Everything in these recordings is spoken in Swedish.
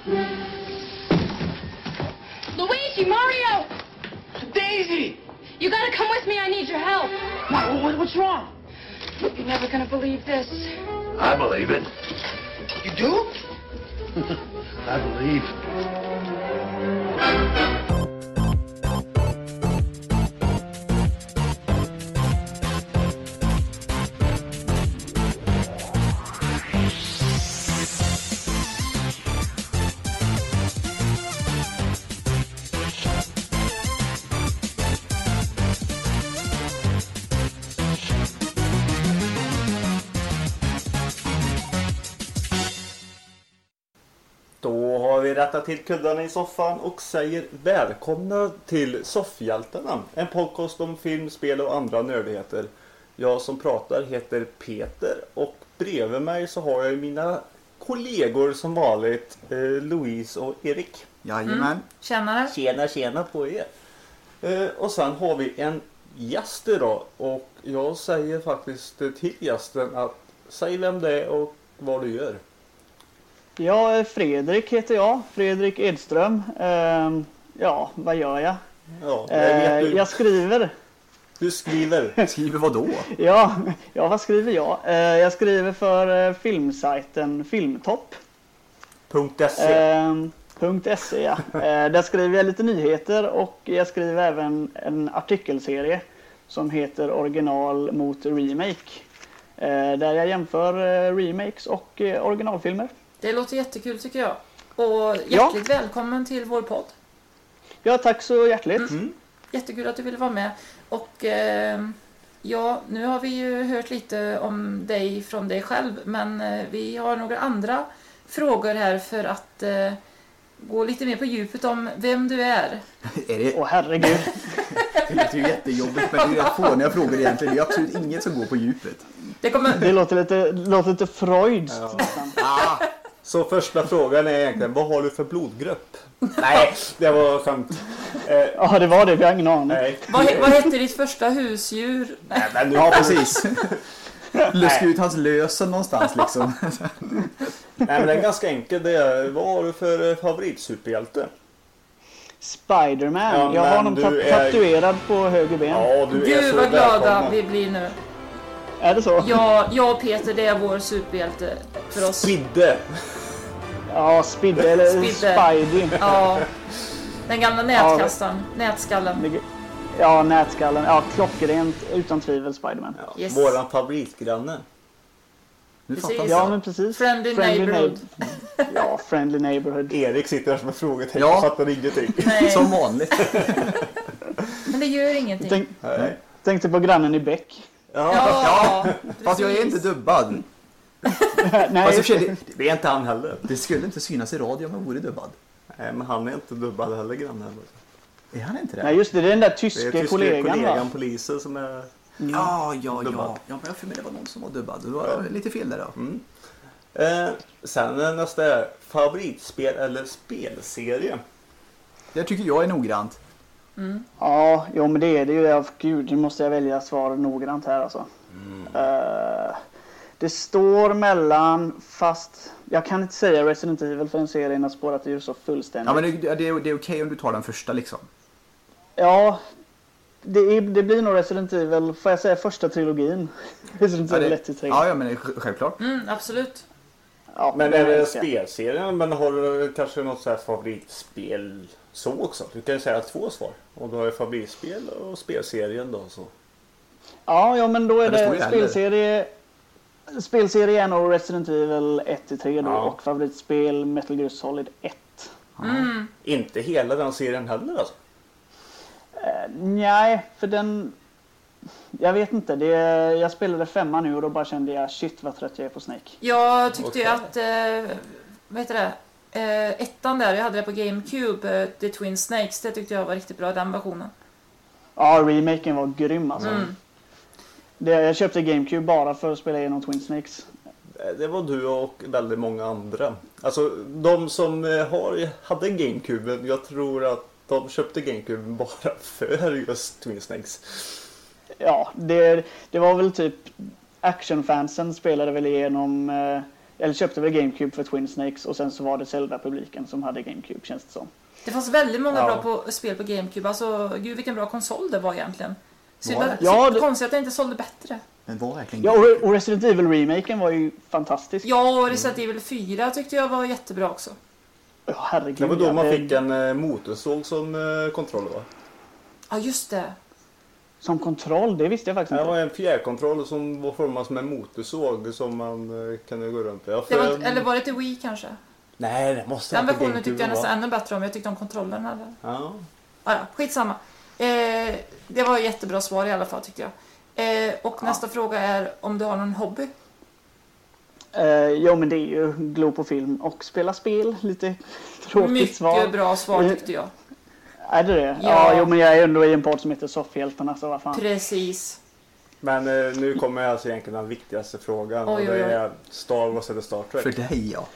Luigi, Mario! Daisy! You gotta come with me, I need your help. What's wrong? You're never gonna believe this. I believe it. You do? I believe. Då har vi rättat till kuddarna i soffan och säger välkomna till Soffhjältarna. En podcast om film, spel och andra nördigheter. Jag som pratar heter Peter och bredvid mig så har jag mina kollegor som vanligt, Louise och Erik. Jajamän. Tjenare. Tjena på er. Och sen har vi en gäst idag och jag säger faktiskt till gästen att säg vem det är och vad du gör. Ja, Fredrik heter jag. Fredrik Edström. Ja, vad gör jag? Ja, jag skriver. Du skriver? Skriver vad då? Ja, vad skriver jag? Jag skriver för filmsajten Filmtopp. .se. Ja. Där skriver jag lite nyheter och jag skriver även en artikelserie som heter Original mot Remake. Där jag jämför remakes och originalfilmer. Det låter jättekul tycker jag. Och hjärtligt välkommen till vår podd. Ja, tack så hjärtligt. Jättekul att du ville vara med. Och nu har vi ju hört lite om dig från dig själv. Men vi har några andra frågor här för att gå lite mer på djupet om vem du är. Åh herregud. Det är ju jättejobbigt, men det är fåniga frågor egentligen. Det är absolut inget som går på djupet. Det låter lite Freuds. Ja. Så första frågan är egentligen, vad har du för blodgrupp? Nej, det var skämt. Ja, det var det, vi har ingen aning. Vad hette ditt första husdjur? Nej, men ja, precis. Luska ut hans lösen någonstans liksom. Nej, men det är ganska enkelt. Vad har du för favoritsuperhjälte? Spider-Man. Jag har honom tatuerad på höger ben. Ja, Gud vad glada vi blir nu. Är det så? Jag och Peter, det är vår superhjälte för oss. Spidde. Ja, Spidde eller Spidey. Ja, den gamla nätkastaren, nätskallen. Ja, nätskallen. Ja, klockrent, utan tvivel Spider-Man. Ja, yes. Våran favoritgranne. Ja, men precis. Friendly neighborhood. Ja, friendly neighborhood. Erik sitter där som ett frågetecken och fattar ingenting. Nej. Som vanligt. Men det gör ingenting. Tänkte på grannen i Bäck. Ja. Fast jag är inte dubbad. Nej, det är inte han heller. Det skulle inte synas i radio om jag vore dubbad. Nej, men han är inte dubbad heller, grannen. Är han inte det? Nej, just det. Det är den där tyska kollegan, polisen som är Ja, men jag för mig det var någon som var dubbad. Det var lite fel där då. Sen nästa är favoritspel eller spelserie. Det tycker jag är noggrant. Ja, men det är det ju. Gud, nu måste jag välja svar noggrant här alltså. Det står mellan, fast jag kan inte säga Resident Evil för den serien har spårat ur så fullständigt. Ja, men det är okej om du tar den första liksom. Ja, det blir nog Resident Evil, får jag säga första trilogin. Resident Evil 1-3. Ja, men det är självklart. Absolut. Ja, men är det spelserien, men har du kanske något så här favoritspel så också? Du kan ju säga 2 svar. Och då är favoritspel och spelserien då så. Ja, men då är det spelserie är nog Resident Evil 1-3 då och favoritspel Metal Gear Solid 1. Inte hela den serien heller alltså? Nej, för den... Jag vet inte, jag spelade 5 nu och då bara kände jag shit vad trött jag är på Snake. Jag tyckte ju att, vad heter det? Ettan där, jag hade det på GameCube, The Twin Snakes, det tyckte jag var riktigt bra, den versionen. Ja, remaken var grym alltså. Jag köpte GameCube bara för att spela igenom Twin Snakes. Det var du och väldigt många andra. Alltså de som hade GameCube, jag tror att de köpte GameCube bara för just Twin Snakes. Ja, det var väl typ actionfansen spelade väl igenom eller köpte väl GameCube för Twin Snakes och sen så var det Zelda-publiken som hade GameCube, känns det som. Det fanns väldigt många bra spel på GameCube. Alltså, gud vilken bra konsol det var egentligen. Konstigt att det inte sålde bättre. Men var verkligen... Ja, och Resident Evil-remaken var ju fantastisk. Ja, och Resident Evil 4 tyckte jag var jättebra också. Ja, herregud. Det var då man fick en motorsåg som kontroll, va? Ja, just det. Som kontroll, det visste jag faktiskt Det inte. var en fjärrkontroll som var formad som en motorsåg som man kunde gå runt med. Eller var det till Wii kanske? Nej, det måste Den inte versionen tyckte jag GameCube nästan ännu bättre om. Jag tyckte om kontrollen. Eller? Ja. Ja, skitsamma. Det var ett jättebra svar i alla fall tyckte jag. Och nästa fråga är om du har någon hobby? Jo, men det är ju glo på film och spela spel. Lite tråkigt svar. Mycket bra svar tyckte jag. Är det det? Ja. Jo, men jag är ändå i en podd som heter Soffhjältarna, så vad fan. Precis. Men nu kommer alltså egentligen den viktigaste frågan. Oj, och det är Star Wars eller Star Trek. För dig, ja.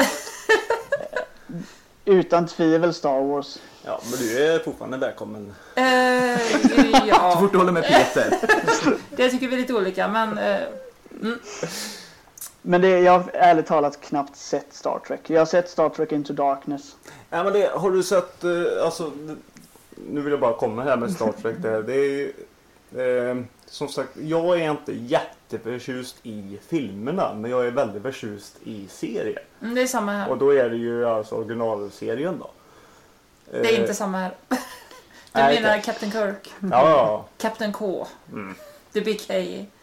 Utan tvivel Star Wars. Ja, men du är fortfarande välkommen. Så Ja, fort du håller med Peter. det tycker vi är lite olika. Men Men jag har ärligt talat knappt sett Star Trek. Jag har sett Star Trek Into Darkness. Ja, men har du sett, alltså, nu vill jag bara komma här med Star Trek. Det är som sagt, jag är inte jätteförtjust i filmerna, men jag är väldigt förtjust i serien. det är samma här. Och då är det ju alltså originalserien då. Det är inte samma här. Du Nej, menar inte. Captain Kirk, Ja, Captain K, The Big K.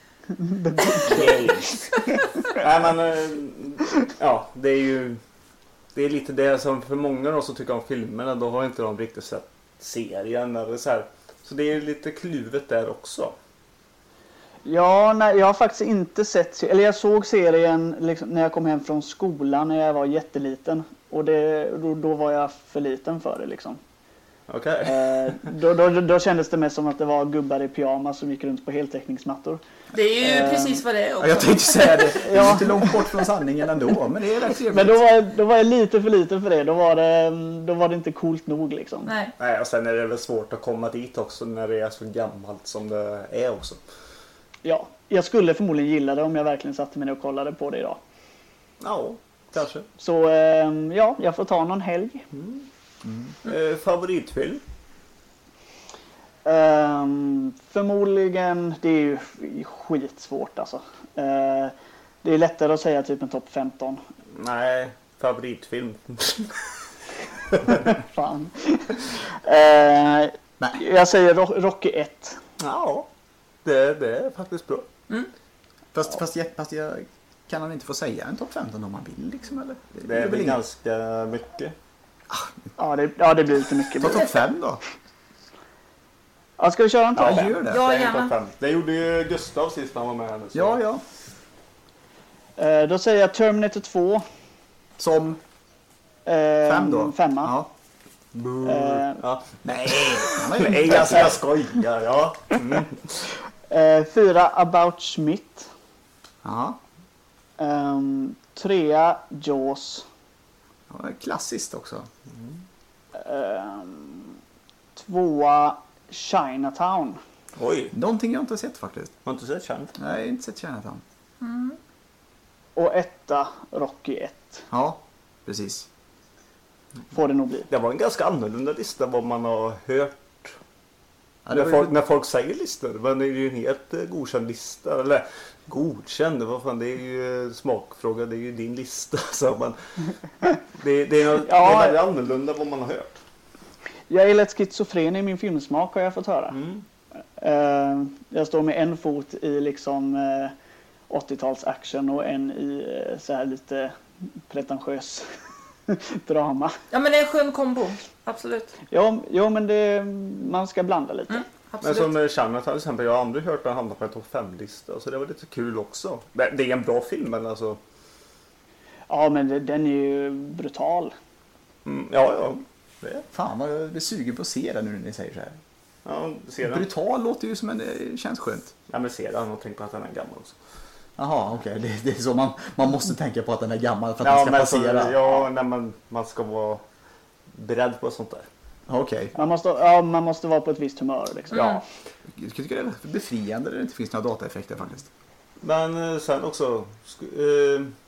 nej men ja, det är lite det som för många då som tycker om filmerna, då har inte de riktigt sett serien eller så här. Så det är lite kluvet där också. Ja, nej, jag har faktiskt inte sett... Eller jag såg serien liksom, när jag kom hem från skolan när jag var jätteliten. Och då var jag för liten för det liksom. Okej. Då kändes det mest som att det var gubbar i pyjamas som gick runt på heltäckningsmattor. Det är ju precis vad det är Ja, också. jag tänkte säga det. Det är inte långt bort från sanningen ändå, men det är rätt trevligt. Men då var jag lite för liten för det. Då var det inte coolt nog liksom. Nej. Nej, och sen är det väl svårt att komma dit också när det är så gammalt som det är också. Ja, jag skulle förmodligen gilla det om jag verkligen satte mig ner och kollade på det idag. Ja, kanske. Så ja, jag får ta någon helg. Favoritfilm? Förmodligen, det är ju skitsvårt alltså. Det är lättare att säga typ en topp 15. Nej, favoritfilm. Fan. Jag säger Rocky 1. Ja, det är faktiskt bra. Fast jag kan han inte få säga en topp 15 om man vill liksom, eller? Det är väl ganska mycket. Ja, det blir lite mycket. Ta topp 5 då. Ja, ska vi köra en topp 5? Ja, gör det. Ja, Det är gärna. topp 5. Det gjorde ju Gustav sist han var med henne. Ja. Då säger jag Terminator 2. Som 5 då? 5. Ja. Ja. Nej, alltså jag skojar. Ja. 4 About Schmidt. Ja. 3 Jaws. Ja, klassiskt också. 2 Chinatown. Oj, Någonting jag inte har sett faktiskt. har inte sett Chan? Nej, jag har inte sett Chinatown. Och 1 Rocky 1. Ja, precis. Får det nog bli. Det var en ganska annorlunda lista vad man har hört. Ja, det var ju- När folk säger listor, men det är ju en helt godkänd lista. Eller godkänd, vad fan, det är ju smakfråga, det är ju din lista. Så man, det är väldigt annorlunda vad man har hört. Jag är lätt schizofren i min filmsmak, har jag fått höra. Jag står med en fot i liksom 80-tals action och en i så här lite pretentiös drama. Ja, men det är en skön kombo. Absolut. Ja, men man ska blanda lite. Men Absolut. som Chan till exempel, jag har aldrig hört den hamna på en topp 5-lista. Så det var lite kul också. Det är en bra film, men alltså. Ja, men den är ju brutal. Ja. Det. Fan vad jag blir sugen på att se den nu när ni säger så här. Ja, ser den. Brutal låter ju som det känns skönt. Ja, men ser den och tänk på att den är gammal också. Jaha, okej. Det är så man måste tänka på att den är gammal för att den ska passera. Man ska vara beredd på sånt där. Okej. Man måste vara på ett visst humör liksom. Ja. Jag tycker det är befriande när det inte finns några dataeffekter faktiskt. Men sen också,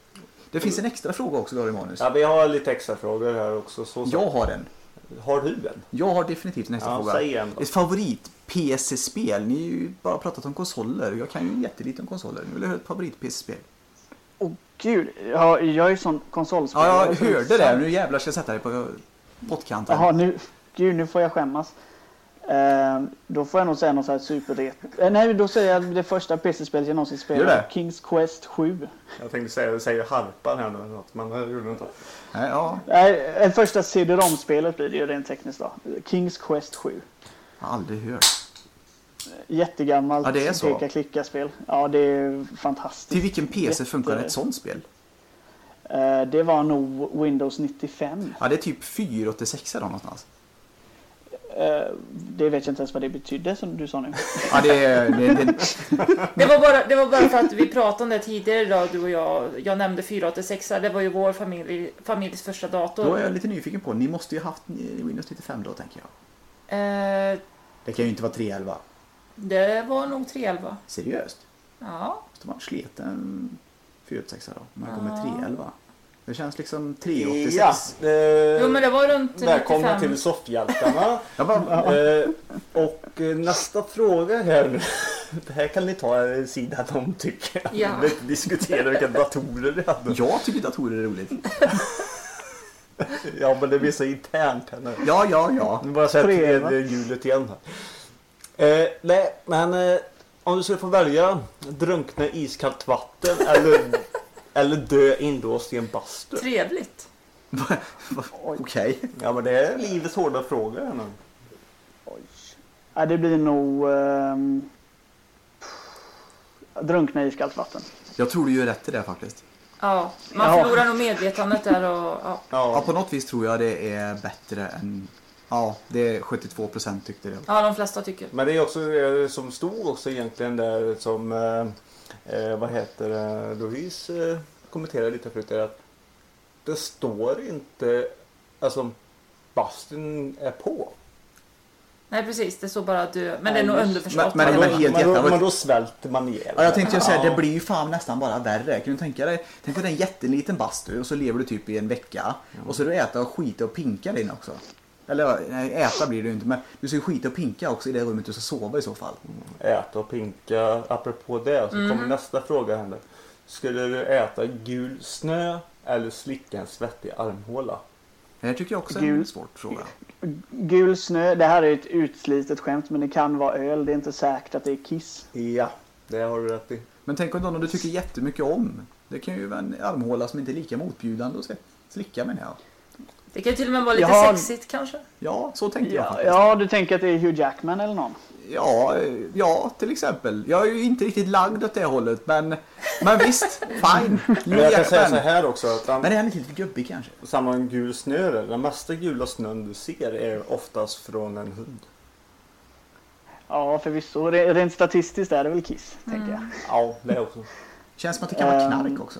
Det finns en extra fråga också då i manus. Ja, vi har lite extra frågor här också. Så. Jag har en. Har du en? Jag har definitivt en extra fråga. Säg en då. Ett favorit PC-spel. Ni har ju bara pratat om konsoler. Jag kan ju jättelite om konsoler. Nu vill jag höra ett favorit PC-spel. Åh gud, jag är ju sån konsolspelare. Ja, jag hörde det. Nu jävlar ska jag sätta dig på pottkanten. Jaha, nu får jag skämmas. Då får jag nog säga något så här superret. Nej, då säger jag det första PC-spelet jag någonsin spelade. King's Quest 7. Jag tänkte säga harpan här nu, men det gjorde inte. Nej, ja. Det första CD-ROM-spelet blir det ju rent tekniskt då. King's Quest 7. Jag har aldrig hört. Jättegammalt Ja, det är så. peka-klicka-spel. Ja, det är fantastiskt. Till vilken PC funkar ett sånt spel? Det var nog Windows 95. Ja, det är typ 486 då någonstans. Det vet jag inte ens vad det betydde som du sa nu. Ja, Det var bara för att vi pratade om det tidigare idag, du och jag. Jag nämnde 486, det var ju vår familjs första dator. Då är jag lite nyfiken på, ni måste ju haft Windows 95 då, tänker jag. Det kan ju inte vara 311. Det var nog 311. Seriöst? Ja. Måste man sleta en 486 då? Man kommer 311. Det känns liksom 386. Ja, jo, men det var runt välkomna 95. till Soffhjältarna. Och nästa fråga här nu. Det här kan ni ta en sida de tycker. Ja. Vi vill inte diskutera vilka datorer det hade. Jag tycker datorer är roligt. Ja, men det blir så internt här nu. Ja. Nu bara sätter hjulet igen här. Nej, men om du skulle få välja drunkna i iskallt vatten eller dö inlåst i en bastu. Trevligt. Okej. Ja, men det är livets hårda frågor här nu. Ja, det blir nog drunkna i iskallt vatten. Jag tror du gör rätt i det faktiskt. Ja, man förlorar nog medvetandet där och Ja, på något vis tror jag det är bättre än... Ja, det är 72% tyckte det. Ja, de flesta tycker. Men det är också som stod också egentligen där som vad heter det, Louise kommenterade lite förut, att det står inte alltså bastun är på. Nej, precis, det står bara dö. Men det är nog underförstått. Men då svälter man ihjäl. Ja, jag tänkte ju säga, det blir ju fan nästan bara värre. Kan du tänka dig, tänk på en jätteliten bastu och så lever du typ i en vecka. Och så du äta och skita och pinka din också. Eller nej, äta blir det ju inte, men du ska ju skita och pinka också i det rummet du ska sova i så fall. Äta och pinka, apropå det så kommer nästa fråga här. Skulle du äta gul snö eller slicka en svettig armhåla? Det tycker jag också är en svår fråga. Gul snö, det här är ett utslitet skämt, men det kan vara öl. Det är inte säkert att det är kiss. Ja, det har du rätt i. Men tänk om någon du tycker jättemycket om. Det kan ju vara en armhåla som inte är lika motbjudande och slicka med. Ja. Det kan ju till och med vara lite sexigt kanske. Ja, så tänkte jag faktiskt. Ja, du tänker att det är Hugh Jackman eller någon? Ja, till exempel. Jag är ju inte riktigt lagd åt det hållet, men visst, fine. Men jag kan säga så här också. Att men det är lite gubbig kanske. Samma gul snö, den mesta gula snön du ser är oftast från en hund. Ja, förvisso. Rent statistiskt är det väl kiss, tänker jag. Ja, det också. Känns som att det kan vara knark också.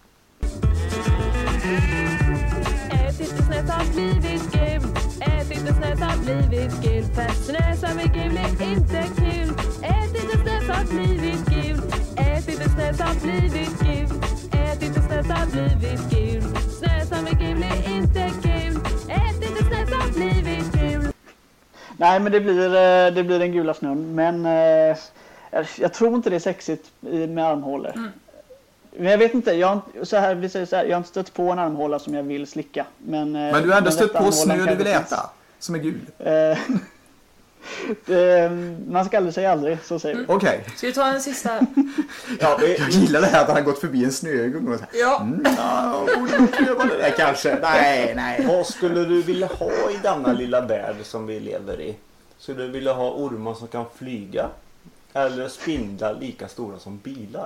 Ät inte snö som blivit gul. Ät inte snö som blivit gul. För snö som är gul är inte kul. Ät inte snö som blivit gul. Ät inte snö som blivit gul. Ät inte snö som blivit gul. Snö som är gul är inte kul. Ät inte snö som blivit gul. Nej, men det blir den gula snön. Men jag tror inte det är sexigt med armhålor. Men jag vet inte, vi säger så här, jag har inte stött på en armhåla som jag vill slicka. Men du har ändå stött på snö du vill äta, som är gul. Man ska aldrig säga aldrig, så säger vi. Okej. Ska vi ta en sista? Jag gillar det här att han gått förbi en snögung och så här. Ja. Borde pröva det där kanske. Nej. Vad skulle du vilja ha i denna lilla värld som vi lever i? Skulle du vilja ha ormar som kan flyga? Eller spindlar lika stora som bilar?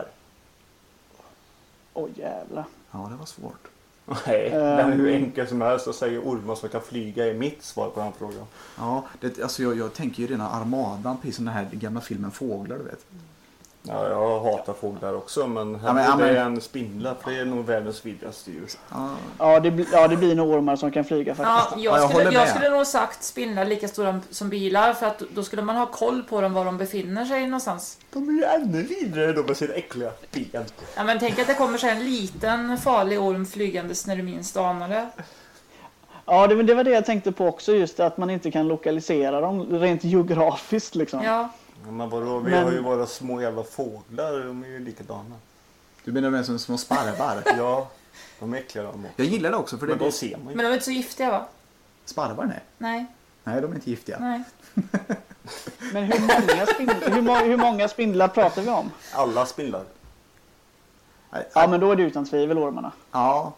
Åh jävlar. Ja, det var svårt. Nej, det är hur enkelt som helst att säga ormar som kan flyga är mitt svar på den frågan. Ja, alltså jag tänker ju rena armadan, precis som den här gamla filmen Fåglar, du vet. Ja, jag hatar fåglar också, men Ja, men- här är ja, men- en spindla, för det är nog världens vidrigaste djur. Ja, det blir nog ormar som kan flyga faktiskt. Ja, jag håller jag med. skulle nog sagt spindlar lika stora som bilar, för att då skulle man ha koll på dem var de befinner sig någonstans. De är ju ännu vidare då med sina äckliga ben. Ja, men tänk att det kommer sig en liten farlig orm flygandes när du minst anar det. Ja, det var det jag tänkte på också, just att man inte kan lokalisera dem rent geografiskt liksom. Ja, Ja, men vadå, vi Men- har ju våra små jävla fåglar, de är ju likadana. Du menar de är som små sparvar? Ja, de är äckliga de också. Jag gillar det också för Men det de ser man ju. men de är inte så giftiga, va? Sparvar, nej. Nej, Nej, de är inte giftiga. nej. Men hur många spindlar pratar vi om? Alla spindlar. Ja, men då är det utan tvivel ormarna. Ja,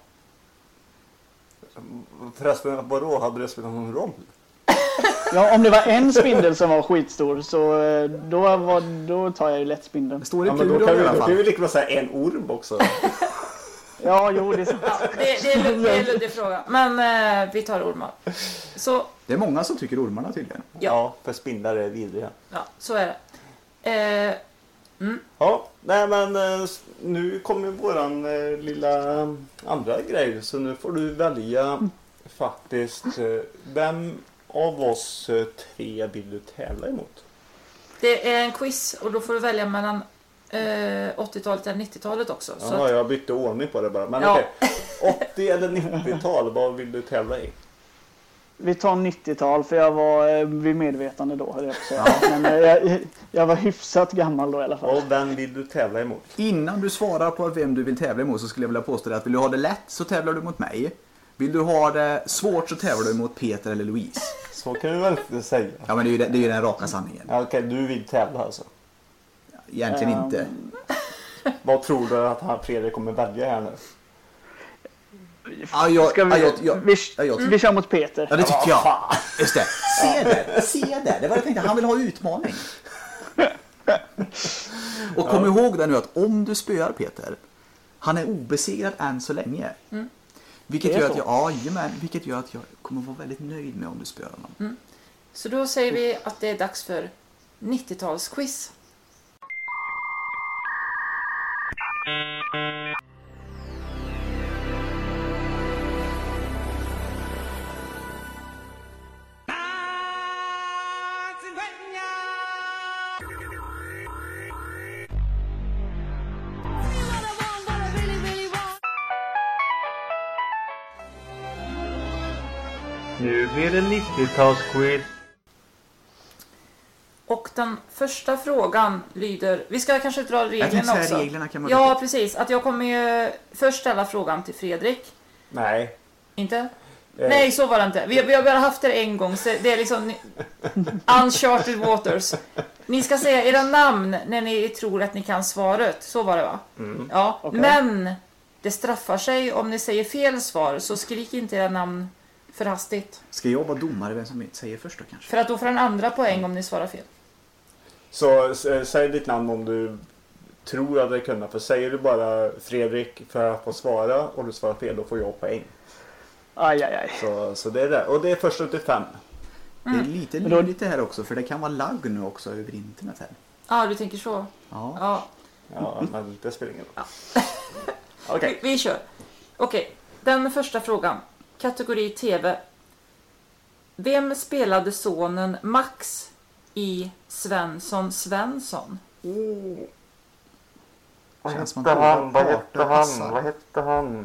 Förresten, vadå, hade det spelat någon roll? Ja, om det var en spindel som var skitstor så då tar jag ju lätt spindeln. det står i Ja, men då tur kan i vi, alla då kan vi fall. lika bra säga en orm också. Ja, jo, det är sant. Ja, det är en luddig fråga. Men vi tar ormar. Så, Det är många som tycker ormarna tydligen. Ja, för spindlar är vidriga. ja, så är det. Ja, nej men nu kommer våran lilla andra grej. Så nu får du välja faktiskt vem av oss tre vill du tävla emot? Det är en quiz och då får du välja mellan 80-talet eller 90-talet också. Så Ja, att, jag bytte ordning på det bara. Men Ja. okej, 80 eller 90-tal, vad vill du tävla i? Vi tar 90-tal för jag var vid medvetande då. höll jag på att säga. Men jag var hyfsat gammal då i alla fall. Och vem vill du tävla emot? Innan du svarar på vem du vill tävla emot så skulle jag vilja påstå att vill du ha det lätt så tävlar du mot mig. Vill du ha det svårt så tävlar du mot Peter eller Louise. Så kan du väl inte säga? Ja, men det är ju den raka sanningen. Ja, okej, du vill tävla alltså. Egentligen inte. Vad tror du att Fredrik kommer välja här nu? Ja, jag, Ska vi kör mot Peter. Ja, det tycker jag. Just det. Se där. Det var jag tänkte. Han vill ha utmaning. Och kom ihåg det nu att om du spöar Peter, han är obesegrad än så länge. Vilket Det är gör att så. vilket gör att jag kommer vara väldigt nöjd med om du spöar honom. så då säger vi att det är dags för 90-talsquiz. Nu blir det 90-talsquiz. Och den första frågan lyder... Vi ska kanske dra reglerna tänkte säga också. reglerna kan man Ja, lite- precis. Att jag kommer ju först ställa frågan till Fredrik. Nej. Inte? Nej, så var det inte. Vi har bara haft det en gång. Så det är liksom uncharted waters. Ni ska säga era namn när ni tror att ni kan svaret. Så var det, va? Ja, Okej. men det straffar sig om ni säger fel svar. Så skrik inte era namn för hastigt. Ska jag vara domare vem som säger först då kanske? För att då får den andra poäng om ni svarar fel. Så säg ditt namn om du tror att det kunna. För säger du bara Fredrik för att få svara och du svarar fel, då får jag poäng. Aj. Så det är det. Och det är först ut till 5. Det är lite lurigt det här också för det kan vara lagg nu också över internet här. Ja, du tänker så. Ja. Ja, Ja, men det spelar ingen roll. Okej. vi kör. Okej, den första frågan. Kategori TV. Vem spelade sonen Max i Svensson Svensson? Känns som att båda parter passar. Vad hette han?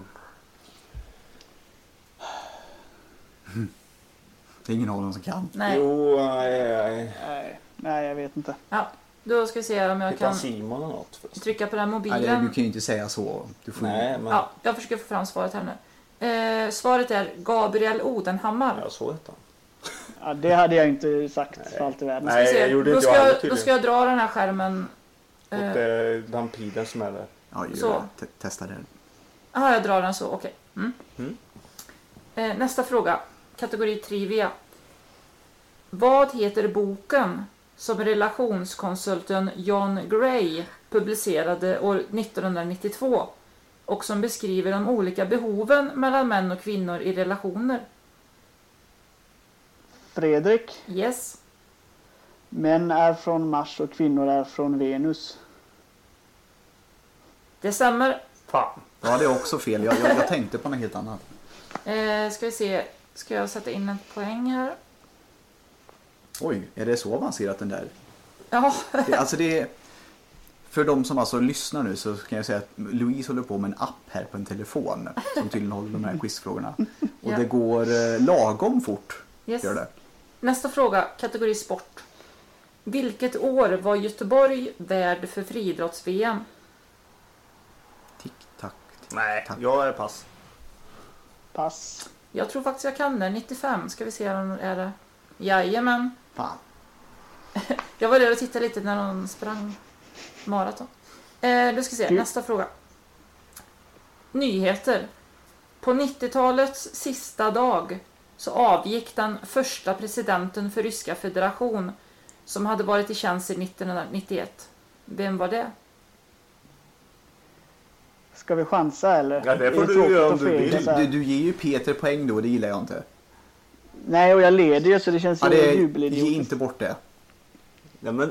Det är ingen av dem som kan. Nej. Jo, nej. Nej, jag vet inte. Ja, då ska vi se om jag Hette han kan Simon eller något förresten? trycka på den Nej, mobilen. du kan ju inte säga så. Du får ju... Nej, men Ja, jag försöker få fram svaret här nu. Svaret är Gabriel Odenhammar. ja, så hette han. Ja, det hade jag inte sagt för allt i världen. Nej, Ska vi se. jag gjorde då inte ska jag heller Då tydligen. ska jag dra den här skärmen. Och det är den pilen som är där. Ja, gör Så. det. Testa det. Ja, jag drar den så. Okej. Nästa fråga. Kategori trivia. Vad heter boken som relationskonsulten John Gray publicerade år 1992 och som beskriver de olika behoven mellan män och kvinnor i relationer? Fredrik, Yes. män är från Mars och kvinnor är från Venus. Det stämmer. Fan. Ja, det är också fel. Jag tänkte på något helt annat. Ska vi se. Ska jag sätta in ett poäng här? Oj, är det så avancerat den där? Ja. Det är... För de som alltså lyssnar nu så kan jag säga att Louise håller på med en app här på en telefon som tydligen håller de här quizfrågorna. Och Ja. det går lagom fort. Yes. Gör det. Nästa fråga, kategori sport. Vilket år var Göteborg värd för friidrotts-VM? Tick, tack. Nej, jag är pass. Pass. Jag tror faktiskt jag kan det. 95. Ska vi se om det är det. Jajamän. Fan. Jag var där och tittade lite när de sprang maraton. Du ska se, nästa fråga. Nyheter. På 90-talets sista dag så avgick den första presidenten för Ryska federation som hade varit i tjänst i 1991. Vem var det? Ska vi chansa eller? Ja, det får är du tråkigt göra om att du fel, vill. så här. Du ger ju Peter poäng då, det gillar jag inte. Nej, och jag leder ju så det känns Ja, ju det ge jubelidiotiskt. inte bort det. Ja, men...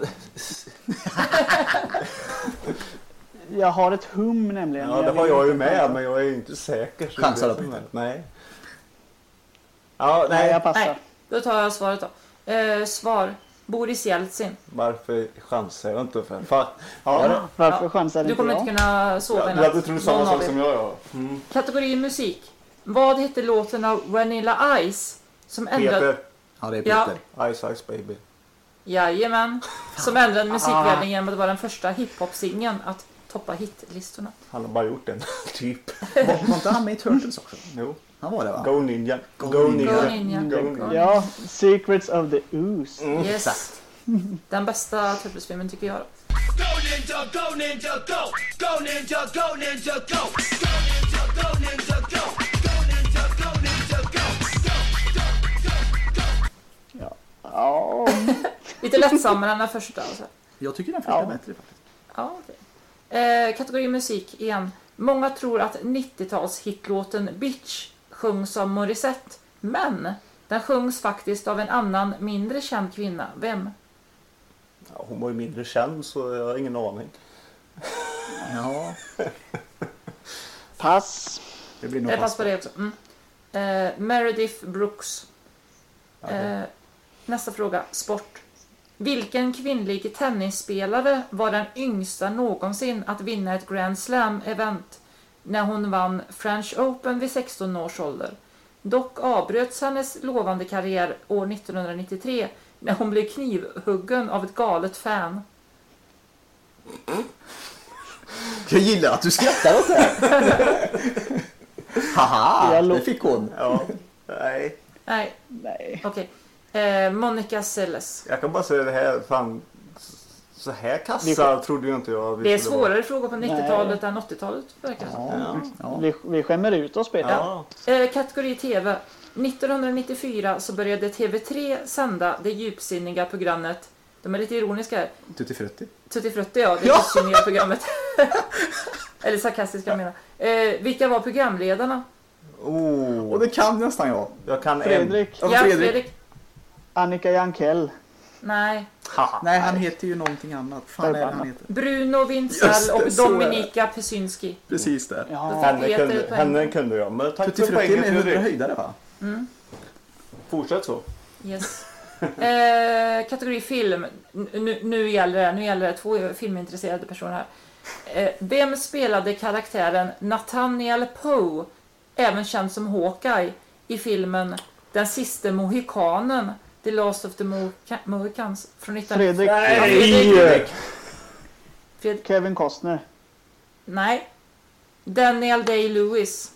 Jag har ett hum nämligen. Ja, det har jag ju med, men jag är inte säker. så Chansar det är då, som Peter. är- Nej. Ja, Nej, nej. jag passar. Nej, då tar jag svaret då. Svar. Boris Jeltsin. Varför chansar jag inte för? Fan. Ja, Varför Ja. chansar Du inte kommer jag? inte kunna sova i du natt. hade trott samma Någon av sak er. som jag. Ja. Mm. Kategori musik. Vad heter låten av Vanilla Ice som ändrade... Peter. Ja, det är Ja. Peter. Ice Baby. Jajamän. Som ändrade musikvärlden genom att vara den första hiphop-singeln att toppa hitlistorna. Han har bara gjort en, typ. Var inte han med i Turtles också? Jo. Han var det va? Go Ninja. Go Go Ninja. Ninja. Go Ninja. Ja, Secrets of the Ooze. Yes. Den bästa Turtles-filmen tycker jag. Ja, Lite lättsammare än den första. Alltså. Jag tycker den första är bättre faktiskt. Ja, okej. Kategori musik igen. Många tror att 90-tals-hitlåten Bitch sjungs av Morissette. Men den sjungs faktiskt av en annan mindre känd kvinna. Vem? Ja, hon var ju mindre känd så jag har ingen aning. Ja, pass. det blir nog Jag pass på det också. Meredith Brooks. Nästa fråga. Sport. Vilken kvinnlig tennisspelare var den yngsta någonsin att vinna ett Grand Slam-event när hon vann French Open vid 16 års ålder? Dock avbröts hennes lovande karriär år 1993 när hon blev knivhuggen av ett galet fan. Jag gillar att du skrattar åt det här. Haha, det fick hon. Ja. Nej. Nej, Nej. okej. Monica Seles. Jag kan bara säga det här. Fan. Så här kassa trodde ju inte jag. vi Det är skulle vara. svårare frågor på 90-talet än 80-talet. Verkar det som. Ja. Vi skämmer ut oss, Peter. Ja. Kategori TV. 1994 så började TV3 sända det djupsinniga programmet. De är lite ironiska här. Tutti frutti. Tutti Frutti, ja. Det djupsinniga programmet. Eller sarkastiska menar. Vilka var programledarna? Och det kan nästan jag. Jag kan Fredrik. Ja, Ja, Fredrik. Fredrik. Annika Jankell. Nej. Nej, han heter ju någonting annat. Fan är det han heter? Bruno Just Wintzell det, och så är det. Dominika Pesynski. Precis där. Ja. Henne kunde jag. Men tack Tutti för frutti poängen med 100 Fredrik. höjdare va? Fortsätt så. Yes. Kategori film. Nu gäller det 2 filmintresserade personer här. Vem spelade karaktären Nathaniel Poe, även känd som Hawkeye, i filmen Den sista mohikanen, The Last of the Mohicans från 19... Fredrik. Fredrik. Kevin Costner. Nej. Daniel Day-Lewis.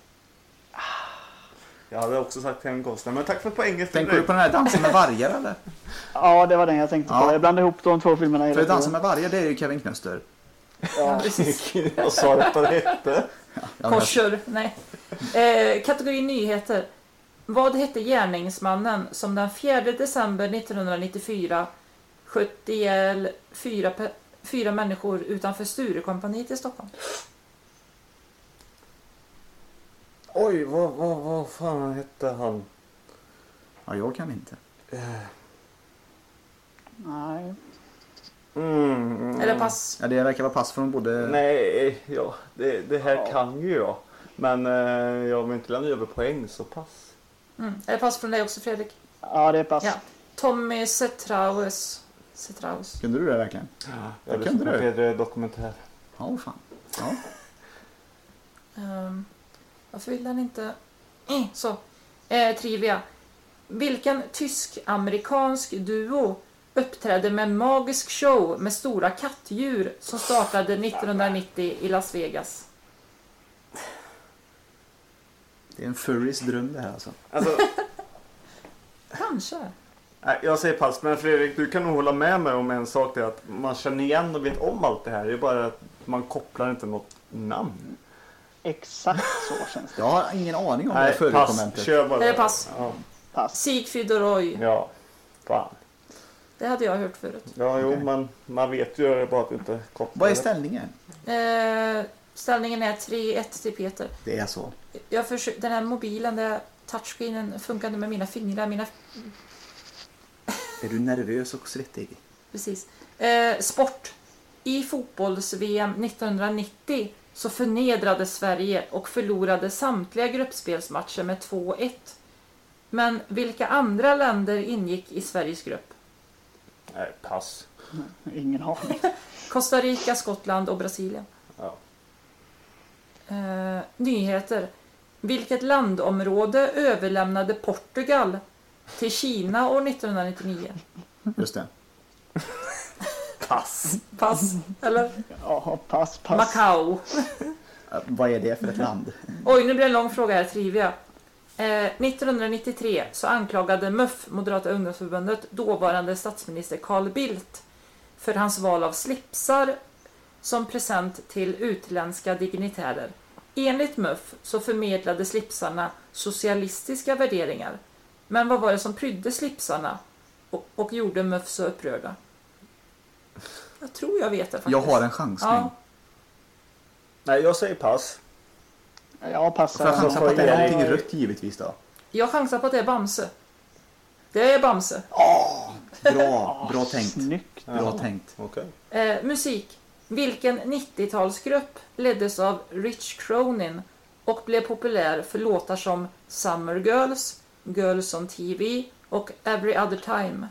Jag hade också sagt Kevin Costner. Men tack för poängen. Tänker du på den här dansen med vargar eller? Ja, det var den jag tänkte på. Ja. Jag blandade ihop de 2 filmerna hela För dansen tiden. med vargar det är ju Kevin Knöster. Ja. Jag sa det vad det hette. Korsor. Nej. Kategori nyheter. Vad hette gärningsmannen som den 4 december 1994 sköt ihjäl 4 människor utanför Sturecompagniet i Stockholm? Oj, vad fan hette han? Ja, jag kan inte. Nej. Eller pass? Ja, det verkar vara pass från både... Nej, ja, det här kan ju jag. Men jag vill inte lämna över poäng, så pass. Eller pass från dig också, Fredrik? Ja, det är pass. Ja. Tommy Cetraus. Kunde du det verkligen? Jag kunde lyssnar på du. Peder dokumentär. Ja, fan. Ja. Varför vill den inte... Så. Trivia. Vilken tysk-amerikansk duo uppträdde med en magisk show med stora kattdjur som startade 1990 i Las Vegas? Det är en furries dröm det här alltså. Kanske. Nej, jag säger pass, men Fredrik, du kan nog hålla med mig om en sak, det är att man känner igen och vet om allt det här. Det är bara att man kopplar inte något namn. Exakt så känns det. Jag har ingen aning om det Nej, förekommer. pass. Kör bara. Är det pass? Ja. Pass. Sigfrid och Roy. Ja, fan. Det hade jag hört förut. Ja, jo, men man vet ju det, bara att inte kopplar. Vad är ställningen? Ställningen är 3-1 till Peter. Det är så. Den här mobilen, där touchscreenen funkade med mina fingrar. Är du nervös och svettig? Precis. Sport. I fotbolls-VM 1990 så förnedrade Sverige och förlorade samtliga gruppspelsmatcher med 2-1. Men vilka andra länder ingick i Sveriges grupp? Nej, pass. Ingen aning. Costa Rica, Skottland och Brasilien. Ja. Nyheter. Vilket landområde överlämnade Portugal till Kina år 1999? Just det. Pass. Pass, eller? Ja, pass. Macau. Vad är det för ett land? Oj, nu blir det en lång fråga här, trivia. 1993 så anklagade MUF, Moderata ungdomsförbundet, dåvarande statsminister Carl Bildt för hans val av slipsar som present till utländska dignitärer. Enligt MUF så förmedlade slipsarna socialistiska värderingar. Men vad var det som prydde slipsarna och gjorde MUF så upprörda? Jag tror jag vet det faktiskt. Jag har en chansning. Ja. Nej, jag säger pass. Jag passar. Får jag chansa på att det är Erik- någonting rött givetvis då? Jag chansar på att det är Bamse. Det är Bamse. Bra tänkt. Snyggt. Bra tänkt. Okej. Musik. Vilken 90-talsgrupp leddes av Rich Cronin och blev populär för låtar som Summer Girls, Girls on TV och Every Other Time?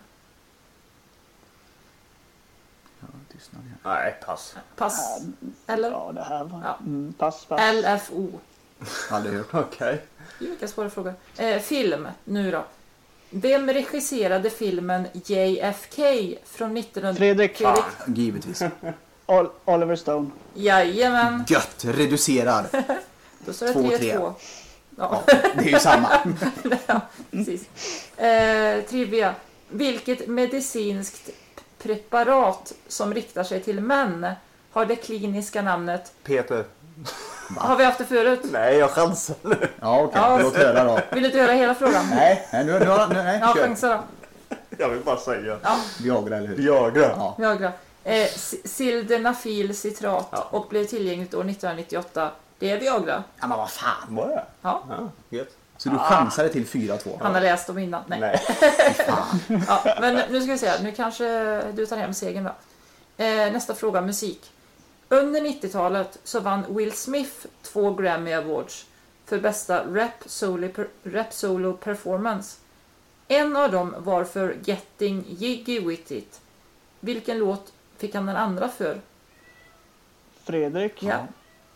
Ja, tystnad här. Nej, pass. Pass. Eller? Ja, det här var... Ja. Pass. LFO. Aldrig hört. Okej. Det är vilka svåra frågor. Film, nu då. Vem regisserade filmen JFK från 19... Fredrik. Givetvis. Oliver Stone. Jajamän. Gött, reducerar. Då står det 2-3. 3-2. Ja, Det är ju samma. ja precis. Trivia. Vilket medicinskt preparat som riktar sig till män har det kliniska namnet... Peter. Har vi haft det förut? Nej, jag chansar nu. Ja, okej. Ja. Låt höra då. Vill du inte höra hela frågan? Nej, nej, Ja, kör. chansa då. Jag vill bara säga. Ja, Viagra, eller hur? Viagra. Ja. Viagra. Sildenafil citrat Ja. och blev tillgängligt år 1998. Det är Viagra. Ja, men vad fan. Var det? Ja, Ja, gött. Så du chansade till 4-2? han har läst dem innan. Nej. Nej. Ja, men nu ska vi se. Nu kanske du tar hem segern då. Nästa fråga, musik. Under 90-talet så vann Will Smith 2 Grammy Awards för bästa rap solo performance. En av dem var för Getting Jiggy With It. Vilken låt fick han den andra för? Fredrik. Ja.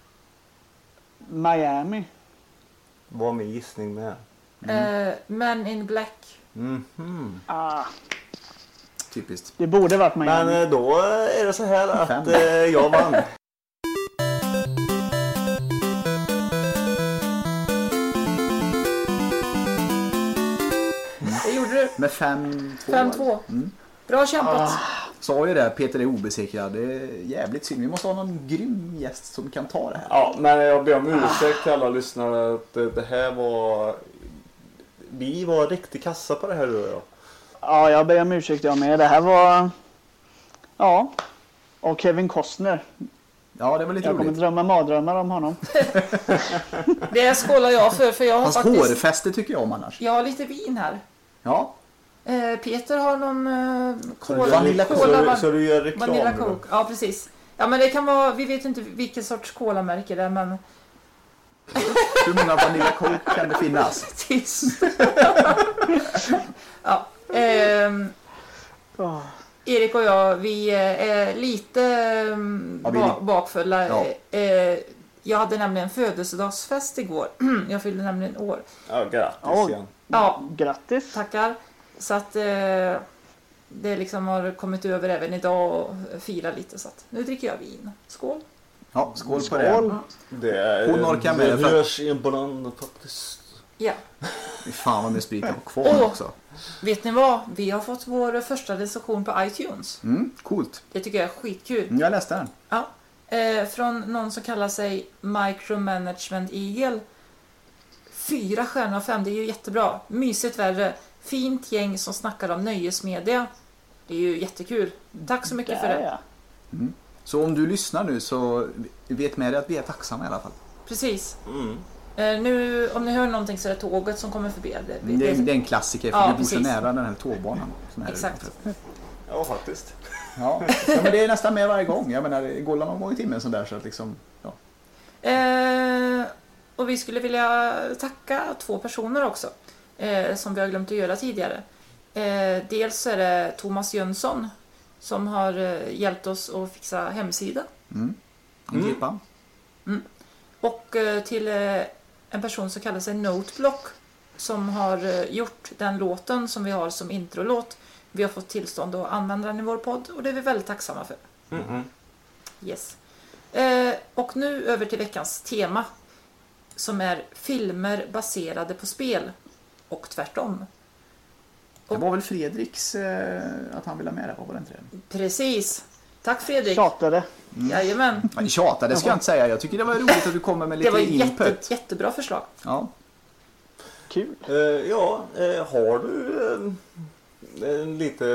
Miami. Var min gissning med. Men in Black. Mhm. Typiskt. Det borde varit Miami. Men då är det så här att 5. jag vann. Det gjorde du. Med 5-2. 5-2. Bra kämpat. Sa ju det, Peter är obesegrad. Det är jävligt synd. Vi måste ha någon grym gäst som kan ta det här. Ja, men jag ber om ursäkt till alla lyssnare att det här var... Vi var riktigt kassa på det här då. Ja. Ja, jag ber om ursäkt jag med. Det här var... Ja. Och Kevin Costner. Ja, det var lite Jag kommer roligt. drömma mardrömmar om honom. Det skålar jag för jag har Hans faktiskt... hårfäste tycker jag om annars. Jag har lite vin här. Ja, Peter har någon Så du gör reklam? Vanilla Coke, ja precis. Ja men det kan vara, vi vet inte vilken sorts kolamärke det är men... Hur många Vanilla Coke kan det finnas? Tyst. Ja. Erik och jag, vi är lite bakfulla. Ja. Jag hade nämligen födelsedagsfest igår. Jag fyllde nämligen år. Ja, grattis igen. Ja, Grattis. tackar. Så att det liksom har kommit över även idag och fira lite. Så att nu dricker jag vin. Skål. Ja, skål på det. Hon orkar med det. det. Hörs ibland faktiskt. Ja. Fan vad med sprit på kvar också. Vet ni vad? Vi har fått vår första recension på iTunes. Coolt. Det tycker jag är skitkul. Jag läste den. Ja. Från någon som kallar sig Micromanagement Eagle. 4 stjärnor av 5, det är ju jättebra. Mysigt värre. Fint gäng som snackar om nöjesmedia. Det är ju jättekul. Tack så mycket för det. Så om du lyssnar nu så vet med dig att vi är tacksamma i alla fall. Precis. Nu, om ni hör någonting så är det tåget som kommer förbi. Det är en klassiker för du bor så nära den här tågbanan. Exakt. Ja, faktiskt. Ja, men det är nästan med varje gång. Jag menar, det går någon gång i timmen sådär så att liksom, ja. Och vi skulle vilja tacka 2 personer också. Som vi har glömt att göra tidigare. Dels är det Thomas Jönsson som har hjälpt oss att fixa hemsida. Och till en person som kallar sig Noteblock som har gjort den låten som vi har som introlåt. Vi har fått tillstånd att använda den i vår podd och det är vi väldigt tacksamma för. Yes. Och nu över till veckans tema som är filmer baserade på spel och tvärtom. Det var väl Fredriks att han ville ha med det, var det inte det? Precis. Tack Fredrik. Tjatade. Jajamän. Tjatade ska jag inte säga. Jag tycker det var roligt att du kommer med lite input. Det var jättebra förslag. Ja. Kul. Har du lite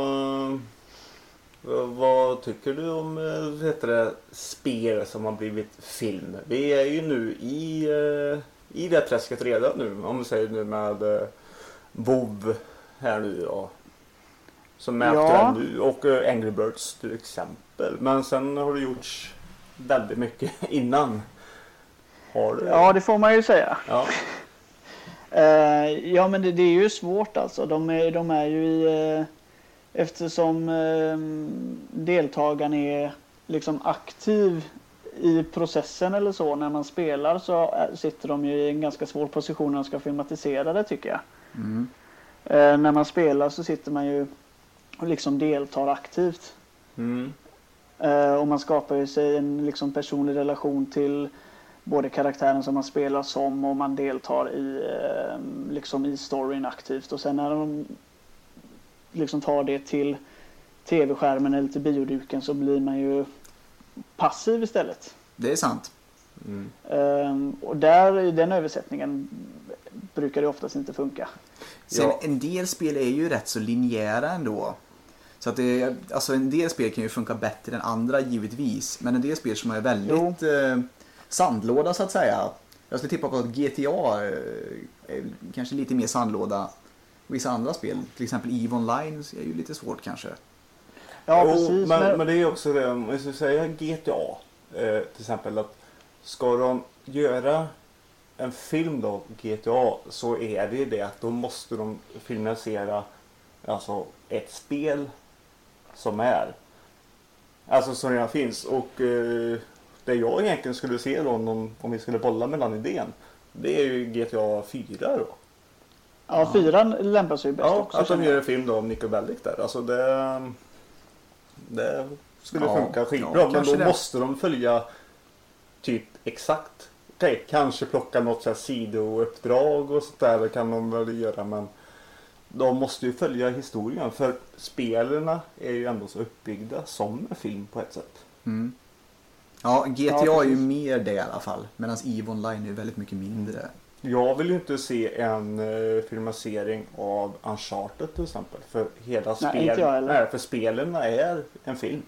vad tycker du om spel som har blivit film? Vi är ju nu i det träsket redan nu, om vi säger nu med WoW här nu då. Som är aktuell nu och Angry Birds till exempel. Men sen har det gjorts väldigt mycket innan. Har du? Ja, det får man ju säga. Ja. Ja, men det är ju svårt alltså. De är ju i... Eftersom deltagaren är liksom aktiv i processen eller så när man spelar så sitter de ju i en ganska svår position när de ska filmatisera det tycker jag. När man spelar så sitter man ju och liksom deltar aktivt. Och man skapar ju sig en liksom personlig relation till både karaktären som man spelar som och man deltar liksom i storyn aktivt. Och sen när de liksom tar det till tv-skärmen eller till bioduken så blir man ju passiv istället. Det är sant. Och där i den översättningen brukar det oftast inte funka. Sen en del spel är ju rätt så linjära ändå. Så att alltså en del spel kan ju funka bättre än andra givetvis. Men en del spel som är väldigt sandlåda så att säga. Jag skulle tippa på att GTA är kanske lite mer sandlåda. Vissa andra spel, till exempel EVE Online är ju lite svårt kanske. Ja, precis. Men det är också det, om jag ska säga GTA till exempel, att ska de göra en film då, GTA, så är det att då måste de finansiera alltså ett spel som är alltså som redan finns och det jag egentligen skulle se då om vi skulle bolla mellan idén, det är ju GTA 4 då. Ja, 4 lämpar sig bäst också. Ja, att de gör en film då om Nico Bellic där. Alltså det skulle funka skitbra. Men då måste de följa typ exakt. Okej, kanske plocka något så här sidouppdrag och sånt där. Det kan de väl göra. Men de måste ju följa historien. För spelarna är ju ändå så uppbyggda som en film på ett sätt. Ja, GTA är ju mer det i alla fall. Medan EVE Online är väldigt mycket mindre. Jag vill ju inte se en filmatisering av Uncharted till exempel. För hela för spelen är en film.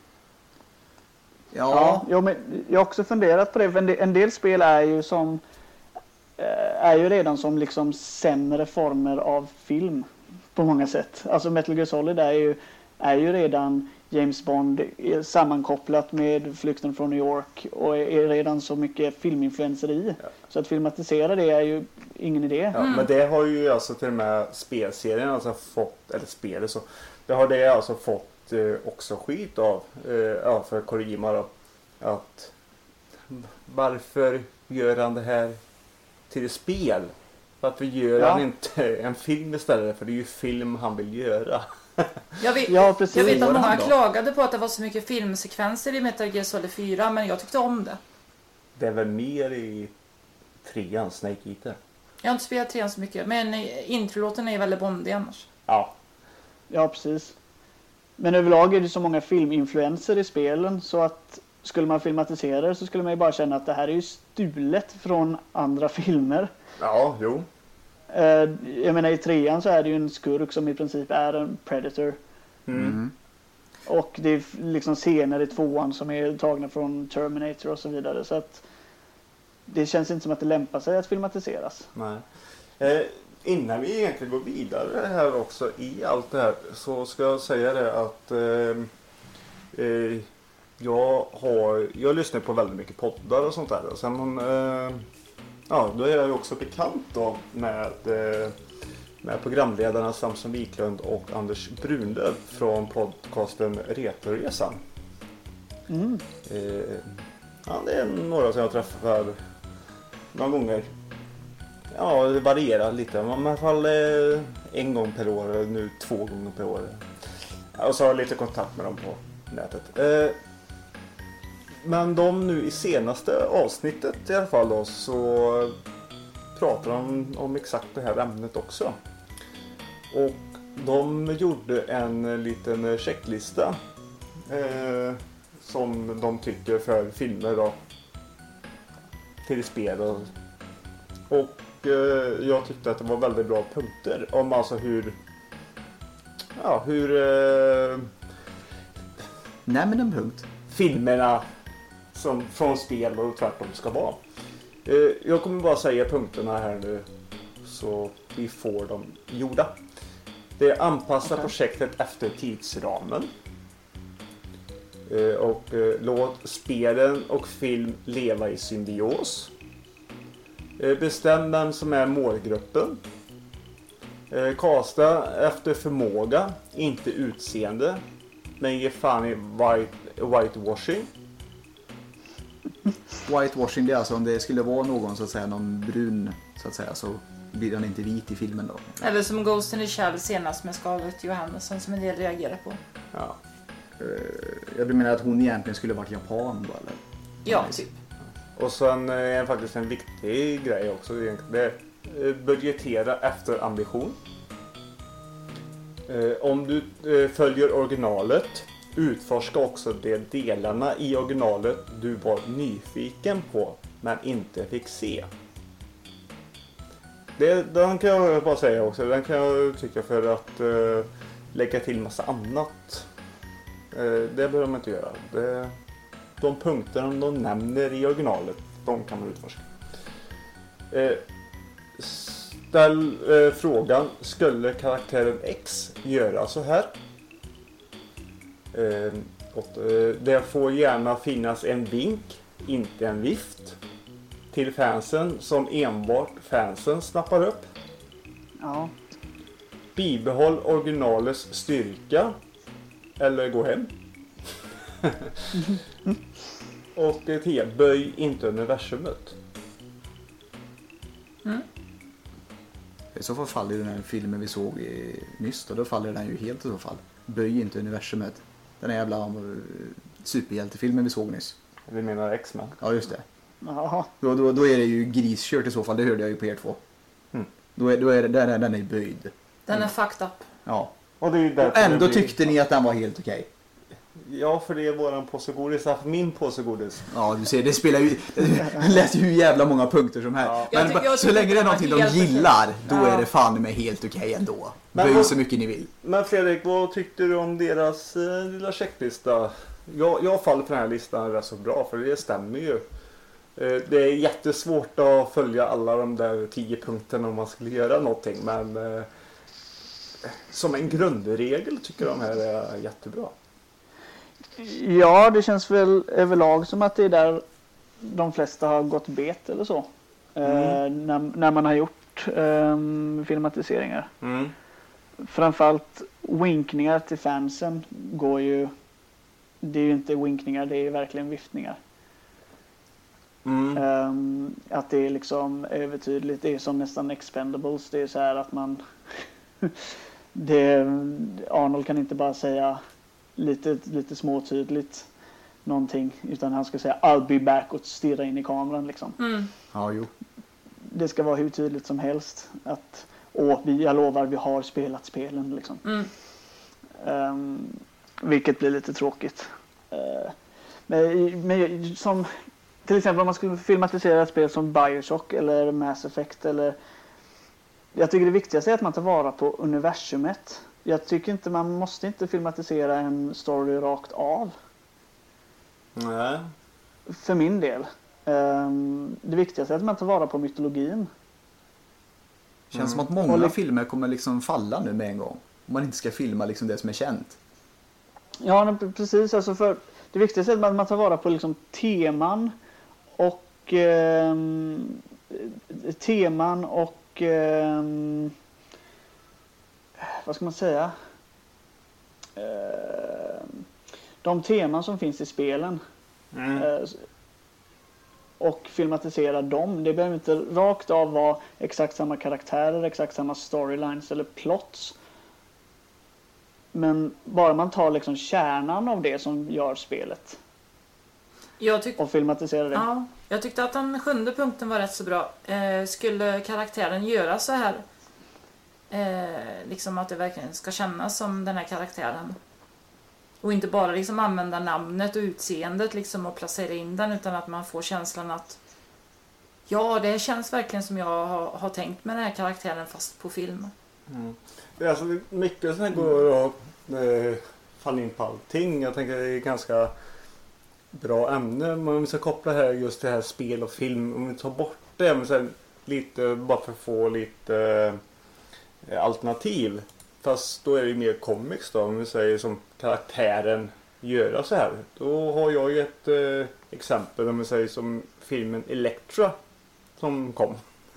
Ja, men jag har också funderat på det. För en del spel är ju redan som liksom sämre former av film. på många sätt. Alltså Metal Gear Solid är ju redan James Bond sammankopplat med Flykten från New York och är redan så mycket filminfluenser i. Ja. Så att filmatisera det är ju ingen idé. Ja, men det har ju alltså till och med spelserien alltså fått, eller spelet så, det har det alltså fått också skit av för Kojima då. Att varför gör han det här till ett spel? Varför gör han inte en film istället? För det är ju film han vill göra. Precis. Jag vet att många klagade på att det var så mycket filmsekvenser i Metal Gear Solid 4, men jag tyckte om det. Det är väl mer i 3an, Snake Eater. Jag har inte spelat 3an så mycket, men introlåten är väldigt bondig annars. Ja, precis. Men överlag är det så många filminfluenser i spelen så att skulle man filmatisera det så skulle man ju bara känna att det här är ju stulet från andra filmer. Ja, jo. Jag menar i 3an så är det ju en skurk som i princip är en Predator. Och det är liksom scener i 2an som är tagna från Terminator och så vidare. Så att det känns inte som att det lämpar sig att filmatiseras. Nej. Innan vi egentligen går vidare här också i allt det här så ska jag säga det att jag lyssnar på väldigt mycket poddar och sånt där. Och sen då är jag ju också bekant då med programledarna Samson Wiklund och Anders Brunlöv från podcasten Retroresan. Det är några som jag träffar några gånger. Ja, det varierar lite. I alla fall en gång per år, nu 2 gånger per år. Och så har jag lite kontakt med dem på nätet. Men de nu i senaste avsnittet i alla fall då, så pratar de om exakt det här ämnet också. Och de gjorde en liten checklista som de tycker för filmer då, till spel och jag tyckte att det var väldigt bra punkter om alltså hur nämn en punkt. Filmerna som från spel och tvärtom ska vara. Jag kommer bara säga punkterna här nu så vi får dem gjorda. Det är anpassa projektet efter tidsramen. Och låt spelen och film leva i symbios. Bestäm vem som är målgruppen. Kasta efter förmåga, inte utseende. Men ge fan i whitewashing. Whitewashing, det är alltså om det skulle vara någon så att säga, någon brun så att säga, så blir han inte vit i filmen då. Eller som Ghost in the Shell senast med Scarlett Johansson som en del reagerar på. Ja. Jag menar att hon egentligen skulle varit japan då, eller? Ja, typ. Och sen är faktiskt en viktig grej också. Det är budgetera efter ambition. Om du följer originalet, utforska också de delarna i originalet du var nyfiken på men inte fick se. Den kan jag bara säga också. Den kan jag tycka för att lägga till massa annat. Det behöver man inte göra. De punkterna de nämner i originalet, de kan man utforska. Ställ frågan, skulle karaktären X göra så här? Det får gärna finnas en vink, inte en vift. Till fansen som enbart fansen snappar upp. Ja. Bibehåll originalets styrka. Eller gå hem. Och 10. Böj inte universumet. I så fall faller den här filmen vi såg nyss då faller den ju helt i så fall. Böj inte universumet. Den här jävla superhjältefilmen vi såg nyss. Vi menar X-Men. Ja, just det. Jaha. Då är det ju griskört i så fall, det hörde jag ju på er två. Då är den är böjd. Den är fucked up. Ja. Och det är ju och ändå tyckte ni att den var helt okej. Ja, för det är våran påsegodis, min påsegodis. Ja, du ser, det spelar ju, det lät ju hur jävla många punkter som här. Ja. Men så länge det är någonting de gillar, då är det fan med helt okej ändå. Böj så mycket ni vill. Men Fredrik, vad tyckte du om deras lilla checklista? Jag faller för den här listan rätt så bra, för det stämmer ju. Det är jättesvårt att följa alla de där 10 punkterna om man skulle göra någonting, men som en grundregel tycker de här är jättebra. Ja, det känns väl överlag som att det är där de flesta har gått bet eller så. När man har gjort filmatiseringar. Framförallt winkningar till fansen går ju... Det är ju inte winkningar, det är ju verkligen viftningar. Att det är liksom övertydligt. Det är som nästan Expendables. Det är så här att man... Arnold kan inte bara säga lite småtydligt någonting, utan han ska säga I'll be back och stirra in i kameran liksom. Ja, jo. Det ska vara hur tydligt som helst att jag lovar, vi har spelat spelen liksom. Vilket blir lite tråkigt. Men som till exempel om man skulle filmatisera ett spel som Bioshock eller Mass Effect eller... Jag tycker det viktigaste är att man tar vara på universumet. Jag tycker inte man måste inte filmatisera en story rakt av. Nej. För min del. Det viktigaste är att man tar vara på mytologin. Känns som att många filmer kommer liksom falla nu med en gång. Om man inte ska filma liksom det som är känt. Ja, precis. Alltså för det viktigaste är att man tar vara på liksom teman och vad ska man säga? De teman som finns i spelen. Och filmatisera dem. Det behöver inte rakt av vara exakt samma karaktärer, exakt samma storylines eller plots. Men bara man tar liksom kärnan av det som gör spelet. Och filmatiserar det. Ja, jag tyckte att den 7:e punkten var rätt så bra. Skulle karaktären göra så här? Liksom att det verkligen ska kännas som den här karaktären. Och inte bara liksom använda namnet och utseendet liksom och placera in den, utan att man får känslan att ja, det känns verkligen som jag har tänkt med den här karaktären fast på film. Det är alltså mycket som går att falla in på allting. Jag tänker det är ganska bra ämne. Man ska koppla här just det här spel och film. Om vi tar bort det men sen lite bara för att få lite alternativ. Fast då är det ju mer comics då. Om vi säger som karaktären göra så här. Då har jag ju ett exempel om vi säger som filmen Elektra som kom.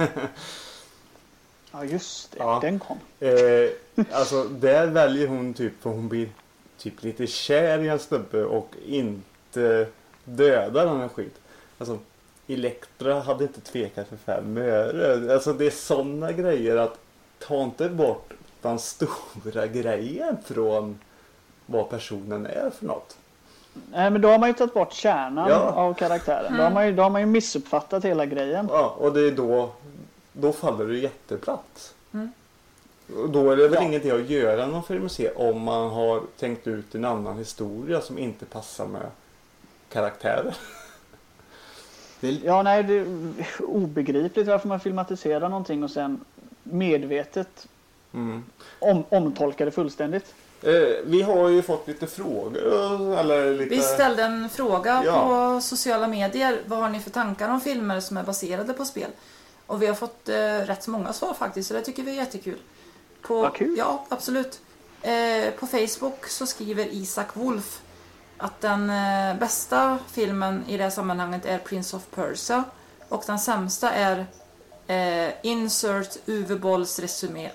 Ja just det, den kom. Alltså där väljer hon typ för hon blir typ lite kär i en snubbe och inte dödar den här skit. Alltså Elektra hade inte tvekat för 5 öre. Alltså det är sådana grejer att ta inte bort den stora grejen från vad personen är för något. Nej, men då har man ju tagit bort kärnan av karaktären. Då har man ju missuppfattat hela grejen. Ja, och det är då faller det jätteplatt. Och då är det väl ingenting att göra någon film se om man har tänkt ut en annan historia som inte passar med karaktärer. Ja, nej, det är obegripligt varför man filmatiserar någonting och sen medvetet omtolkar det fullständigt. Vi har ju fått lite frågor. Eller lite... Vi ställde en fråga på sociala medier. Vad har ni för tankar om filmer som är baserade på spel? Och vi har fått rätt så många svar faktiskt. Så det tycker vi är jättekul. Vad kul. Ja, absolut. På Facebook så skriver Isak Wolf att den bästa filmen i det här sammanhanget är Prince of Persia. Och den sämsta är Insert Uwe Bolls resumé.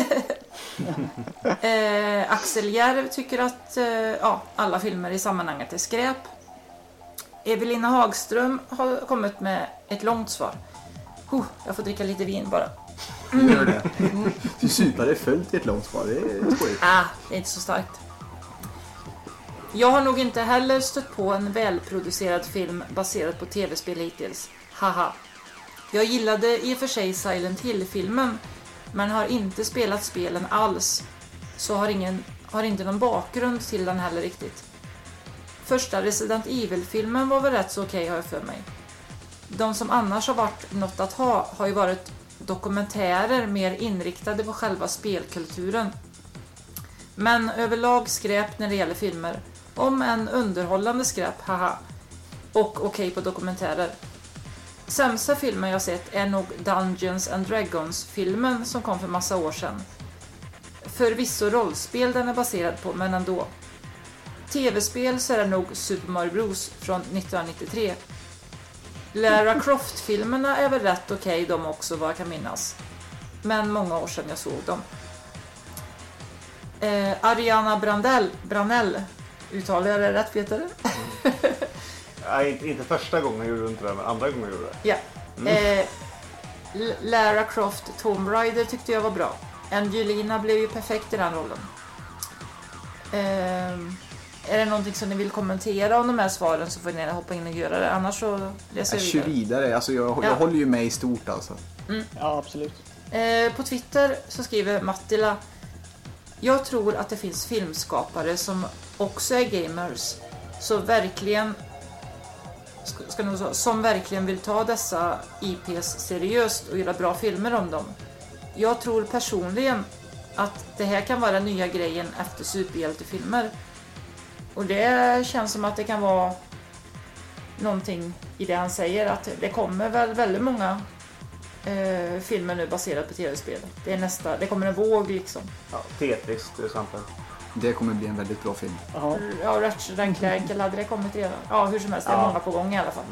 Axel Järv tycker att alla filmer i sammanhanget är skräp. Evelina Hagström har kommit med ett långt svar. Jag får dricka lite vin bara. Gör det. Du supar det fullt i ett långt svar. Det är skojigt. Det är inte så starkt. Jag har nog inte heller stött på en välproducerad film baserad på tv-spel hittills. Haha. Jag gillade i och för sig Silent Hill-filmen, men har inte spelat spelen alls. Så har inte någon bakgrund till den heller riktigt. Första Resident Evil-filmen var väl rätt så okej, har jag för mig. De som annars har varit något att ha har ju varit dokumentärer mer inriktade på själva spelkulturen. Men överlag skräp när det gäller filmer. Om en underhållande skräp, haha. Och okej på dokumentärer. Sämsta filmen jag sett är nog Dungeons and Dragons-filmen som kom för massa år sedan. förvisso rollspel den är baserad på, men ändå. TV-spel så är det nog Super Mario Bros från 1993. Lara Croft-filmerna är väl rätt okej de också, vad jag kan minnas. Men många år sedan jag såg dem. Ariana Branell, uttalar jag det rätt, vet du? Nej, inte första gången jag gjorde det inte det, men andra gången jag gjorde det. Ja. Lara Croft Tomb Raider tyckte jag var bra. Angelina blev ju perfekt i den rollen. Är det någonting som ni vill kommentera om de här svaren så får ni hoppa in och göra det. Annars så läser jag vidare. Vidare. Alltså jag håller ju med i stort alltså. Ja, absolut. På Twitter så skriver Mattila: jag tror att det finns filmskapare som också är gamers. Som verkligen vill ta dessa IPs seriöst och göra bra filmer om dem. Jag tror personligen att det här kan vara den nya grejen efter superhjältefilmer. Och det känns som att det kan vara någonting i det han säger, att det kommer väl väldigt många filmer nu baserat på tv-spel. Det kommer en våg liksom. Ja, Tetris till exempel. Det kommer bli en väldigt bra film. Ja, Ratchet & Clank hade det kommit redan. Ja, hur som helst, det är många på gång i alla fall.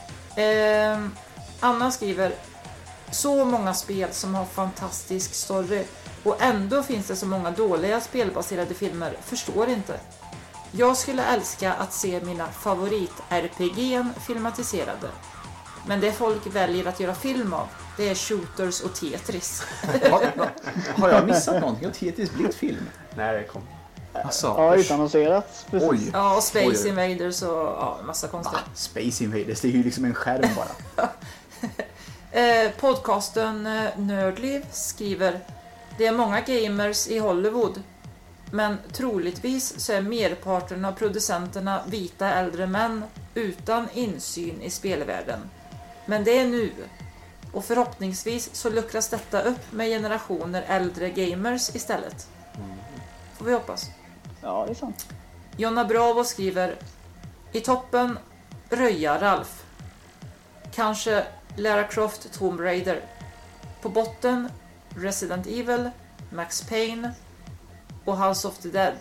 Anna skriver: så många spel som har fantastisk story och ändå finns det så många dåliga spelbaserade filmer, förstår inte. Jag skulle älska att se mina favorit-RPG:n filmatiserade. Men det folk väljer att göra film av, det är shooters och Tetris. Har jag missat någonting? Har Tetris blivit film? Nej, det kom. Alltså, ja, utannonserat. Oj. Ja, och Space Invaders och massa konstigt. Space Invaders, det är ju liksom en skärm bara. Podcasten Nördliv skriver: det är många gamers i Hollywood, men troligtvis så är merparten av producenterna vita äldre män utan insyn i spelvärlden. Men det är nu. Och förhoppningsvis så luckras detta upp med generationer äldre gamers istället. Får vi hoppas. Ja, det är sant. Jonna Bravo skriver: i toppen Röja Ralf. Kanske Lara Croft Tomb Raider. På botten Resident Evil, Max Payne och House of the Dead.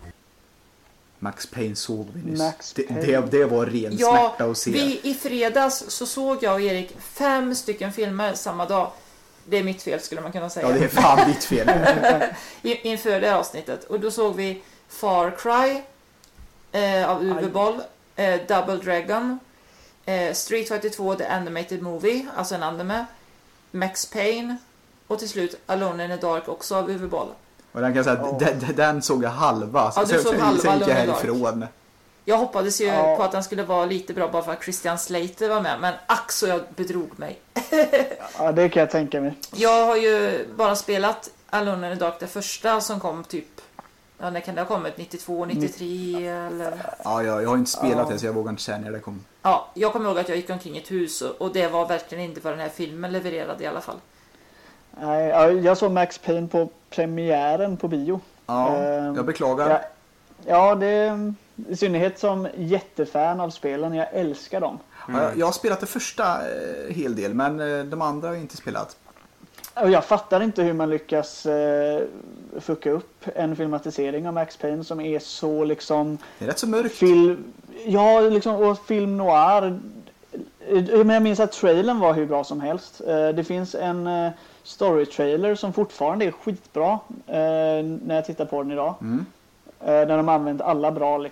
Max Payne såg vi nyss. Payne. Det var ren smärta att se. I fredags så såg jag och Erik 5 stycken filmer samma dag. Det är mitt fel skulle man kunna säga. Ja, det är fan ditt fel. Inför det avsnittet. Och då såg vi Far Cry av Uwe Boll, Double Dragon, Street Fighter 2 The Animated Movie, alltså en anime, Max Payne och till slut Alone in the Dark också av Uwe Boll. Och den kan jag säga att den såg jag halva. Ja, du såg halva sen gick jag härifrån. Jag hoppades ju på att den skulle vara lite bra bara för att Christian Slater var med. Men så jag bedrog mig. Ja, det kan jag tänka mig. Jag har ju bara spelat Alone in the Dark, det första som kom typ... Ja, när kan det ha kommit? 92, 93 eller... Ja, jag har inte spelat det så jag vågar inte säga när det kom. Ja, jag kommer ihåg att jag gick omkring ett hus och det var verkligen inte vad den här filmen levererade i alla fall. Nej, jag såg Max Payne på premiären på bio. Ja, jag beklagar. Ja, det i synnerhet som jättefan av spelen. Jag älskar dem. Jag har spelat det första hel del, men de andra har jag inte spelat. Och jag fattar inte hur man lyckas fucka upp en filmatisering av Max Payne som är så liksom... Det är rätt så mörkt. Ja, liksom, och film noir. Men jag minns att trailern var hur bra som helst. Det finns en story-trailer som fortfarande är skitbra när jag tittar på den idag. Där de använt alla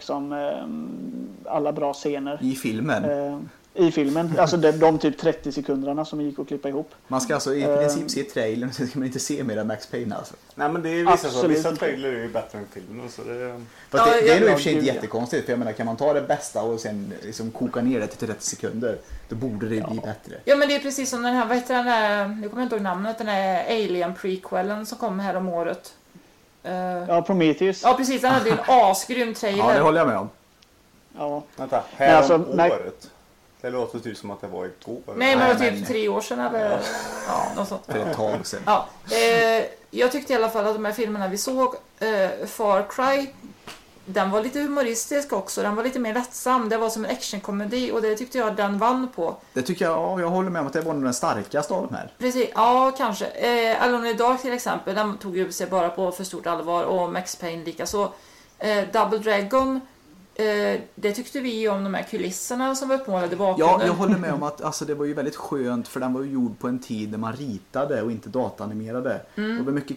bra scener. I filmen? I filmen. Alltså de typ 30 sekunderna som gick att klippa ihop. Man ska alltså i princip se trailern så ska man inte se mer av Max Payne alltså. Nej, men det är vissa trailer är ju bättre än filmen. Så det... Fast det är nog i och för sig inte jättekonstigt. För jag menar, kan man ta det bästa och sen liksom koka ner det till 30 sekunder, då borde det bli bättre. Ja, men det är precis som den här, vad heter den här, nu kommer jag inte ihåg namnet, den här Alien-prequelen som kom här om året. Ja, Prometheus. Ja, precis. Den hade en asgrym trailer. Ja, det håller jag med om. Ja. Vänta, här om året. Det låter typ som att det var igår. Nej, men det var typ 3 år sedan eller något sånt. För ett tag sedan. Ja, jag tyckte i alla fall att de här filmerna vi såg, Far Cry, den var lite humoristisk också. Den var lite mer lättsam. Det var som en actionkomedi och det tyckte jag den vann på. Det tycker jag håller med om att det var den starkaste av de här. Precis, ja kanske. Alone in the Dark till exempel, den tog ju sig bara på för stort allvar och Max Payne lika så. Double Dragon, det tyckte vi om de här kulisserna som var uppmålade bakom. Ja, jag håller med om att alltså, det var ju väldigt skönt för den var ju gjord på en tid när man ritade och inte datanimerade. Det var mycket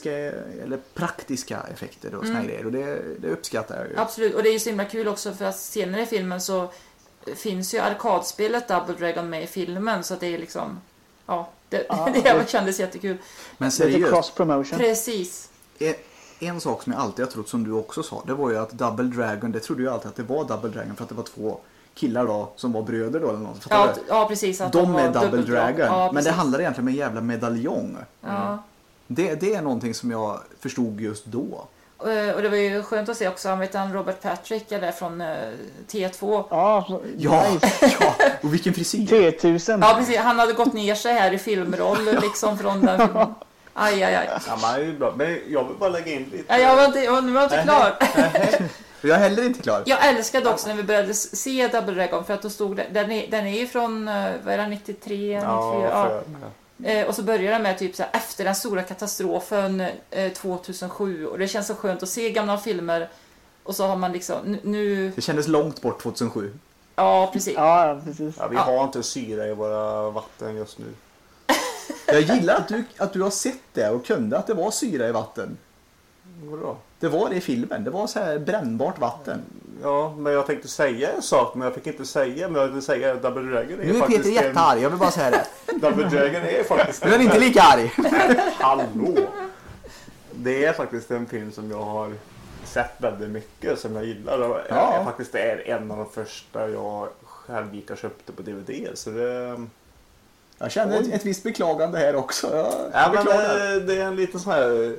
praktiska effekter och såna grejer och det uppskattar jag ju. Absolut, och det är ju så himla kul också för att senare i filmen så finns ju arkadspelet Double Dragon med i filmen så att det är liksom, ja, det kändes jättekul. Men seriöst, cross promotion. Precis. En sak som jag alltid har trott som du också sa, det var ju att Double Dragon, det trodde jag alltid att det var Double Dragon för att det var två killar då som var bröder då eller något. Ja, precis. Att de var är Double Dragon, ja, men det handlar egentligen om en jävla medaljong. Ja. Det är någonting som jag förstod just då. Och det var ju skönt att se också, han vet Robert Patrick eller från T2. Ja, och vilken frisyr. T1000. Ja, precis. Han hade gått ner sig här i filmroll liksom från den filmen. Aj. Ja, man är ju bra. Men jag vill bara lägga in lite. Ja, nu var jag inte klar. Jag är heller inte klar. Jag älskade också när vi började se Double Dragon för att då stod den är ju från vad är det, 93, 94. Ja. Och så börjar det med typ så här, efter den stora katastrofen 2007 och det känns så skönt att se gamla filmer och så har man liksom nu. Det kändes långt bort 2007. Ja, precis. Ja, precis. Ja, vi har inte syra i våra vatten just nu. Jag gillar att du har sett det och kunde att det var syra i vatten. Vadå? Det var det i filmen. Det var så här brännbart vatten. Ja, men jag tänkte säga en sak men jag fick inte säga. Men jag vill säga att Double Dragon är nu är faktiskt Peter jättearg, jag vill bara säga det. Double Dragon är faktiskt Du är inte lika arg. Hallå! Det är faktiskt en film som jag har sett väldigt mycket som jag gillar. Och Ja. faktiskt det är en av de första jag själv gick och köpte på DVD. Så det... Jag känner ett visst beklagande här också. Ja, men det är en liten sån här...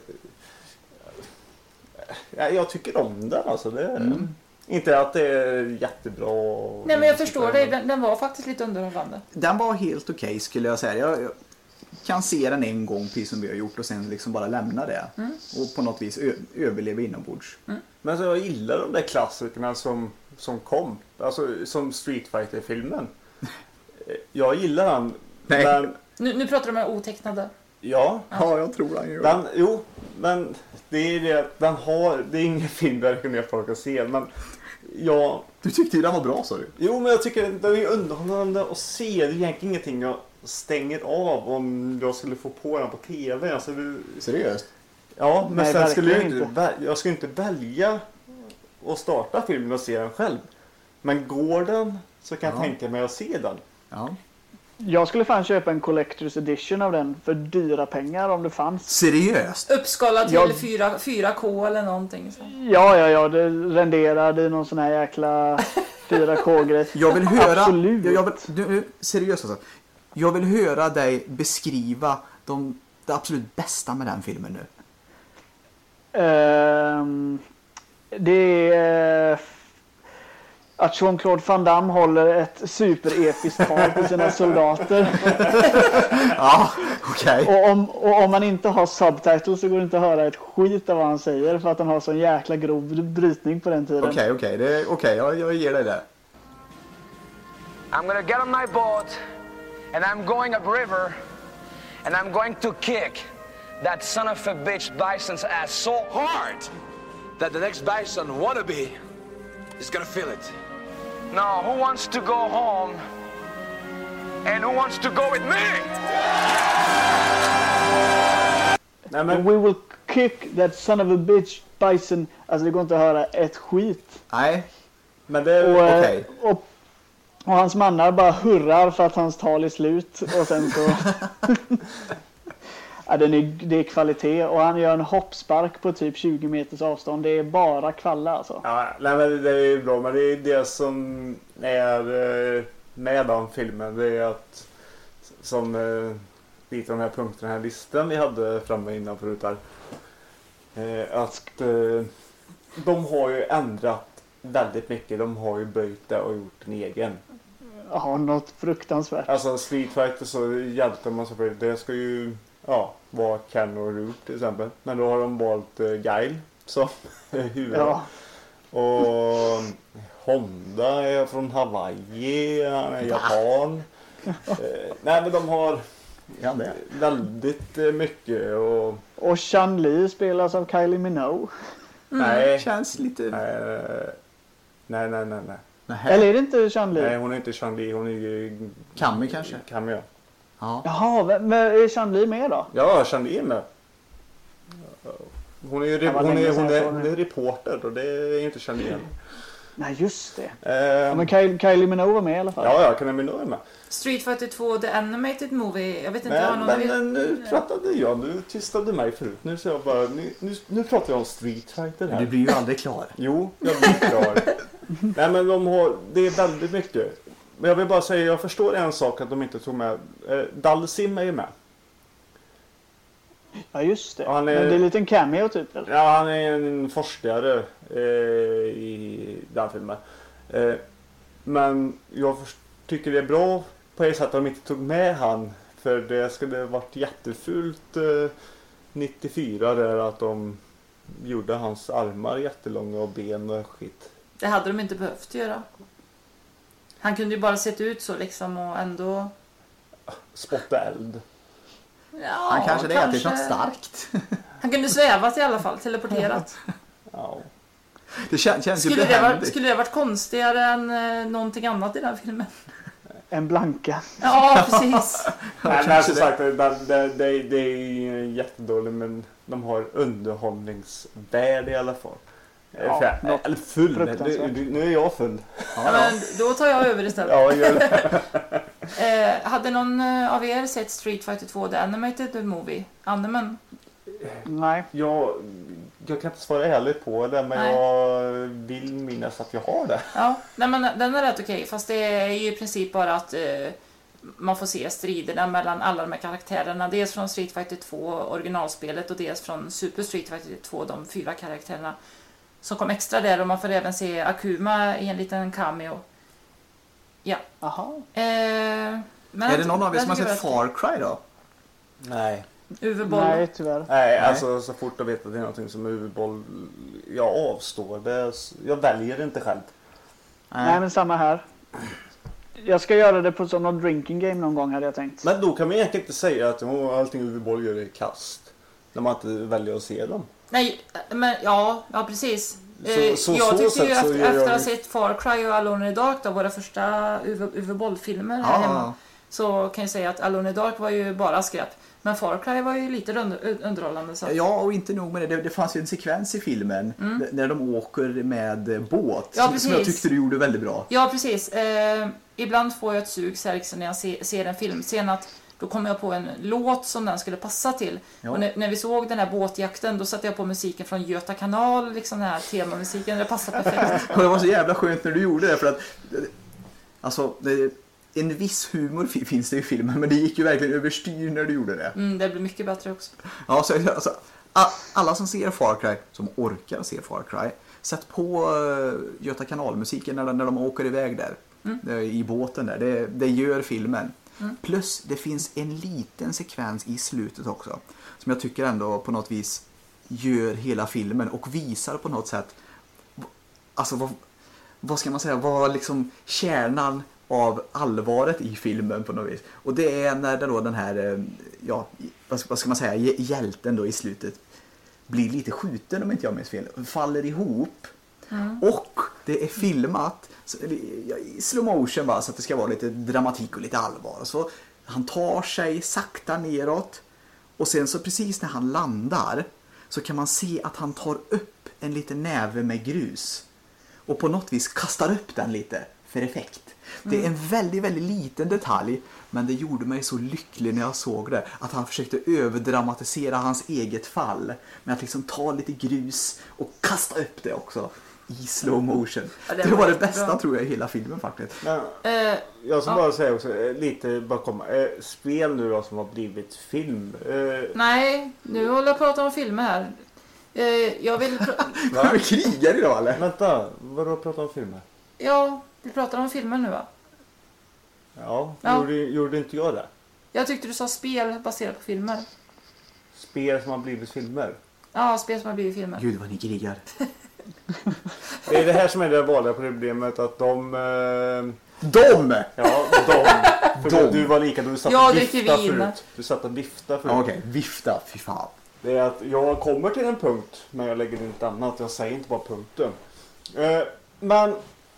Jag tycker om den alltså. Det... Inte att det är jättebra. Nej, men jag förstår det. Den var faktiskt lite underhållande. Den var helt okej, skulle jag säga. Jag kan se den en gång precis som vi har gjort och sen liksom bara lämna det. Och på något vis överleva inombords. Men så jag gillar de där klassikerna som kom. Alltså som Street Fighter-filmen. Jag gillar den. Nej. Men, Nu pratar de om otecknade. ja. Ja, jag tror han gör. Jo, men det är det. Det är ingen film jag rekommenderar folk att se. Men Du tyckte ju den var bra, sa du. Jo, men jag tycker den är underhållande att se. Det är egentligen ingenting jag stänger av om jag skulle få på den på tv. Alltså, Seriöst? Ja, men Nej, sen skulle verkligen jag skulle inte välja att starta filmen och se den själv. Men går den så kan jag tänka mig att se den. Ja. Jag skulle fan köpa en Collector's Edition av den för dyra pengar om det fanns. Seriöst? Uppskalad till Ja. 4K eller någonting. Så. Ja, det renderade i någon sån här jäkla 4K-grej. Jag vill höra... Absolut. Seriöst alltså. Jag vill höra dig beskriva det absolut bästa med den filmen nu. Det är att Jean-Claude Van Damme håller ett superepiskt tal på sina soldater. Ja, okej. Och om man inte har subtitles så går det inte att höra ett skit av vad han säger för att han har sån jäkla grov brytning på den tiden. Okej, jag ger dig det. I'm gonna get on my boat and I'm going upriver and I'm going to kick that son of a bitch Bison's ass so hard that the next Bison wannabe is gonna feel it. Now, who wants to go home and who wants to go with me? Nej, men, We will kick that son of a bitch Bison. Alltså det går inte att höra ett skit. Nej, men det är okej. Och hans mannar bara hurrar för att hans tal är slut. Och sen så... ja, det är kvalitet. Och han gör en hoppspark på typ 20 meters avstånd. Det är bara kvalla alltså. ja, nej, men det är bra, men det är det som är med den filmen. Det är att som lite av de här punkterna, den här listan vi hade framme innan förut där. Att de har ju ändrat väldigt mycket. De har ju böjt det och gjort en egen. Ja, något fruktansvärt. Alltså Street Fighter så hjälper man sig. Det ska ju vara Ken och Root till exempel. Men då har de valt Guile som huvud. Ja. Och Honda är från Hawaii, han är japan. Nej men de har väldigt mycket Och Chun-Li spelas av Kylie Minogue. Nej. Känns lite... Nej. Eller är det inte Chun-Li? Nej, hon är inte Chun-Li, hon är ju... Kami kanske? Kami, ja. Ja. Jaha, men är Chun-Li med då? Ja, Chun-Li är med. Hon är ju var länge sedan jag såg hon är reporter och det är inte Chun-Li än. Nej, just det. Ja, men Kylie Minogue var med i alla fall. Ja, Kylie Minogue är med. Street Fighter 2 The Animated Movie. Jag vet inte vad någon Men nu pratade jag, nu tystade mig förut. Nu så jag bara, nu pratar jag om Street Fighter här. Du blir ju aldrig klar. Jo, jag blir klar. Nej men det är väldigt mycket. Men jag vill bara säga, jag förstår en sak att de inte tog med. Dalsim är ju med. Ja, just det. Han men det är en liten cameo typ eller? Ja, han är en forskare i den filmen. Men jag tycker det är bra på ett sätt att de inte tog med han. För det skulle varit jättefult 94 där att de gjorde hans armar jättelånga och ben och skit. Det hade de inte behövt göra. Han kunde ju bara sett ut så liksom och ändå... Spotta eld. Ja, Han kanske det ätit något starkt. Han kunde svävat i alla fall, teleporterat. Ja. Det känns ju Skulle behändigt. det varit konstigare än någonting annat i den filmen? En blanka. Ja, precis. Nej, som sagt, det är jättedåligt, men de har underhållningsvärde i alla fall. Ja, eller full. fruktansvärt. Nu är jag full. Ja, men då tar jag över istället. Ja, gör det. Hade någon av er sett Street Fighter 2 The Animated Movie? Animen? Nej. Jag kan inte svara ärligt på det, men Nej. jag vill minnas att jag har det. Ja, nej, men den är rätt okej. Fast det är ju i princip bara att man får se striderna mellan alla de här karaktärerna. Dels från Street Fighter 2 originalspelet och dels från Super Street Fighter 2, de 4 karaktärerna som kom extra där. Och man får även se Akuma i en liten cameo. Ja. Aha. Men Är det någon av er som har sett Far Cry då? Nej. Uwe-boll. Nej, tyvärr. Nej, alltså så fort jag vet att det är någonting som är huvudboll, jag avstår det. Jag väljer det inte själv. Nej, men samma här. Jag ska göra det på som någon drinking game någon gång hade jag tänkt. Men då kan man egentligen inte säga att allting huvudboll gör är kast. När man inte väljer att se dem. Nej, men ja precis. Så jag tyckte sätt ju så gör efter att ha jag- sett Far Cry och Alone in the Dark då, våra första Uwe-boll-filmer här Ja. hemma, så kan jag säga att Alone in the Dark var ju bara skräp. Men Far Cry var ju lite underhållande. Så. Ja, och inte nog med det. Det fanns ju en sekvens i filmen när de åker med båt. Ja, som precis. jag tyckte du gjorde väldigt bra. Ja, precis. Ibland får jag ett sug så här, liksom, när jag ser en filmscen att då kommer jag på en låt som den skulle passa till. Ja. Och när vi såg den här båtjakten, då satte jag på musiken från Göta kanal, liksom den här temamusiken, det passar perfekt. Och det var så jävla skönt när du gjorde det, för att alltså, en viss humor finns det i filmen, men det gick ju verkligen överstyr när du gjorde det. Det blir mycket bättre också. Ja, så, alltså, alla som ser Far Cry, som orkar se Far Cry, sätt på Göta kanalmusiken när de åker iväg där. I båten där. Det gör filmen. Plus det finns en liten sekvens i slutet också som jag tycker ändå på något vis gör hela filmen och visar på något sätt, alltså vad ska man säga, vad liksom kärnan av allvaret i filmen på något vis. Och det är när då den här, ja, vad ska man säga, hjälten då i slutet blir lite skjuten, om inte jag minns fel, faller ihop. Och det är filmat i slow motion bara, så att det ska vara lite dramatik och lite allvar. Så han tar sig sakta neråt och sen så precis när han landar så kan man se att han tar upp en liten näve med grus och på något vis kastar upp den lite för effekt. Det är en väldigt, väldigt liten detalj, men det gjorde mig så lycklig när jag såg det, att han försökte överdramatisera hans eget fall med att liksom ta lite grus och kasta upp det också i slow motion. Ja, det var det jättebra. bästa tror jag i hela filmen faktiskt. Men, jag ska bara säga också, lite bara komma. Spel nu då som har blivit film. Nej, nu håller jag på att prata om filmer här. Jag vill... Var vi krigar idag eller? Vänta, vadå pratar om filmer? Ja, vi pratar om filmer nu va? Ja, Ja. Gjorde inte jag det? Jag tyckte du sa spel baserat på filmer. Spel som har blivit filmer. Ja, spel som har blivit filmer. Gud vad ni krigar. Det är det här som är det vanliga problemet, att de... Ja, För du var lika, du satt Jag och dricker vifta vin. förut. Du satt och vifta förut. Okej, vifta, fy fan. Det är att jag kommer till en punkt, men jag lägger in ett annat. Jag säger inte bara punkten. Men...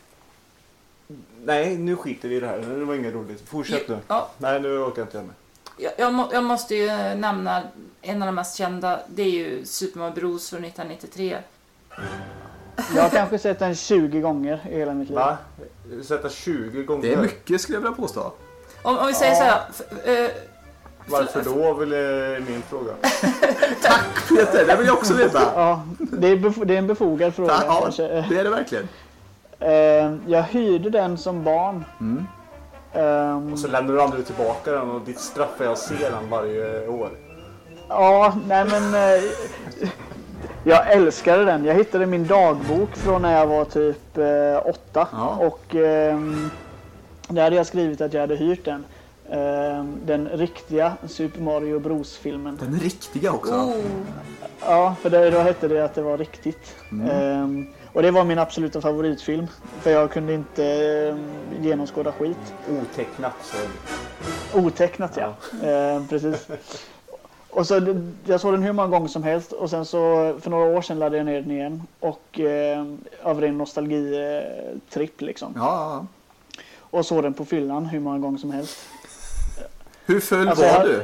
Nej, nu skiter vi i det här. Det var inget roligt. Fortsätt nu. Ja. Nej, nu orkar inte jag med. Jag måste ju nämna en av de mest kända. Det är ju Super Mario Bros från 1993. Jag har kanske sett den 20 gånger i hela mitt liv. Va? Sätta 20 gånger? Det är mycket, skulle jag vilja påstå. Om vi säger så här... Varför då, vill min fråga. Tack Peter, det vill jag också veta. Ja, det är en befogad fråga. Ja, kanske. det är det verkligen. Jag hyrde den som barn. Och så lämnar du aldrig tillbaka den, och ditt straff är att se den varje år. Ja, nej men... jag älskade den. Jag hittade min dagbok från när jag var typ 8. Ja. Och där hade jag skrivit att jag hade hyrt den. Den riktiga Super Mario Bros-filmen. Den riktiga också. Ja, för då hette det att det var riktigt. Och det var min absoluta favoritfilm. För jag kunde inte genomskåda skit. Otecknat så. Otecknat, ja. Precis. Och så, jag såg den hur många gånger som helst. Och sen så, för några år sedan laddade jag ner den igen. Och av ren nostalgitripp liksom. Ja. Och såg den på fyllan hur många gånger som helst. Hur full Alltså, var du?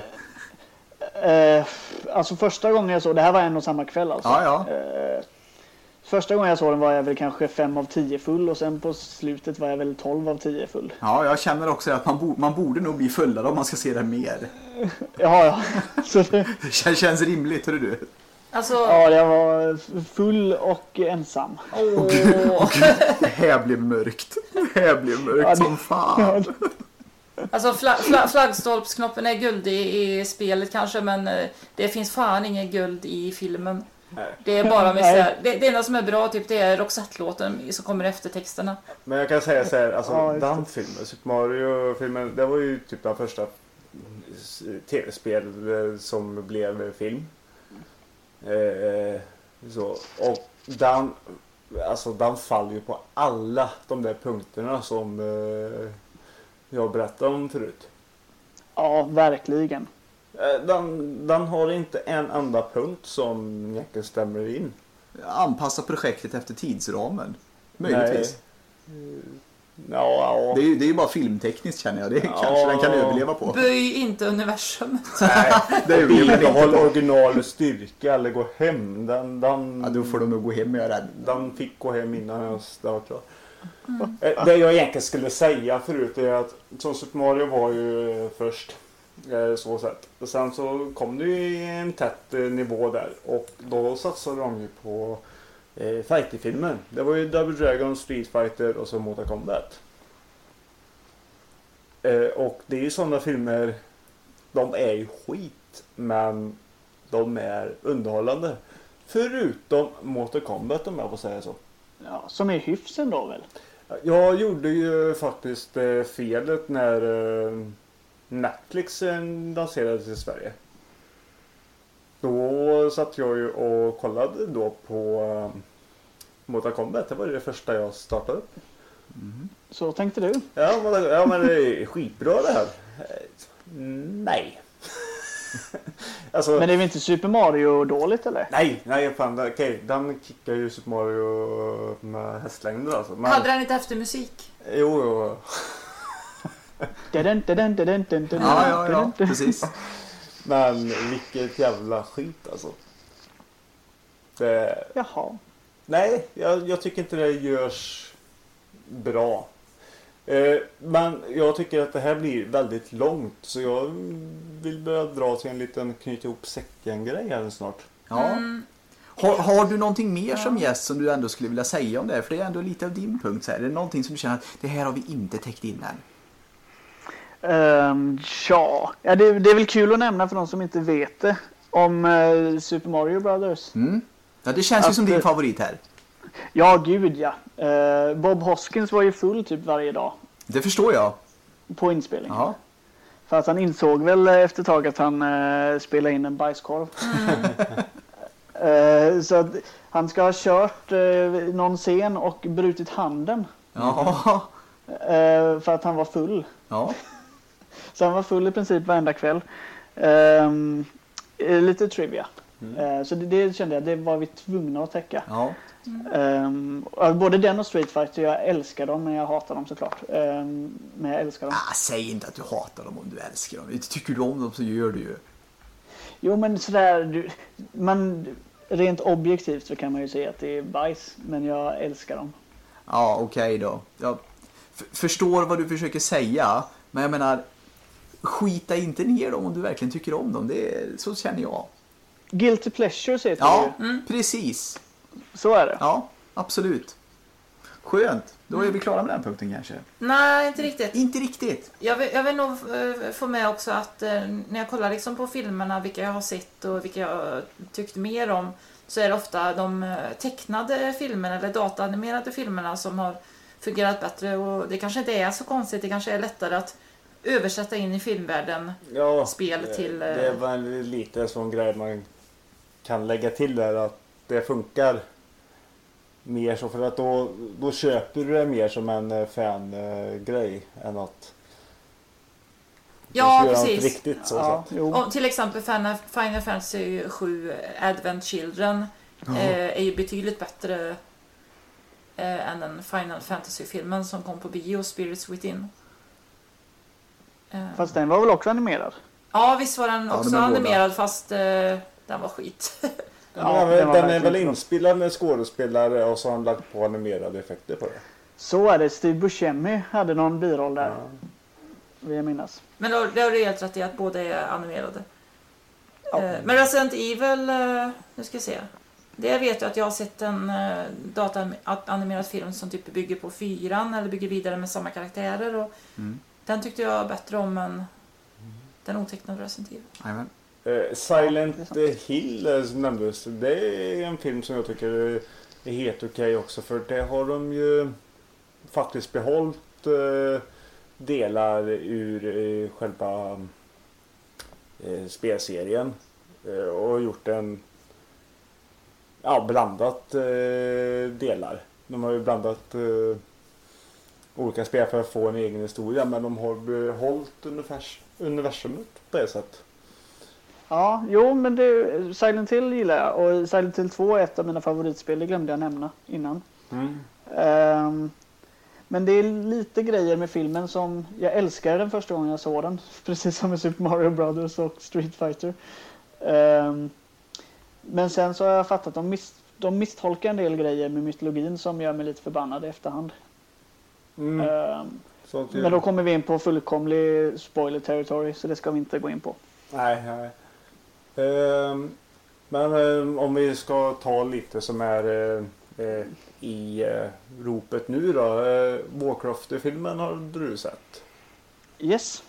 Alltså första gången jag såg, det här var en och samma kväll alltså. Ja. Första gången jag såg den var jag väl kanske 5 av 10 full, och sen på slutet var jag väl 12 av 10 full. Ja, jag känner också att man borde nog bli fullare om man ska se det mer. Ja. Så det Känns rimligt, hör du? Alltså... Ja, jag var full och ensam. Det här blev mörkt. Det här blev mörkt som fan. Alltså flaggstolpsknoppen är guld i spelet kanske, men det finns fan ingen guld i filmen. Det är bara med det enda som är bra typ, det är Roxette-låten som kommer efter texterna. Men jag kan säga så här, alltså den filmen, Super Mario-filmen, det var ju typ den första tv-spel som blev film. Så, och den faller ju på alla de där punkterna som jag berättade om förut. Ja, verkligen. Den har inte en enda punkt som egentligen stämmer in. Anpassa projektet efter tidsramen. Möjligtvis. Ja. Det är ju bara filmtekniskt, känner jag. Det kanske den kan överleva på. Böj inte universum. Nej, det är bibehåll original styrka eller gå hem. Ja, då får de nog gå hem, jag är rädd. Den fick gå hem innan jag var klar. Det jag egentligen skulle säga förut är att som Super Mario var ju först. Så sett. Och sen så kom det ju en tätt nivå där, och då satsade de ju på fighterfilmen. Det var ju Double Dragon, Street Fighter och så Mortal Kombat. Och det är ju sådana filmer, de är ju skit, men de är underhållande. Förutom Mortal Kombat, om jag får säga så. Ja, som är hyfsen då väl? Jag gjorde ju faktiskt felet när Netflix lanserades i Sverige. Då satt jag ju och kollade då på Mortal Kombat. Det var det första jag startade upp. Så tänkte du? Ja, men det är skitbra det här. Nej. Alltså, men det är väl inte Super Mario dåligt eller? Nej, fan, okej. Den kickar ju Super Mario med hästlängder alltså. Men... Hade den inte eftermusik? Jo. Ja, precis. Men vilket jävla skit alltså. Jaha. Nej, jag tycker inte det görs bra. Men jag tycker att det här blir väldigt långt, så jag vill börja dra till en liten knyta ihop säcken-grej här snart. Ja. Har du någonting mer som gäst som du ändå skulle vilja säga om det? För det är ändå lite av din punkt. Så här. Är det någonting som du känner att det här har vi inte täckt in än? Ja, det är väl kul att nämna för de som inte vet det om Super Mario Brothers. Ja, det känns ju som din favorit här. Ja, gud ja. Bob Hoskins var ju full typ varje dag. Det förstår jag. På inspelning. Ja. För att han insåg väl efter ett tag att han spelade in en bajskorv. Så att han ska ha kört någon scen och brutit handen. Ja. För att han var full. Ja. Så han var full i princip varenda kväll. Lite trivia. Så det kände jag, det var vi tvungna att täcka. Ja. Både den och Street Fighter, jag älskar dem men jag hatar dem såklart. Men jag älskar dem. Säg inte att du hatar dem om du älskar dem. Tycker du om dem så gör du ju. Jo men sådär, rent objektivt så kan man ju säga att det är bajs. Men jag älskar dem. Ja, okej då. Jag förstår vad du försöker säga. Men jag menar, skita inte ner dem om du verkligen tycker om dem. Så känner jag. Guilty pleasures heter det ju. Precis. Så är det. Ja, absolut. Skönt. Då är vi klara med den punkten kanske. Nej, inte riktigt. Inte riktigt. Jag vill nog få med också att när jag kollar liksom på filmerna, vilka jag har sett och vilka jag har tyckt mer om, så är det ofta de tecknade filmerna eller dataanimerade filmerna som har fungerat bättre. Och det kanske inte är så konstigt, det kanske är lättare att översätta in i filmvärlden spel till... Det är väl lite sån grej man kan lägga till där, att det funkar mer så, för att då köper du det mer som en fan-grej än att ja, precis. Riktigt så. Och till exempel Final Fantasy 7 Advent Children är ju betydligt bättre än den Final Fantasy-filmen som kom på bio, Spirits Within. Fast den var väl också animerad? Ja, visst var den också animerad, fast den var skit. Den är väl inspelad med skådespelare och så har han lagt på animerade effekter på det. Så är det. Steve Buscemi hade någon biroll där. Vill jag minnas. Men då har du helt rätt i att båda är animerade. Men Resident Evil, nu ska jag se. Det vet jag att jag har sett en dataanimerad film som typ bygger på 4 eller bygger vidare med samma karaktärer. Och den tyckte jag bättre om än den otecknade Resident Evil. Amen. Silent Hill som nämndes, det är en film som jag tycker är helt okej också, för det har de ju faktiskt behållit delar ur själva spelserien och gjort en blandat delar. De har ju blandat olika spel för att få en egen historia, men de har behållit universumet på det sättet. Ja, jo men Silent Hill gillar jag, och Silent Hill 2 är ett av mina favoritspel, det glömde jag nämna innan. Men det är lite grejer med filmen som jag älskade den första gången jag såg den, precis som med Super Mario Brothers och Street Fighter. Men sen så har jag fattat att de misstolkar en del grejer med mytologin som gör mig lite förbannad i efterhand. Men då kommer vi in på fullkomlig spoiler territory, så det ska vi inte gå in på. Nej. Men om vi ska ta lite som är i ropet nu då. Warcraft-filmen har du sett? Yes.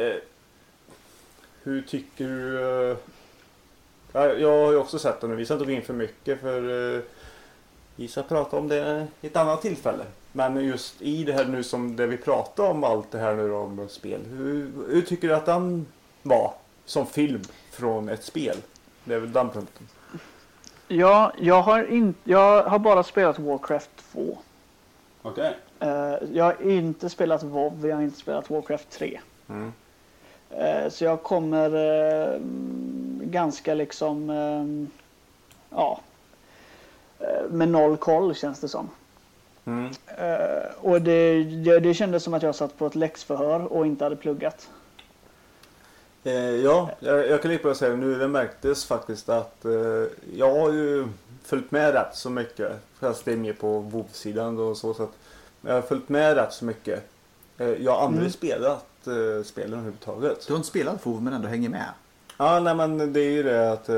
Hur tycker du... jag har ju också sett den, vi ska inte gå in för mycket för vi ska prata om det i ett annat tillfälle. Men just i det här nu som det vi pratar om, allt det här nu om spel. Hur tycker du att den var som film från ett spel? Det är väl den punkten. Ja, jag har bara spelat Warcraft 2. Okej. Jag har inte spelat WoW, jag har inte spelat Warcraft 3. Så jag kommer ganska liksom med noll koll, känns det som. Och det kändes som att jag satt på ett läxförhör och inte hade pluggat. Jag kan lika bra säga nu, det märktes faktiskt att jag har ju följt med rätt så mycket, fast det är mer på WoW-sidan och så att jag har följt med rätt så mycket. Jag har aldrig spelat spelen överhuvudtaget. Du har inte spelat WoW men ändå hänger med? Ja, nej men det är ju det att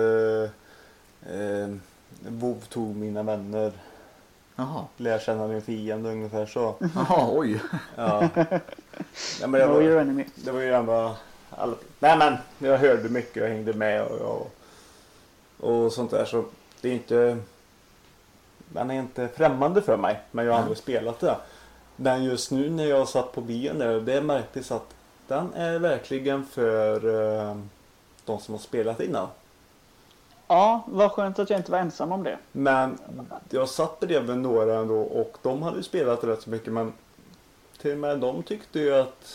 WoW tog mina vänner. Jaha. Lär känna min fiende ungefär så. Jaha, oj. Ja. Nej, men det var ju ändå nej men jag hörde mycket och hängde med och sånt där, så det är inte, man är inte främmande för mig, men jag har aldrig spelat det. Men just nu när jag satt på bion där, det märktes att den är verkligen för de som har spelat innan. Ja, vad skönt att jag inte var ensam om det. Men jag satt bredvid några ändå och de hade ju spelat rätt så mycket, men till och med de tyckte ju att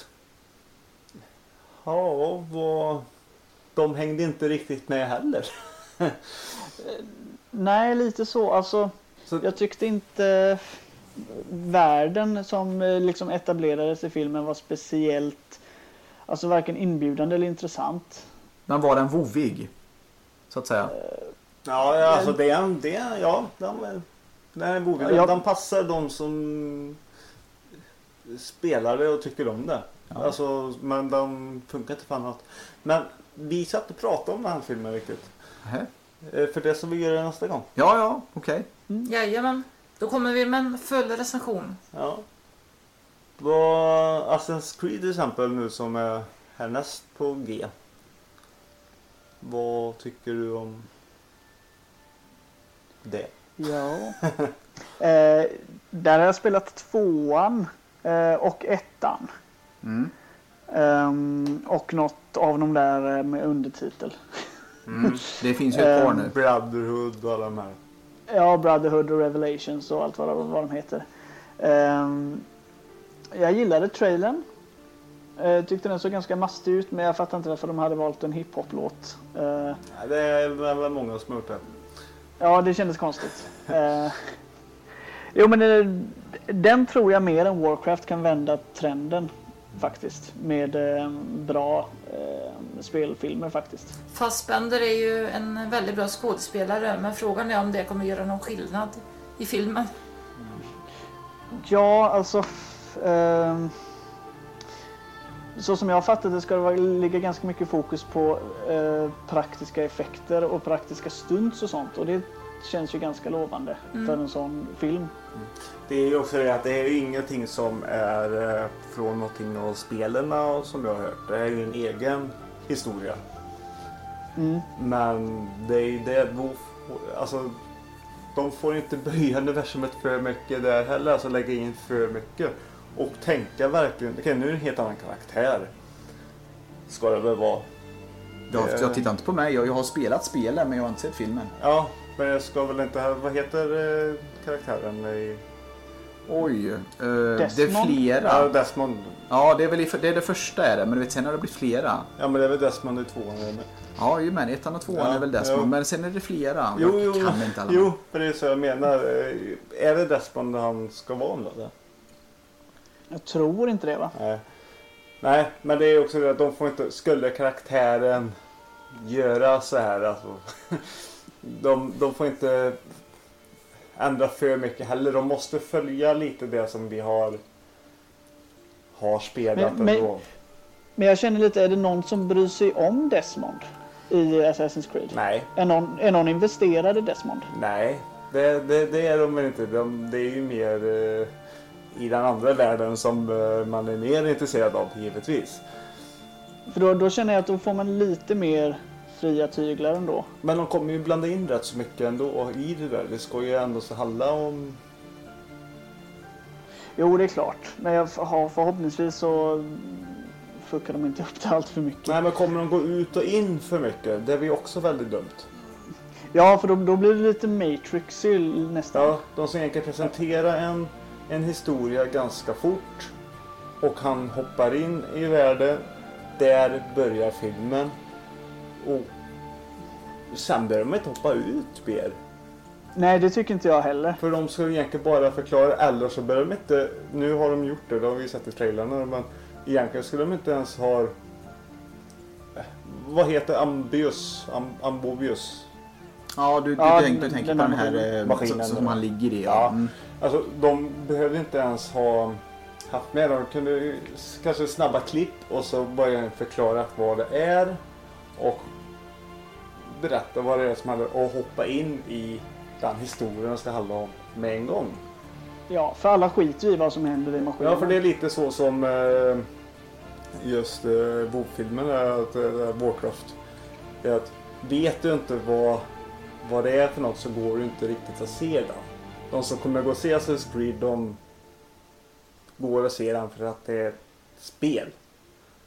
de hängde inte riktigt med heller. Nej, lite så. Alltså, jag tyckte inte världen som liksom etablerades i filmen var speciellt, alltså varken inbjudande eller intressant. Men var den vovig? Så att säga. Ja, alltså den är vovig. Den passar de som spelare och tycker om det. Ja. Alltså, men den funkar inte för annat. Men vi satt och pratade om den här filmen riktigt. För det som vi gör nästa gång. Ja, okej. Jajamän. Då kommer vi med en full recension. Ja. Vad Assassin's Creed till exempel nu som är härnäst på G. Vad tycker du om det? Ja. Där har jag spelat 2:an och 1:an. Och något av dem där med undertitel. Det finns ju ett par nu. Brotherhood och alla de här. Ja, Brotherhood och Revelations och allt vad de heter. Jag gillade trailern. Tyckte den såg ganska mastig ut, men jag fattar inte varför de hade valt en hiphop-låt. Det är väl många som har gjort det. Ja, det kändes konstigt. Jo, men den tror jag mer än Warcraft kan vända trenden faktiskt. Med bra spelfilmer faktiskt. Fassbender är ju en väldigt bra skådespelare, men frågan är om det kommer göra någon skillnad i filmen. Ja, alltså... så som jag har fattat det ska det ligga ganska mycket fokus på praktiska effekter och praktiska stunts och sånt. Och det känns ju ganska lovande för en sån film. Det är ju också det att det är ingenting som är från någonting av spelarna som jag har hört. Det är ju en egen historia. Men det är ju det alltså de får inte böja universumet för mycket där heller, alltså lägga in för mycket och tänka verkligen, okej, nu är det en helt annan karaktär. Ska det väl vara. Jag tittar inte på mig, jag har spelat spelen men jag har inte sett filmen. Ja, men jag ska väl inte, vad heter karaktären i... Oj, det är flera. Ja, Desmond. Ja, det är väl det är det första är det, men du vet sen har det blivit flera. Ja, men det är väl Desmond i 2:an. Ja, ju men 1:an och 2:an är väl Desmond, men sen är det flera. Jo, kan inte alla. Jo, för det är så jag menar. Är det Desmond han ska vara då? Jag tror inte det, va? Nej, men det är också det att de får inte, skulle karaktären göra så här alltså, de får inte ändra för mycket heller. De måste följa lite det som vi har spelat ändå. Men jag känner lite, är det någon som bryr sig om Desmond i Assassin's Creed? Nej. Är någon investerad i Desmond? Nej, det är de inte. Det är ju mer i den andra världen som man är mer intresserad av, givetvis. För då känner jag att då får man lite mer fria tyglar ändå. Men de kommer ju blanda in rätt så mycket ändå i det där. Det ska ju ändå så handla om... Jo, det är klart. Men förhoppningsvis så fuckar de inte upp det allt för mycket. Nej, men kommer de gå ut och in för mycket? Det är ju också väldigt dumt. Ja, för då blir det lite Matrix nästan. Ja, de som egentligen presenterar en historia ganska fort. Och han hoppar in i världen. Där börjar filmen. Och sen börjar de inte hoppa ut mer. Nej, det tycker inte jag heller. För de ska egentligen bara förklara, eller så börjar de inte, nu har de gjort det har vi sett i trailerna, men egentligen skulle de inte ens ha, vad heter Ambobius? Ja, du tänker på den här maskinen som man ligger i. Ja. Alltså de behövde inte ens ha haft med, de kunde kanske snabba klipp och så bara förklara vad det är och berätta vad det är som handlar och hoppa in i den historien ska handla om med en gång. Ja, för alla skiter i vad som händer i maskinen. Ja, för det är lite så som just WoW-filmen är Warcraft. Det är att vet du inte vad det är för något så går du inte riktigt att se den. De som kommer gå och se Assassin's Creed, de går och ser den för att det är ett spel.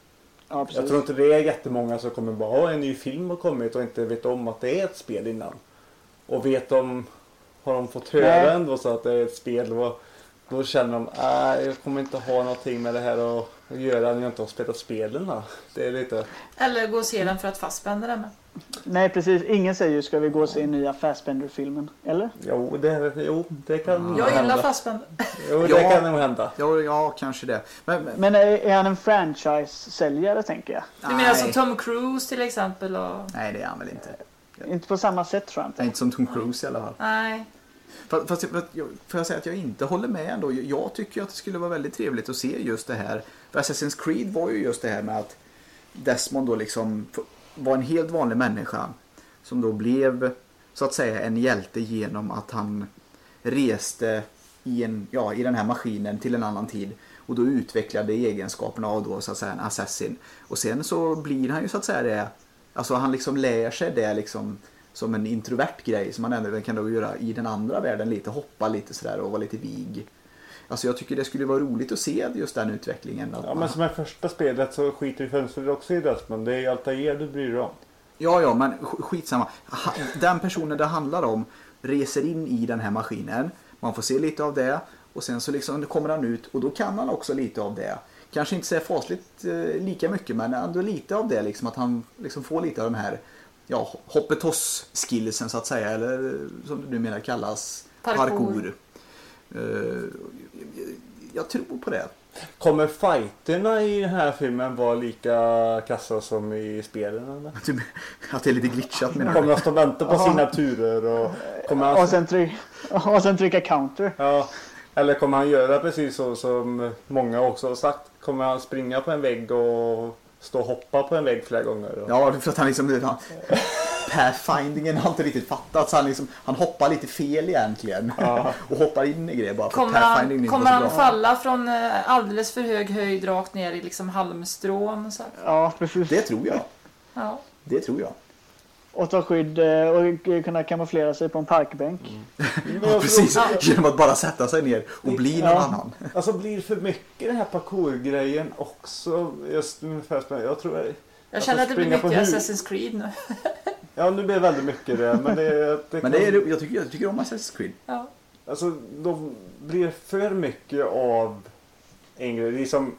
Ja, precis. Jag tror inte det är jättemånga som kommer bara en ny film har kommit och inte vet om att det är ett spel innan. Och har de fått höra ändå så att det är ett spel och då känner de jag kommer inte ha någonting med det här att göra när jag inte har spelat spelen då. Det är lite... Eller gå och se den för att Fassbender är med. Nej, precis. Ingen säger ju ska vi gå och se nya Fassbender-filmen, eller? Jo, det kan Jag hända. gillar Fassbender. Jo, det kan nog hända. Ja, kanske det. Men är han en franchise-säljare, tänker jag? Du menar som Tom Cruise till exempel? Och... Nej, det är han väl inte. Inte på samma sätt, tror jag inte. Nej, inte som Tom Cruise i alla fall. Nej. Fast får jag säga att jag inte håller med ändå. Jag tycker att det skulle vara väldigt trevligt att se just det här. För Assassin's Creed var ju just det här med att Desmond då liksom var en helt vanlig människa som då blev så att säga en hjälte genom att han reste i den här maskinen till en annan tid och då utvecklade egenskaperna av då så att säga en assassin. Och sen så blir han ju så att säga det, alltså han liksom lär sig det liksom som en introvert grej som man ändå kan då göra i den andra världen, lite hoppa lite sådär och vara lite vig. Alltså jag tycker det skulle vara roligt att se just den utvecklingen. Ja, men som är första spelet så skiter i fönstret också i Desmond. Det är Altair du bryr dig om. Ja, men skitsamma. Den personen det handlar om reser in i den här maskinen. Man får se lite av det. Och sen så liksom kommer han ut och då kan han också lite av det. Kanske inte så fasligt lika mycket, men ändå lite av det. Liksom, att han liksom får lite av de här hoppetoss-skillsen så att säga. Eller som det numera kallas, parkour. Jag tror på det. Kommer fighterna i den här filmen vara lika kassa som i spelen? Eller? Att det är lite glitchat menar Kommer att stå och vänta på sina turer och kommer och sen trycka counter. Ja, eller kommer han göra precis så som många också har sagt? Kommer han springa på en vägg och stå och hoppa på en vägg flera gånger? Och... Ja, för att han liksom pathfindingen har inte riktigt fattat så han hoppar lite fel egentligen och hoppar in i grejer bara för kommer han falla från alldeles för hög höjd rakt ner i liksom halmstrån och så? Ja, precis. Det tror jag. Ja. Det tror jag. Och ta skydd och kunna kamouflera sig på en parkbänk. Ja, precis. Genom att bara sätta sig ner och bli någon annan. Alltså blir för mycket den här parkour-grejen också just ungefär som jag tror jag känner att det blir mycket Assassin's Creed nu. Ja, nu blir det väldigt mycket det. Men jag tycker om Assassin's Creed. Ja. Alltså, då blir det för mycket av en grej. Det är som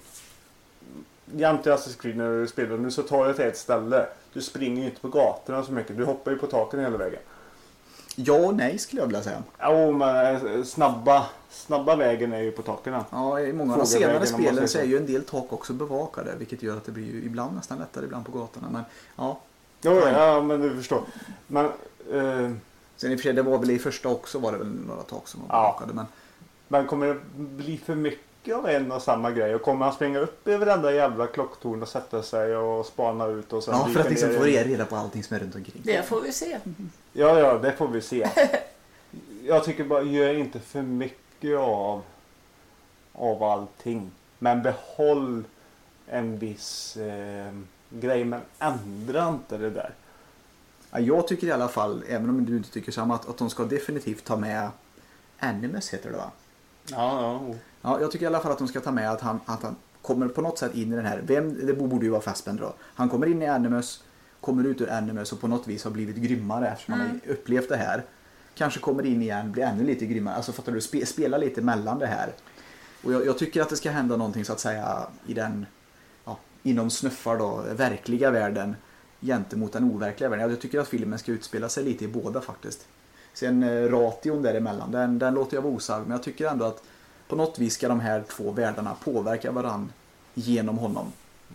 jämte Assassin's Creed när du spelar. Nu så tar du till ett ställe. Du springer ju inte på gatorna så mycket. Du hoppar ju på taken hela vägen. Ja och nej skulle jag vilja säga. Ja, men snabba vägen är ju på taken. Ja, i många av de senare spelen så är ju en del tak också bevakade. Vilket gör att det blir ju ibland nästan lättare ibland på gatorna. Men ja. Ja, men du förstår. Men, sen i och för sig, det var väl i första också var det väl några tak som var bevakade. Men kommer det bli för mycket av en och samma grej? Och kommer han springa upp i varenda jävla klocktorn och sätta sig och spana ut? Och sen för att liksom få reda på allting som är runt omkring. Det får vi se. Ja, det får vi se. Jag tycker bara, gör inte för mycket av allting. Men behåll en viss grej, men ändra inte det där. Ja, jag tycker i alla fall, även om du inte tycker samma, att de ska definitivt ta med Animus heter det va? Ja, jag tycker i alla fall att de ska ta med att han kommer på något sätt in i den här, det borde ju vara Fassbender då. Han kommer in i Animus, kommer ut ur Animus och på något vis har blivit grymmare eftersom han har upplevt det här. Kanske kommer in igen, blir ännu lite grymmare. Alltså fattar du, spela lite mellan det här. Och jag tycker att det ska hända någonting så att säga i den, inom snuffar då, verkliga världen gentemot den overkliga världen. Jag tycker att filmen ska utspela sig lite i båda faktiskt. Sen ration däremellan, den låter jag vara osagd. Men jag tycker ändå att på något vis ska de här två världarna påverka varann genom honom.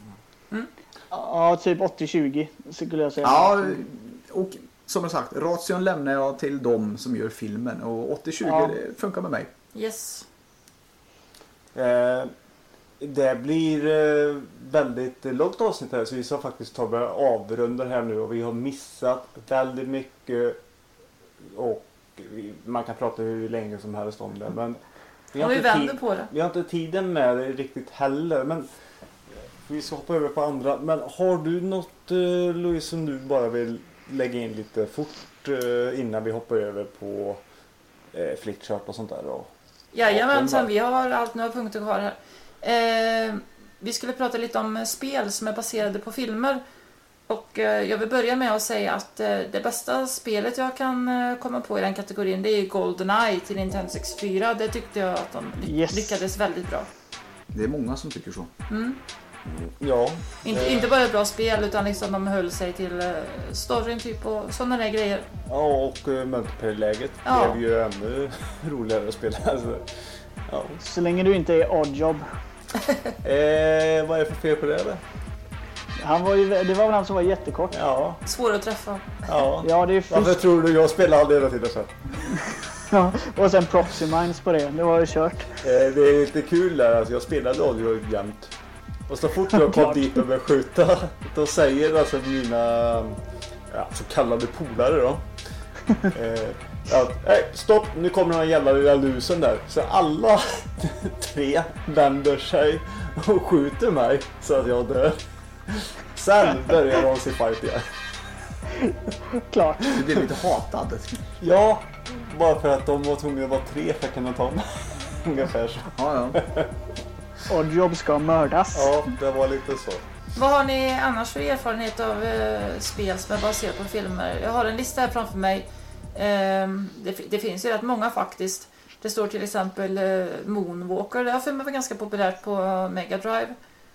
Ja, typ 80-20 skulle jag säga. Ja, och som sagt, ration lämnar jag till dem som gör filmen. Och 80-20 det funkar med mig. Yes. Det blir väldigt långt avsnitt här så vi ska faktiskt ta avrunda här nu och vi har missat väldigt mycket och man kan prata hur länge som helst om det men vi har inte tiden med det riktigt heller men vi ska hoppa över på andra men har du något Louise som du bara vill lägga in lite fort innan vi hoppar över på Flickchart och sånt där då? Jajamensan, vi har allt några punkter kvar här. vi skulle prata lite om spel som är baserade på filmer. Och jag vill börja med att säga att det bästa spelet jag kan komma på i den kategorin, det är GoldenEye till Nintendo 64. Det tyckte jag att de lyckades väldigt bra. Det är många som tycker så. Ja. Inte bara ett bra spel, utan liksom de höll sig till storyn typ och sådana där grejer. Ja, och multiplayer-läget blev ju ännu roligare att spela. Alltså, ja. Så länge du inte är Oddjob. Vad är det för fel på det eller? Det var väl han som var jättekort. Ja. Svår att träffa. Ja, ja det är varför tror du jag spelar aldrig hela tiden så? Ja, och sen Proxy Mines på det. Det var ju kört. Det är lite kul där. Alltså, jag spelade Oddjob jämt. Och så fort jag kom dit och började skjuta, då säger alltså mina så kallade polare då. Stopp, nu kommer den jävla lilla lusen där. Så alla 3 vänder sig och skjuter mig så att jag dör. Sen börjar de sin fight igen. Klart. Du blev lite hatad. Ja, bara för att de var tvungna att vara 3 för att kunna ta mig. Ungefär så. Ja. Oddjob ska mördas. Ja, det var lite så. Vad har ni annars för erfarenhet av spel som är baserat på filmer? Jag har en lista här framför mig. Det finns ju rätt många faktiskt. Det står till exempel Moonwalker. Det har för mig varit ganska populärt på Mega Drive.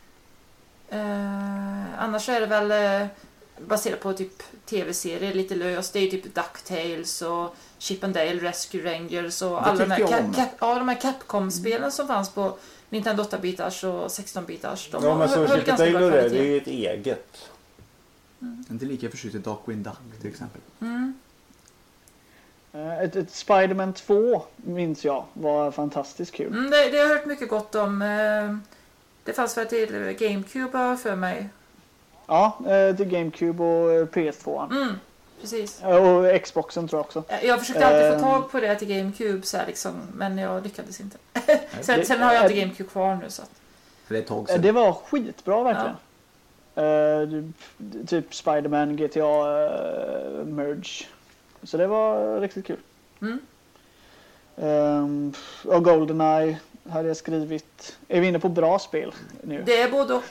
Annars är det väl baserat på typ tv-serier lite löst. Det är typ DuckTales och Chip and Dale Rescue Rangers och alla de här Capcom-spelen som fanns på Nintendo 8-bitars och 16-bitars. Ja, men så Chip and Dale är ju ett eget. Inte lika förtjust i Darkwing Duck till exempel. Ett Spider-Man 2 minns jag var fantastiskt kul. Det har jag hört mycket gott om. Det fanns väl till GameCube för mig. Ja, till GameCube och PS2. Precis. Och Xboxen tror jag också. Jag försökte alltid få tag på det till GameCube så här, liksom, men jag lyckades inte. sen har jag inte GameCube kvar nu så att. För det är ett tag sedan. Det var skitbra verkligen. Typ Spider-Man, GTA Merge. Så det var riktigt kul. Och GoldenEye hade jag skrivit. Är vi inne på bra spel nu? Det är både och.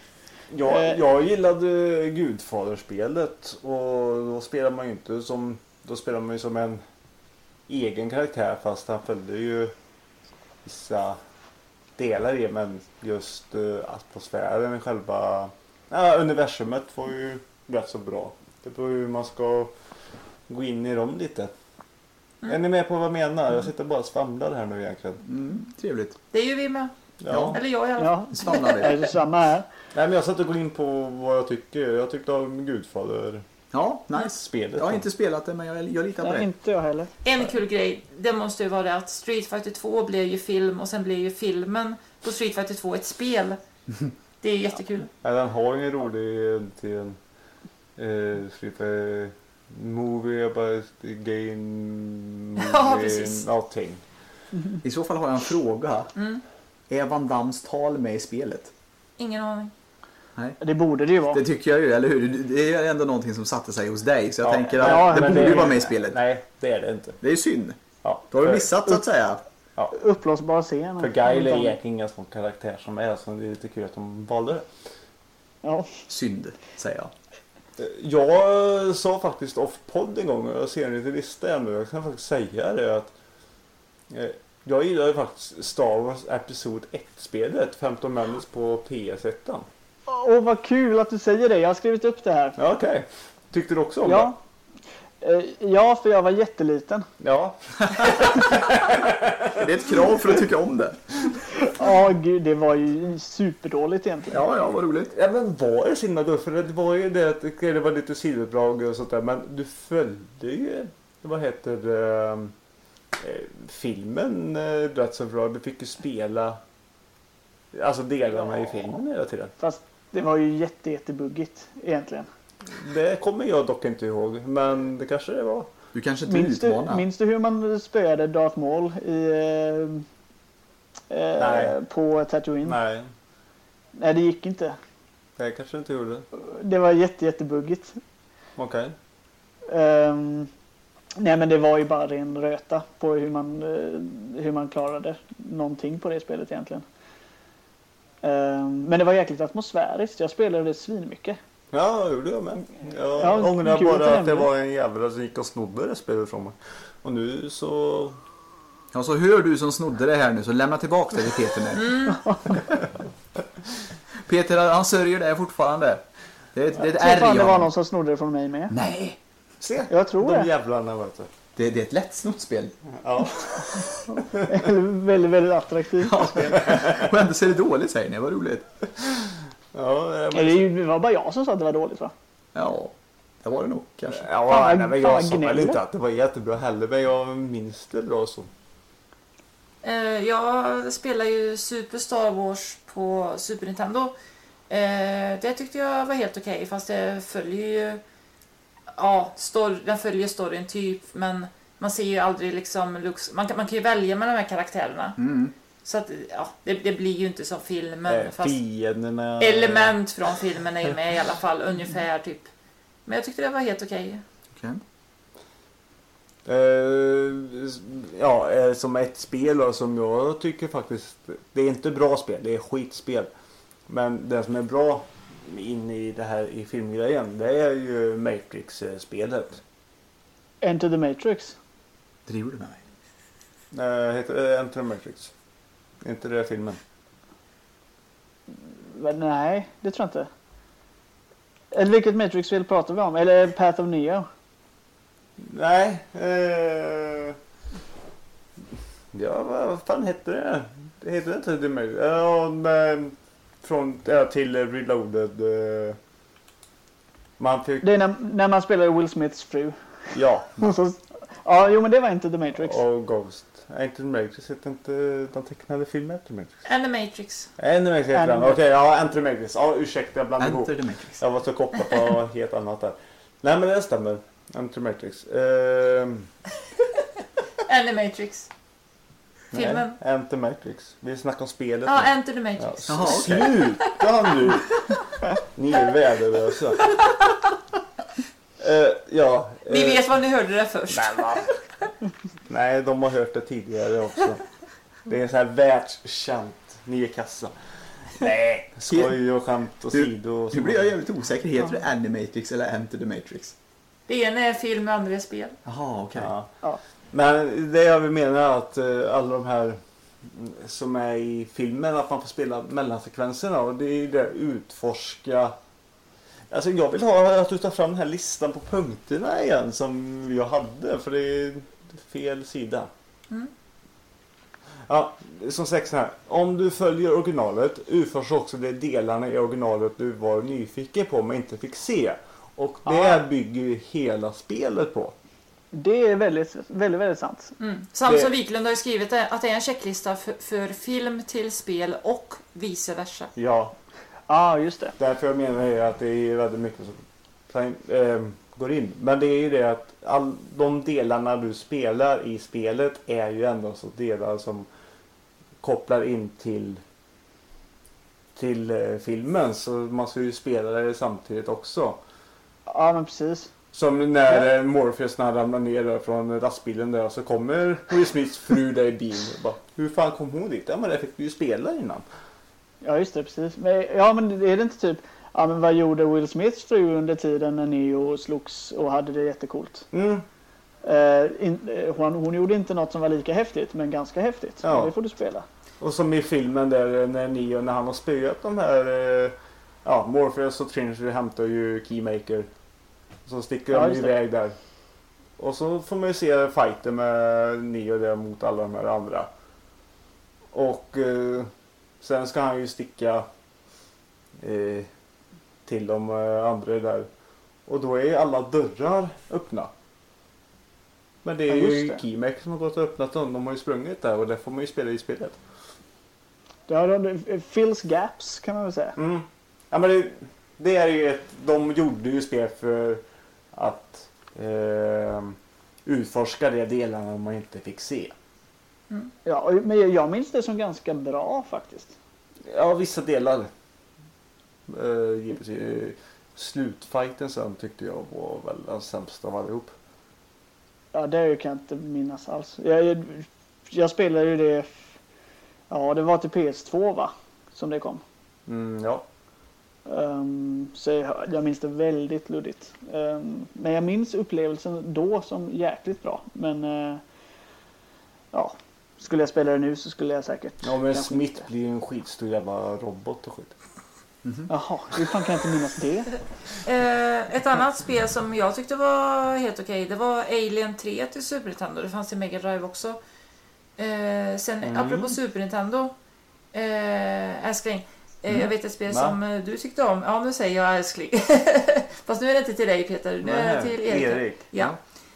Jag gillade Gudfaderspelet och då spelar man ju inte som som en egen karaktär fast han följde ju vissa delar i men just atmosfären själva universumet var ju rätt så bra. Det beror hur man ska gå in i dem lite. Är ni med på vad jag menar? Jag sitter bara och svamlar här nu egentligen. Trevligt. Det är ju vi med. Ja. Eller jag i alla fall. Ja, svamlar det. Är det samma här? Nej, men jag satt och gå in på vad jag tycker. Jag tyckte om Gudfader. Ja, nice. Spelet. Jag har inte spelat det men jag litar på det. Inte jag heller. En kul grej, det måste ju vara det att Street Fighter 2 blev ju film och sen blev ju filmen på Street Fighter 2 ett spel. Det är jättekul. Ja, den har ingen rolig till en Street Fighter movie about the game. Ja, precis. Någonting. I så fall har jag en fråga. Är Van Dams tal med i spelet? Ingen aning. Nej. Det borde det ju vara. Det tycker jag ju, eller hur? Det är ändå någonting som satte sig hos dig. Så jag tänker att ja, det men borde ju det- vara med i spelet. Nej, det är det inte. Det är synd. Ja, Då har du missat så att säga. Uppblåsbar scen. För Guile är egentligen ingen sån karaktär som är så det är lite kul att de valde det. Ja. Synd, säger jag. Jag sa faktiskt off-podd en gång och jag ser en liten lista här nu. Jag kan faktiskt säga det att jag gillar ju faktiskt Star Wars Episod 1-spelet 15 Minutes på PS1. Åh, vad kul att du säger det. Jag har skrivit upp det här. Ja, okej. Tyckte du också om Ja. Ja, för jag var jätteliten. det? Ja. Det är ett krav för att tycka om det. Ja, gud, det var ju superdåligt egentligen. Ja, vad roligt. Ja, men var det så himla dåligt? För det var ju det att det var lite silverdrag och sånt där. Men du följde ju, vad heter det, filmen rätt så bra. Du fick ju spela alltså delarna i filmen hela tiden. Fast det var ju jättebuggigt egentligen. Det kommer jag dock inte ihåg, men det kanske det var. Du kanske inte utmanar. Minns du hur man spöade Darth Maul på Tatooine? Nej, Nej, det gick inte. det kanske inte gjorde. Det var jättebuggigt. Okej. Nej, men det var ju bara en röta på hur man klarade någonting på det spelet egentligen. Men det var jäkligt atmosfäriskt. Jag spelade det svinmycket. Ja, det gjorde jag med. Jag Ja, ångrar kul att bara att det nämna. var en jävla som gick och snodde det spelet från mig. Och nu så... Ja, så hör du som snodde det här nu, så lämna tillbaka det till Peter nu. Peter, han sörjer det fortfarande. Det är ett Jag tror ärr fan i det var honom. någon som snodde det från mig med. Nej, Se, Jag tror de det. jävlarna vet du. det är ett lättsnott spel. Ja. Väldigt, väldigt attraktivt. Ja. Och ändå ser det dåligt, säger ni. Vad roligt. Ja, Det var bara jag som sa att det var dåligt, va? Ja, det var det nog kanske. ja Fan, nej, men fan, jag sa väl gnäller. inte att det var jättebra heller, men jag minns det bra så. Jag spelar ju Super Star Wars på Super Nintendo. Det tyckte jag var helt okej, fast det följer ju... Ja, den följer storyn typ, men man ser ju aldrig liksom... Man kan ju välja med de här karaktärerna. Mm. Så att, ja, det blir ju inte som filmen. Fast Fienderna... element från filmen är ju med i alla fall, ungefär typ. Men jag tyckte det var helt okej. Okej. Som ett spel då, som jag tycker faktiskt, det är inte bra spel, det är skitspel. Men det som är bra in i det här i filmgrejen, det är ju Matrix-spelet. Enter the Matrix. Driver du med mig? Heter det Enter the Matrix? Inte det filmen? Men nej, det tror jag inte. Eller vilket Matrix-spel pratar vi om? Eller Path of Neo? Nej. Ja, vad fan heter det? Det heter inte The Matrix. Ja, men till Reloaded. Man fick... Det är när man spelar Will Smiths fru. Ja. Ja, jo men det var inte The Matrix. Och Ghost. Inte The Matrix, heter inte de tecknade filmer efter Matrix. And the Matrix. Enter Matrix heter den. Okej, ja, Enter Matrix. Ja, ursäkta, jag blandade ihop. Enter the Matrix. Jag var så kopplad på helt annat där. Nej, men det stämmer. Enter Matrix. And the Matrix. Filmen. Nej, Enter Matrix. Vi snackar om spelet. Ja, nu. Enter the Matrix. Ja, Jaha, okej. sluta nu! Ni är värdelösa. Ni vet vad ni hörde det först. Nej, de har hört det tidigare också. Det är så här världskänt. Ni är kassa. Nej, skoj och skämt och sido. Och Nu blir jag jävligt osäker. Heter det Animatrix eller Enter the Matrix? Det ena är film och andra är spel. Jaha, okej. Ja. Men det jag vill mena är att alla de här som är i filmen, att man får spela mellansekvenserna, och det är det utforska. Alltså jag vill ha att du tar fram den här listan på punkterna igen som jag hade, för det är fel sida. Mm. Ja, som sagt så här. Om du följer originalet, utforska också de delarna i originalet du var nyfiken på men inte fick se. Och det bygger ju hela spelet på. Det är väldigt, väldigt, väldigt sant. Samson Wiklund har ju skrivit att det är en checklista för film till spel och vice versa. Ja, Ja, just det. därför jag menar jag att det är väldigt mycket som går in. Men det är ju det att de delarna du spelar i spelet är ju ändå så delar som kopplar in till filmen. Så man ska ju spela det samtidigt också. Ja, men precis. Som när Morpheus när han ramlar ner där från lastbilen där, så kommer Will Smiths fru där i bilen och bara, hur fan kom hon dit? Ja, men det fick du ju spela innan. Ja, just det, precis. Men, ja, men är det inte typ... Ja, men vad gjorde Will Smiths fru under tiden när Neo slogs och hade det jättecoolt? Mm. Hon gjorde inte något som var lika häftigt, men ganska häftigt. Ja. Det får du spela. Och som i filmen där när Neo, när han har spöat de här Morpheus och Trinity hämtar ju Keymaker. Så sticker de just det. iväg där. Och så får man ju se fighten med Neo där mot alla de här andra. Och sen ska han ju sticka till de andra där. Och då är alla dörrar öppna. Men det är ju Keymaker som har gått och öppnat dem. De har ju sprungit där och det får man ju spela i spelet. Det fills gaps kan man väl säga. Mm. Ja, men det är ju de gjorde ju spel för att utforska de delarna man inte fick se. Mm. Ja, men jag minns det som ganska bra faktiskt. Ja, vissa delar. Slutfighten sen tyckte jag var väl den sämsta av allihop. Ja, det kan jag inte minnas alls. Jag spelade ju det... Ja, det var till PS2 va? Som det kom. Ja. Så jag minns det väldigt luddigt. Men jag minns upplevelsen då som jäkligt bra. Men ja, skulle jag spela det nu så skulle jag säkert... Ja, men kanske Smith inte. blir ju en skitstor jävla robot och skit. Jaha, hur fan kan jag inte minnas det? Ett annat spel som jag tyckte var helt okej, det var Alien 3 till Super Nintendo. Det fanns i Mega Drive också. Sen apropå Super Nintendo, älskling, jag vet ett spel som du tyckte om. Ja, nu säger jag älskling. Fast nu är det inte till dig, Peter. Nu är det till Erik. Ja.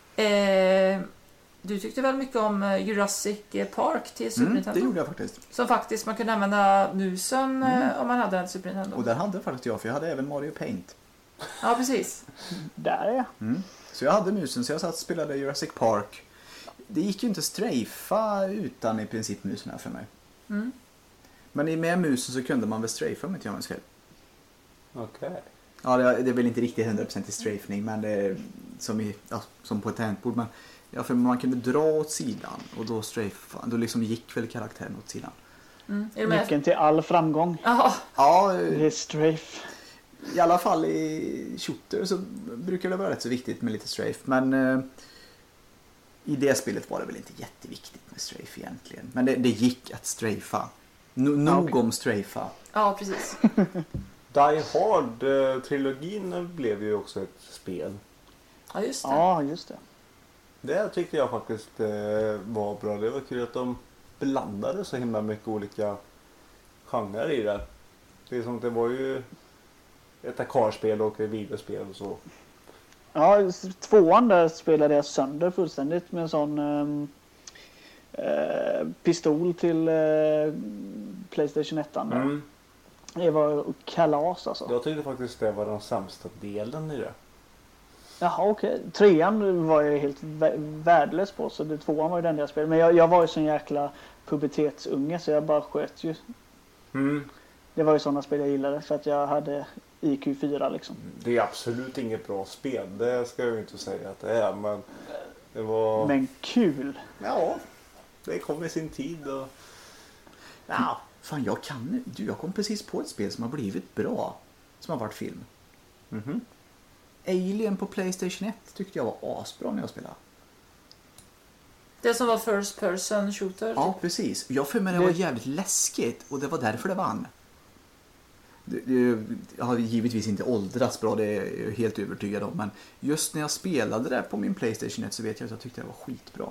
Du tyckte väl mycket om Jurassic Park till Super Nintendo? Det gjorde jag faktiskt. Som faktiskt man kunde använda musen om man hade en Super Nintendo. Och där hade faktiskt jag, för jag hade även Mario Paint. Ja, precis. Där är jag. Så jag hade musen, så jag satt och spelade Jurassic Park. Det gick ju inte strafa utan i princip musen här för mig. Men med musen så kunde man väl strafa om inte jag minns fel. Okej. Ja, det är väl inte riktigt 100% i strafning, men det är som på ett tangentbord. Men ja, för man kunde dra åt sidan och då strafa, då liksom gick väl karaktären åt sidan. Är du med? Nyckeln till all framgång. Jaha. Ja, Det är strafe. i alla fall i shooter så brukar det vara rätt så viktigt med lite strafe. Men i det spelet var det väl inte jätteviktigt med strafe egentligen. Men det gick att strafa. Nog om strafa. Ja, precis. Die Hard-trilogin blev ju också ett spel. Ja, just det. Ja, just det. Det tyckte jag faktiskt var bra. Det var kul att de blandade så himla mycket olika genrer i det. Det är som att det var ju ett arkadspel och ett videospel och så. Ja, tvåan där spelade jag sönder fullständigt med en sån pistol till PlayStation 1. Det var kalas alltså. Jag tyckte faktiskt det var den sämsta delen i det. Jaha, okej. Trean var jag helt värdelös på, så tvåan var ju den jag spelade. Men jag var ju sån jäkla pubertetsunge så jag bara sköt ju. Det var ju sådana spel jag gillade för att jag hade IQ 4 liksom. Det är absolut inget bra spel, det ska jag ju inte säga att det är, men det var... Men kul! Ja, det kom i sin tid och... Ja, fan jag kom precis på ett spel som har blivit bra, som har varit film. Alien på PlayStation 1 tyckte jag var asbra när jag spelade. Det som var first person shooter. Ja, precis. Jag för mig det var jävligt läskigt och det var därför det vann. Jag har givetvis inte åldrats bra, det är jag helt övertygad om. Men just när jag spelade det på min PlayStation 1 så vet jag att jag tyckte det var skitbra.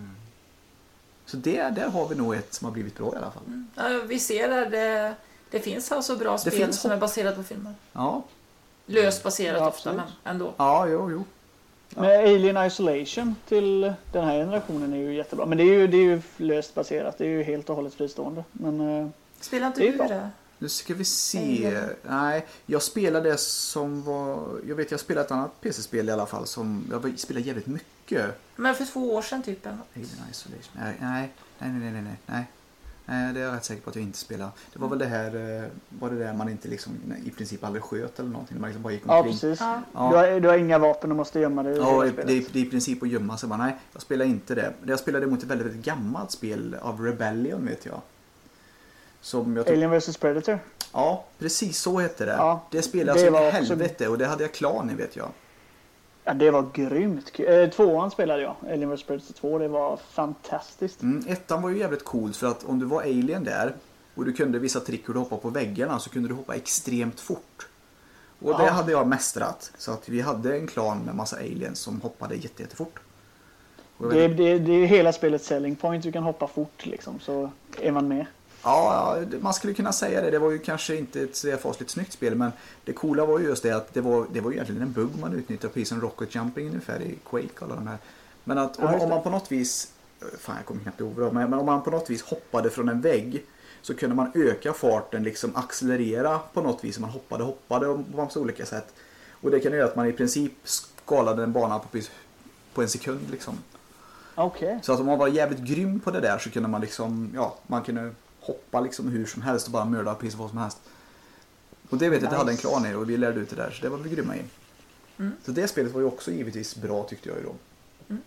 Så där har vi nog ett som har blivit bra i alla fall. Ja, vi ser där det finns alltså bra spel som är baserat på filmer. Ja. Löst baserat Ja, ofta, absolut. men ändå. Ja, jo. Men Alien Isolation till den här generationen är ju jättebra. Men det är ju löst baserat. Det är ju helt och hållet fristående. Men Spelar inte det är du bra. det? Nu ska vi se. Nej, jag spelade det som var... Jag spelade ett annat PC-spel i alla fall som jag spelade jävligt mycket. Men för 2 år sedan typ. Eller? Alien Isolation. Nej. Nej, det är jag rätt säker på att jag inte spelade. Det var väl det här, var det där man inte liksom i princip aldrig sköt eller någonting. Man liksom bara gick ja, omkring. precis. Ja. Du har inga vapen och måste gömma dig. Ja, det är i princip att gömma sig. Nej, jag spelar inte det. Jag spelade mot ett väldigt, väldigt gammalt spel av Rebellion, vet jag. Som jag Alien vs Predator. Ja, precis så heter det. Ja, det spelade det alltså var i också- helvete och det hade jag klan i, vet jag. Ja, det var grymt kul. Tvåan spelade jag. Alien vs Predator 2. Det var fantastiskt. Ettan var ju jävligt cool för att om du var alien där och du kunde vissa trick hur du hoppade på väggarna så kunde du hoppa extremt fort. Och det hade jag mästrat. Så att vi hade en klan med massa aliens som hoppade jättefort. Och Det är hela spelets selling point. Du kan hoppa fort liksom, så är man med. Ja, man skulle kunna säga det. Det var ju kanske inte ett så fasligt snyggt spel, men det coola var ju just det att det var ju egentligen en bugg man utnyttjade, precis som rocket jumping ungefär i Quake och alla de här. Men att om man på något vis, fan jag kommer knappt ihåg det, men om man på något vis hoppade från en vägg så kunde man öka farten, liksom accelerera på något vis, man hoppade på massa olika sätt. Och det kan göra att man i princip skalade en bana på en sekund liksom. Okej. Så att om man var jävligt grym på det där så kunde man liksom, ja, man kunde hoppa liksom hur som helst och bara mörda precis vad som helst. Och det vet jag att jag hade en klan i och vi lärde ut det där, så det var vi grymma i. Så det spelet var ju också givetvis bra, tyckte jag ju då.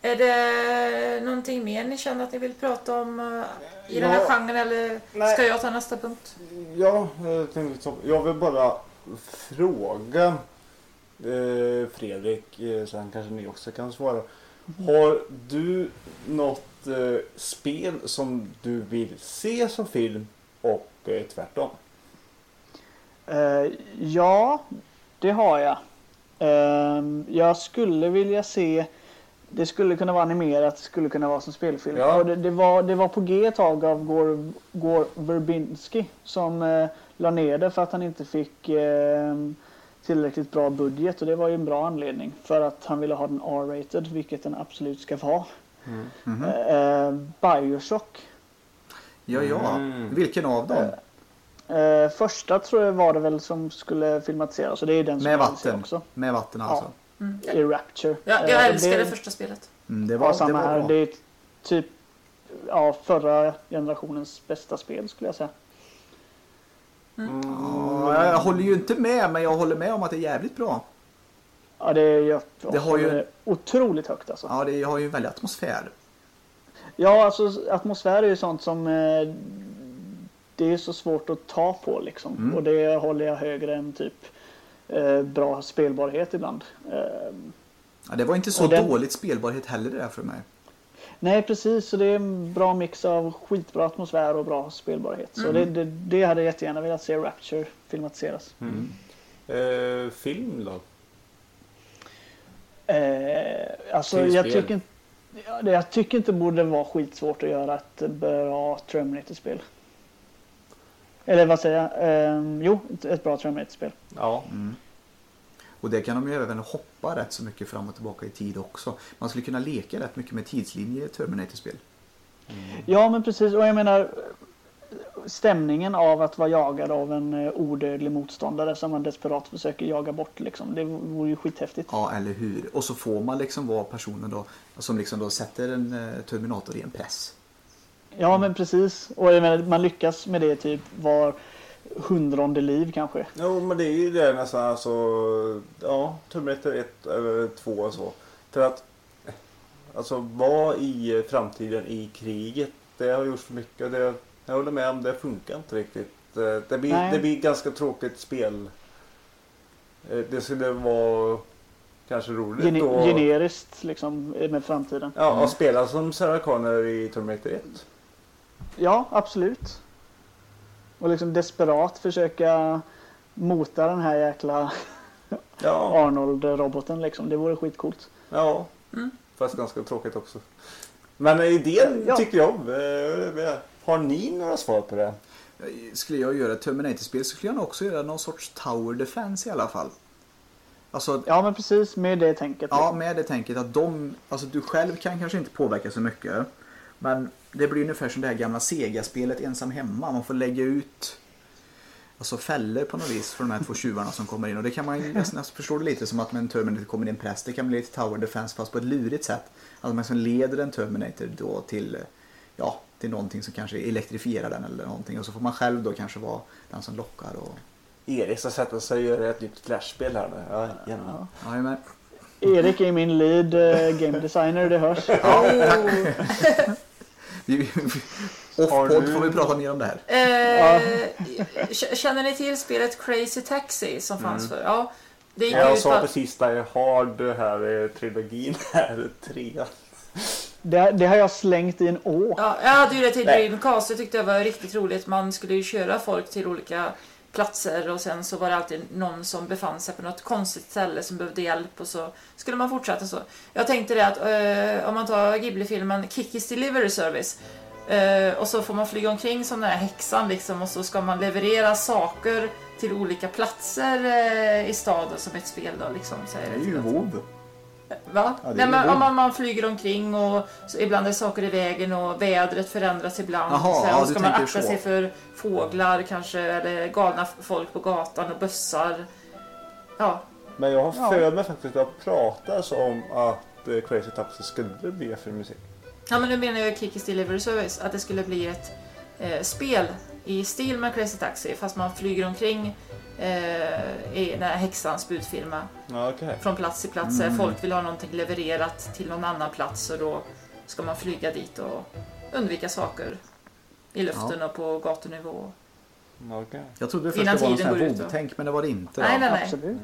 Är det någonting mer ni känner att ni vill prata om i den här genren, eller ska jag ta nästa punkt? Ja, jag vill bara fråga Fredrik, sen kanske ni också kan svara. Har du något spel som du vill se som film och tvärtom? Ja, det har jag. Jag skulle vilja se, det skulle kunna vara animerat, det skulle kunna vara som spelfilm. Ja. Och det var på G ett tag av Gore Verbinski som la ner det för att han inte fick tillräckligt bra budget, och det var ju en bra anledning för att han ville ha den R-rated, vilket den absolut ska vara. Bioshock. Ja. Vilken av dem? Första tror jag var det väl som skulle filmatiseras, så det är den som Med jag vill se vatten. också. Med vatten alltså. I Rapture. Ja, jag älskar det första spelet. Det var samma var här. bra. Det är typ förra generationens bästa spel skulle jag säga. Ja, jag håller ju inte med, men jag håller med om att det är jävligt bra. Ja, det har ju otroligt högt alltså. Ja, det har ju en väldig atmosfär. Ja, alltså atmosfär är ju sånt som det är så svårt att ta på liksom. Och det håller jag högre än typ bra spelbarhet ibland. Ja, det var inte så dåligt spelbarhet heller det där för mig. Nej, precis. Så det är en bra mix av skitbra atmosfär och bra spelbarhet. Så det hade jag jättegärna velat se Rapture filmatiseras. Film då? Alltså jag tycker inte det borde vara skitsvårt att göra ett bra Terminator-spel. Eller vad säger jag? Ett bra Terminator-spel. Ja. Och det kan de ju även hoppa rätt så mycket fram och tillbaka i tid också. Man skulle kunna leka rätt mycket med tidslinjer i Terminator-spel. Ja, men precis. Och jag menar, stämningen av att vara jagad av en odödlig motståndare som man desperat försöker jaga bort liksom. Det vore ju skithäftigt. Ja, eller hur? Och så får man liksom vara personen då som liksom då sätter en Terminator i en press. Ja, men precis. Och jag menar, man lyckas med det typ var 100:e liv kanske. Jo, men det är ju det nästan alltså, ja, Terminator 1 eller 2 och så. För att alltså vara i framtiden i kriget, det har gjorts för mycket. Jag håller med om det funkar inte riktigt. Det blir ganska tråkigt spel. Det skulle vara kanske roligt då. Generiskt liksom med framtiden. Ja, och spela som Sarah Connor i Terminator 1. Ja, absolut. Och liksom desperat försöka mota den här jäkla Arnold-roboten liksom. Det vore skitcoolt. Ja, fast ganska tråkigt också. Men idén tycker jag om. Har ni några svar på det? Skulle jag göra ett Terminator-spel så skulle jag nog också göra någon sorts Tower Defense i alla fall. Alltså, ja, men precis med det tänket. Ja, med det tänket att alltså du själv kan kanske inte påverka så mycket. Men det blir ungefär som det här gamla Sega-spelet Ensam hemma. Man får lägga ut alltså fällor på något vis för de här två tjuvarna som kommer in. Och det kan man nästan förstå det lite som att med en Terminator kommer in en press. Det kan bli lite Tower Defense fast på ett lurigt sätt. Alltså man som leder en Terminator då till någonting som kanske elektrifierar den eller någonting. Och så får man själv då kanske vara den som lockar. Och... Erik ska sätta sig och göra ett nytt flashspel här nu. Ja, gärna. Ja, men... Erik är min lead game designer, det hörs. Ja, Off-podd får vi prata mer om det här. Känner ni till spelet Crazy Taxi som fanns för? Ja, det jag sa precis Die Hard här trilogin här 3. Det har jag slängt i en å. Ja, jag hade ju det till Dreamcast. Jag tyckte det var riktigt roligt. Man skulle ju köra folk till olika platser och sen så var det alltid någon som befann sig på något konstigt ställe som behövde hjälp och så skulle man fortsätta så. Jag tänkte det att om man tar Ghibli-filmen Kiki's Delivery Service och så får man flyga omkring som den här häxan liksom, och så ska man leverera saker till olika platser i staden som ett spel då liksom. Så är det är ju WoW. Va? Ja, nej, men om man flyger omkring och så ibland är saker i vägen och vädret förändras ibland. Aha, och så ska man akta sig för fåglar kanske eller galna folk på gatan och bussar. Ja. Men jag har för mig faktiskt att prata om att Crazy Taxi skulle bli för musik. Ja, men nu menar jag Kiki's Delivery Service att det skulle bli ett spel i stil med Crazy Taxi fast man flyger omkring i den här häxans budfirma. Ja, okej. Från plats till plats. Folk vill ha någonting levererat till någon annan plats och då ska man flyga dit och undvika saker i luften och på gatunivå. Okej. Jag trodde först Innan det var någon tiden sån här går ut då. vågtänk, men det var det inte. Nej, då. nej, nej.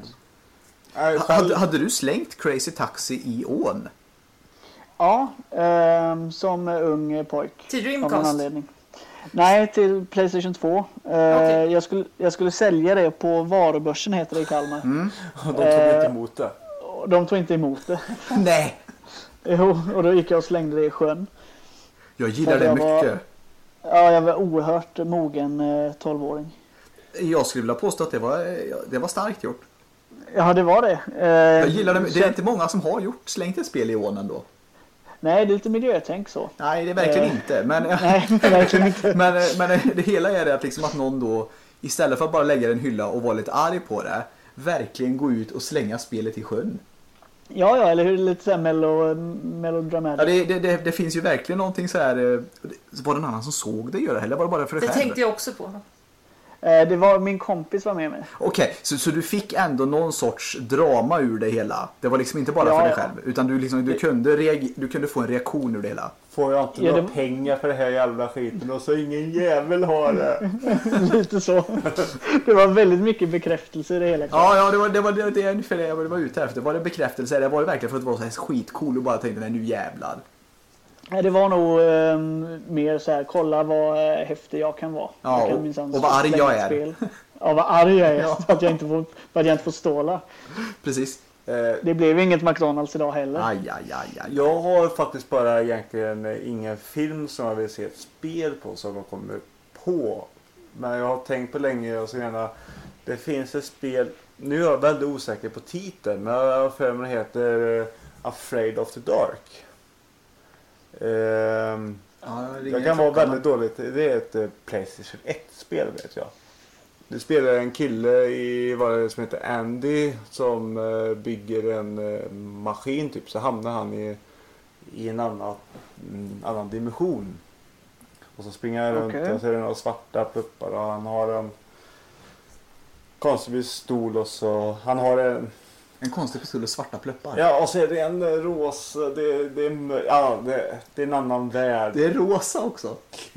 Absolut. Hade du slängt Crazy Taxi i ån? Ja, som ung pojk. Till Av någon Dreamcast? anledning. Nej, till Playstation 2. Okej. Jag skulle sälja det på varubörsen, heter det i Kalmar. Och de tog inte emot det. Och de tog inte emot det. Nej! Jo, och då gick jag och slängde det i sjön. Jag gillar det Jag var- mycket. Ja, jag var oerhört mogen 12-åring. Jag skulle vilja påstå att det var starkt gjort. Ja, det var det. Jag gillar det. Det är inte många som har slängt ett spel i ån ändå. Nej, det är lite miljötänk så. Nej, det är verkligen inte. Men, Nej, verkligen inte. men det hela är det att, liksom att någon då, istället för att bara lägga en hylla och vara lite arg på det, verkligen gå ut och slänga spelet i sjön. Ja, eller hur? Lite såhär melodramatic. Ja, det finns ju verkligen någonting så här. Var det någon annan som såg det göra, eller var det bara för dig Det själv? tänkte jag också på. Det var min kompis var med mig. Okej, så du fick ändå någon sorts drama ur det hela. Det var liksom inte bara Ja, för dig ja. själv, utan du kunde få en reaktion ur det hela. Får jag inte Ja, några det- pengar för det här jävla skiten och så ingen jävel har det. Lite så. Det var väldigt mycket bekräftelse i det hela. Ja, det var ungefär det jag var ute efter. Var det bekräftelse? Det var det verkligen för att det var så här skitcool och bara tänkte, nej nu jävlar. Nej, det var nog mer så här, kolla vad häftig jag kan vara. Ja, Jag kan och minsann vad arg slänga jag ett är. spel. Ja, vad arg jag är. Ja. För att jag inte får ståla. Precis. Det blev inget McDonalds idag heller. Aj. Jag har faktiskt bara egentligen ingen film som jag vill se ett spel på som jag kommer på. Men jag har tänkt på länge och så gärna. Det finns ett spel, nu är jag väldigt osäker på titeln, men jag har för mig det heter Afraid of the Dark. Jag kan vara väldigt dåligt. Det är ett PlayStation 1-spel vet jag. Det spelar en kille i vad det som heter Andy som bygger en maskin typ, så hamnar han i en annan dimension. Och så springer han runt och så är det några svarta pluppar och han har en konstig stol och så han har En konstig pistol och svarta pluppar. ja, och så är det en rosa, det är en annan värld. Det är rosa också.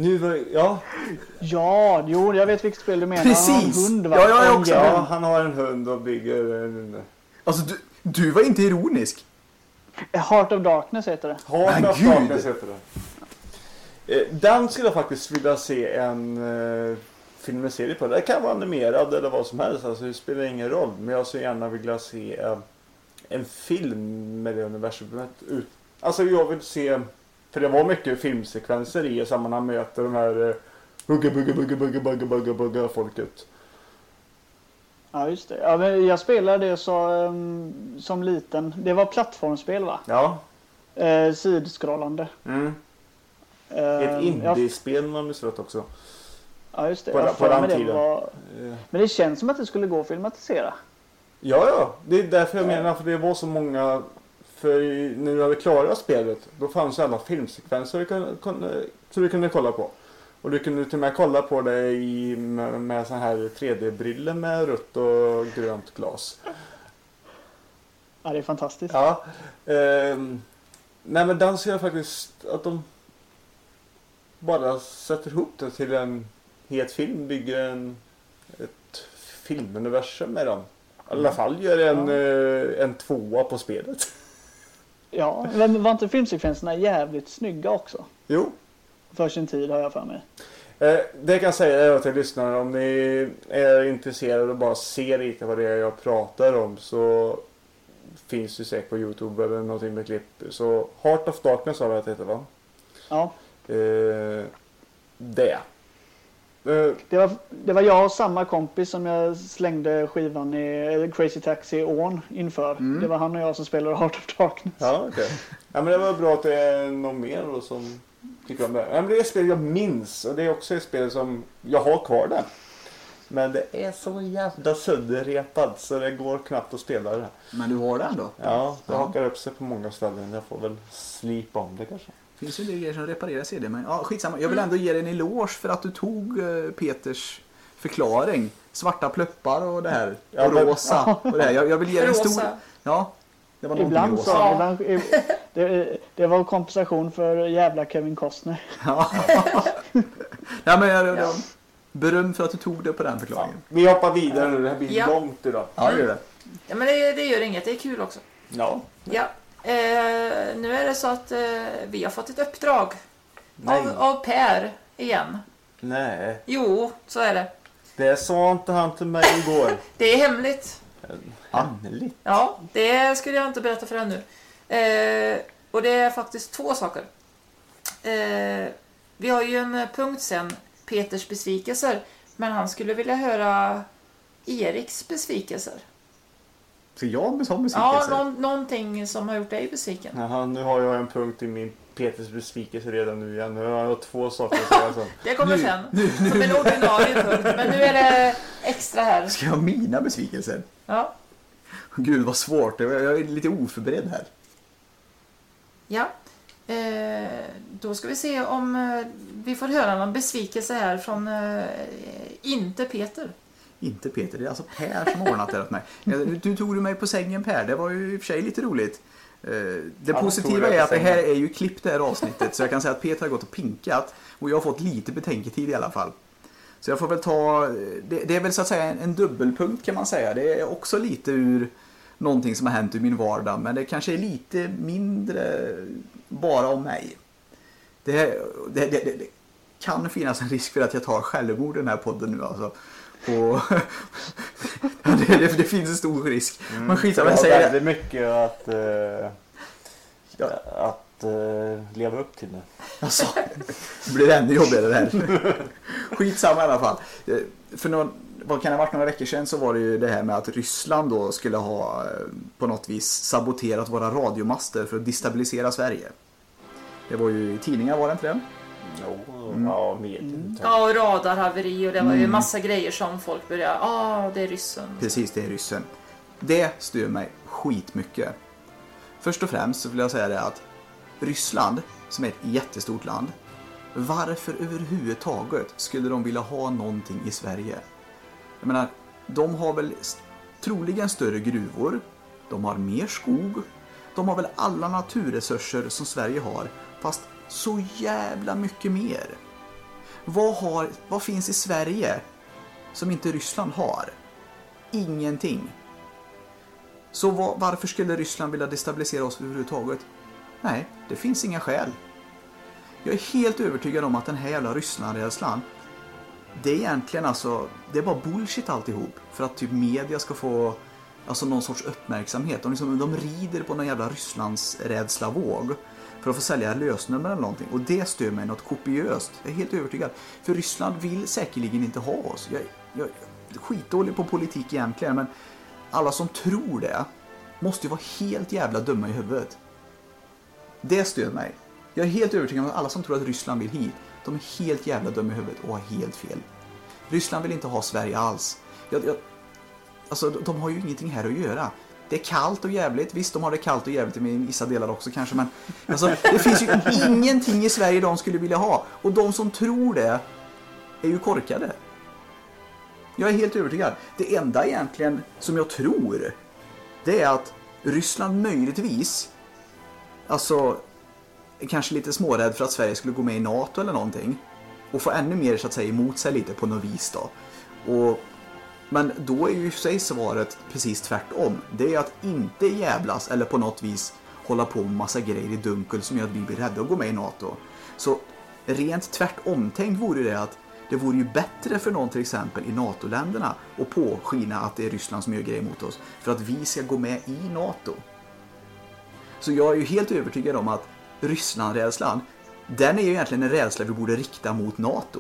Ja, jo, jag vet vilket spel du menar. Precis. Han har en hund, va? Ja, jag också. Ja, han har en hund och bygger en Alltså du var inte ironisk. Heart of Darkness heter det. Heart Men of gud. Darkness heter det. Den skulle jag faktiskt vilja se en filmserie på. Det kan vara animerad eller vad som helst. Alltså, det spelar ingen roll. Men jag skulle gärna vilja se en film med det universumet ut. Alltså jag vill se, för det var mycket filmsekvenser i samman han möter de här bugga folket. Ja, just det. Ja, men jag spelade det som liten. Det var plattformsspel, va? Ja. Sidskrollande. Ett indiespel om man rätt också. Ja, just det. På Jag den för mig det tiden. Men det känns som att det skulle gå att filmatisera. Ja. Det är därför jag menar, för det var så många. För när vi klarade spelet, då fanns alla filmsekvenser så du kunde kolla på. Och du kunde till och med kolla på det med sån här 3D-briller med rött och grönt glas. Ja, det är fantastiskt. Ja. Nej men den ser jag faktiskt att de bara sätter ihop det till en het film, bygger ett filmuniversum med dem. I alla fall gör en 2 på spelet. Ja, men var inte filmsekvenserna jävligt snygga också? Jo. För sin tid har jag för mig. Det kan jag säga till lyssnarna, om ni är intresserade och bara ser lite vad det är jag pratar om, så finns det säkert på YouTube eller någonting med klipp. Så Heart of Darkness har jag att det heter, va? Ja. Det var jag och samma kompis som jag slängde skivan i Crazy Taxi On inför. Det var han och jag som spelade Heart of Darkness. Ja, okej. Ja, men det var bra att det är någon mer då som tycker om det. Ja, men det är ett spel jag minns och det är också ett spel som jag har kvar där. Men det är så jävla sönderrepad så det går knappt att spela det. Men du har den då? Ja, det hakar upp sig på många ställen. Jag får väl slipa om det kanske. Finns ju en del grejer som reparerar CD, men ja, skitsamma. Jag vill ändå ge dig en eloge för att du tog Peters förklaring. Svarta pluppar och det här. Ja, Och men- rosa. Och det här. Jag vill ge en stor... Rosa. Ja, det var någonting Ibland rosa. så, det var kompensation för jävla Kevin Costner. Ja. Ja, men jag beröm för att du tog det på den förklaringen. Vi hoppar vidare nu, det här blir Ja. långt idag. Ja, det gör det. Ja, men det gör inget, det är kul också. Ja. Ja. Nu är det så att vi har fått ett uppdrag av Per igen. Nej, Jo, så är det. det sa inte han till mig igår. Det är hemligt. Hemligt. Ja, det skulle jag inte berätta för ännu. Och det är faktiskt 2 saker. Vi har ju en punkt sen, Peters besvikelser. Men han skulle vilja höra Eriks besvikelser. Så jag med sån Ja, besvikelse. någonting som har gjort dig besviken. Jaha, nu har jag en punkt i min Peters besvikelse redan nu igen. Nu har jag 2 saker att säga så. Det kommer sen. Som en ordinarie punkt. Men nu är det extra här. Ska jag ha mina besvikelser? Ja. Gud vad svårt, jag är lite oförberedd här. Ja. Då ska vi se om vi får höra någon besvikelse här från inte Peter. Inte Peter, det är alltså Per som har ordnat det åt mig. Du tog mig på sängen Per, det var ju i och för sig lite roligt. Det positiva är att det här är ju klippt det här avsnittet, så jag kan säga att Peter har gått och pinkat och jag har fått lite betänketid i alla fall. Så jag får väl ta, det är väl så att säga en dubbelpunkt kan man säga. Det är också lite ur någonting som har hänt i min vardag, men det kanske är lite mindre bara om mig. Det kan finnas en risk för att jag tar självmord i den här podden nu alltså. Och det finns en stor risk. Men skitsamma, jag säger väldigt mycket att leva upp till det. alltså, det blir ännu jobbigare det här. Skitsamma i alla fall. För vad kan det ha varit, några veckor sedan så var det ju det här med att Ryssland då skulle ha på något vis saboterat våra radiomaster för att destabilisera Sverige. Det var ju i tidningar, var det inte det? Ja, med. Ja, och radarhaveri och det var ju massa grejer som folk började, det är ryssen. Precis, det är ryssen. Det stör mig skitmycket. Först och främst så vill jag säga det att Ryssland, som är ett jättestort land, varför överhuvudtaget skulle de vilja ha någonting i Sverige? Jag menar, de har väl troligen större gruvor, de har mer skog, de har väl alla naturresurser som Sverige har, fast så jävla mycket mer. Vad finns i Sverige som inte Ryssland har? Ingenting. Så varför skulle Ryssland vilja destabilisera oss överhuvudtaget? Nej, det finns inga skäl. Jag är helt övertygad om att den här jävla Rysslandrädslan, det är egentligen alltså, det är bara bullshit alltihop. För att typ media ska få alltså någon sorts uppmärksamhet. De rider på någon jävla Rysslandsrädslavåg för att få sälja lösnummer eller någonting. Och det stör mig något kopiöst. Jag är helt övertygad. För Ryssland vill säkerligen inte ha oss. Jag är skitdålig på politik egentligen, men alla som tror det måste ju vara helt jävla dumma i huvudet. Det stör mig. Jag är helt övertygad om att alla som tror att Ryssland vill hit, de är helt jävla dumma i huvudet och har helt fel. Ryssland vill inte ha Sverige alls. Alltså, de har ju ingenting här att göra. Det är kallt och jävligt. Visst, de har det kallt och jävligt i vissa delar också kanske. Men alltså, det finns ju ingenting i Sverige de skulle vilja ha. Och de som tror det är ju korkade. Jag är helt övertygad. Det enda egentligen som jag tror, det är att Ryssland möjligtvis, alltså kanske lite smårädd för att Sverige skulle gå med i NATO eller någonting. Och få ännu mer så att säga emot sig lite på något vis då. Men då är ju sig svaret precis tvärtom. Det är att inte jävlas eller på något vis hålla på med massa grejer i dunkel som gör att vi blir rädda att gå med i NATO. Så rent tvärtom tänkt vore det att det vore ju bättre för någon till exempel i NATO-länderna att påskina att det är Ryssland som gör grejer mot oss för att vi ska gå med i NATO. Så jag är ju helt övertygad om att Rysslandrädslan, den är ju egentligen en rädsla vi borde rikta mot NATO.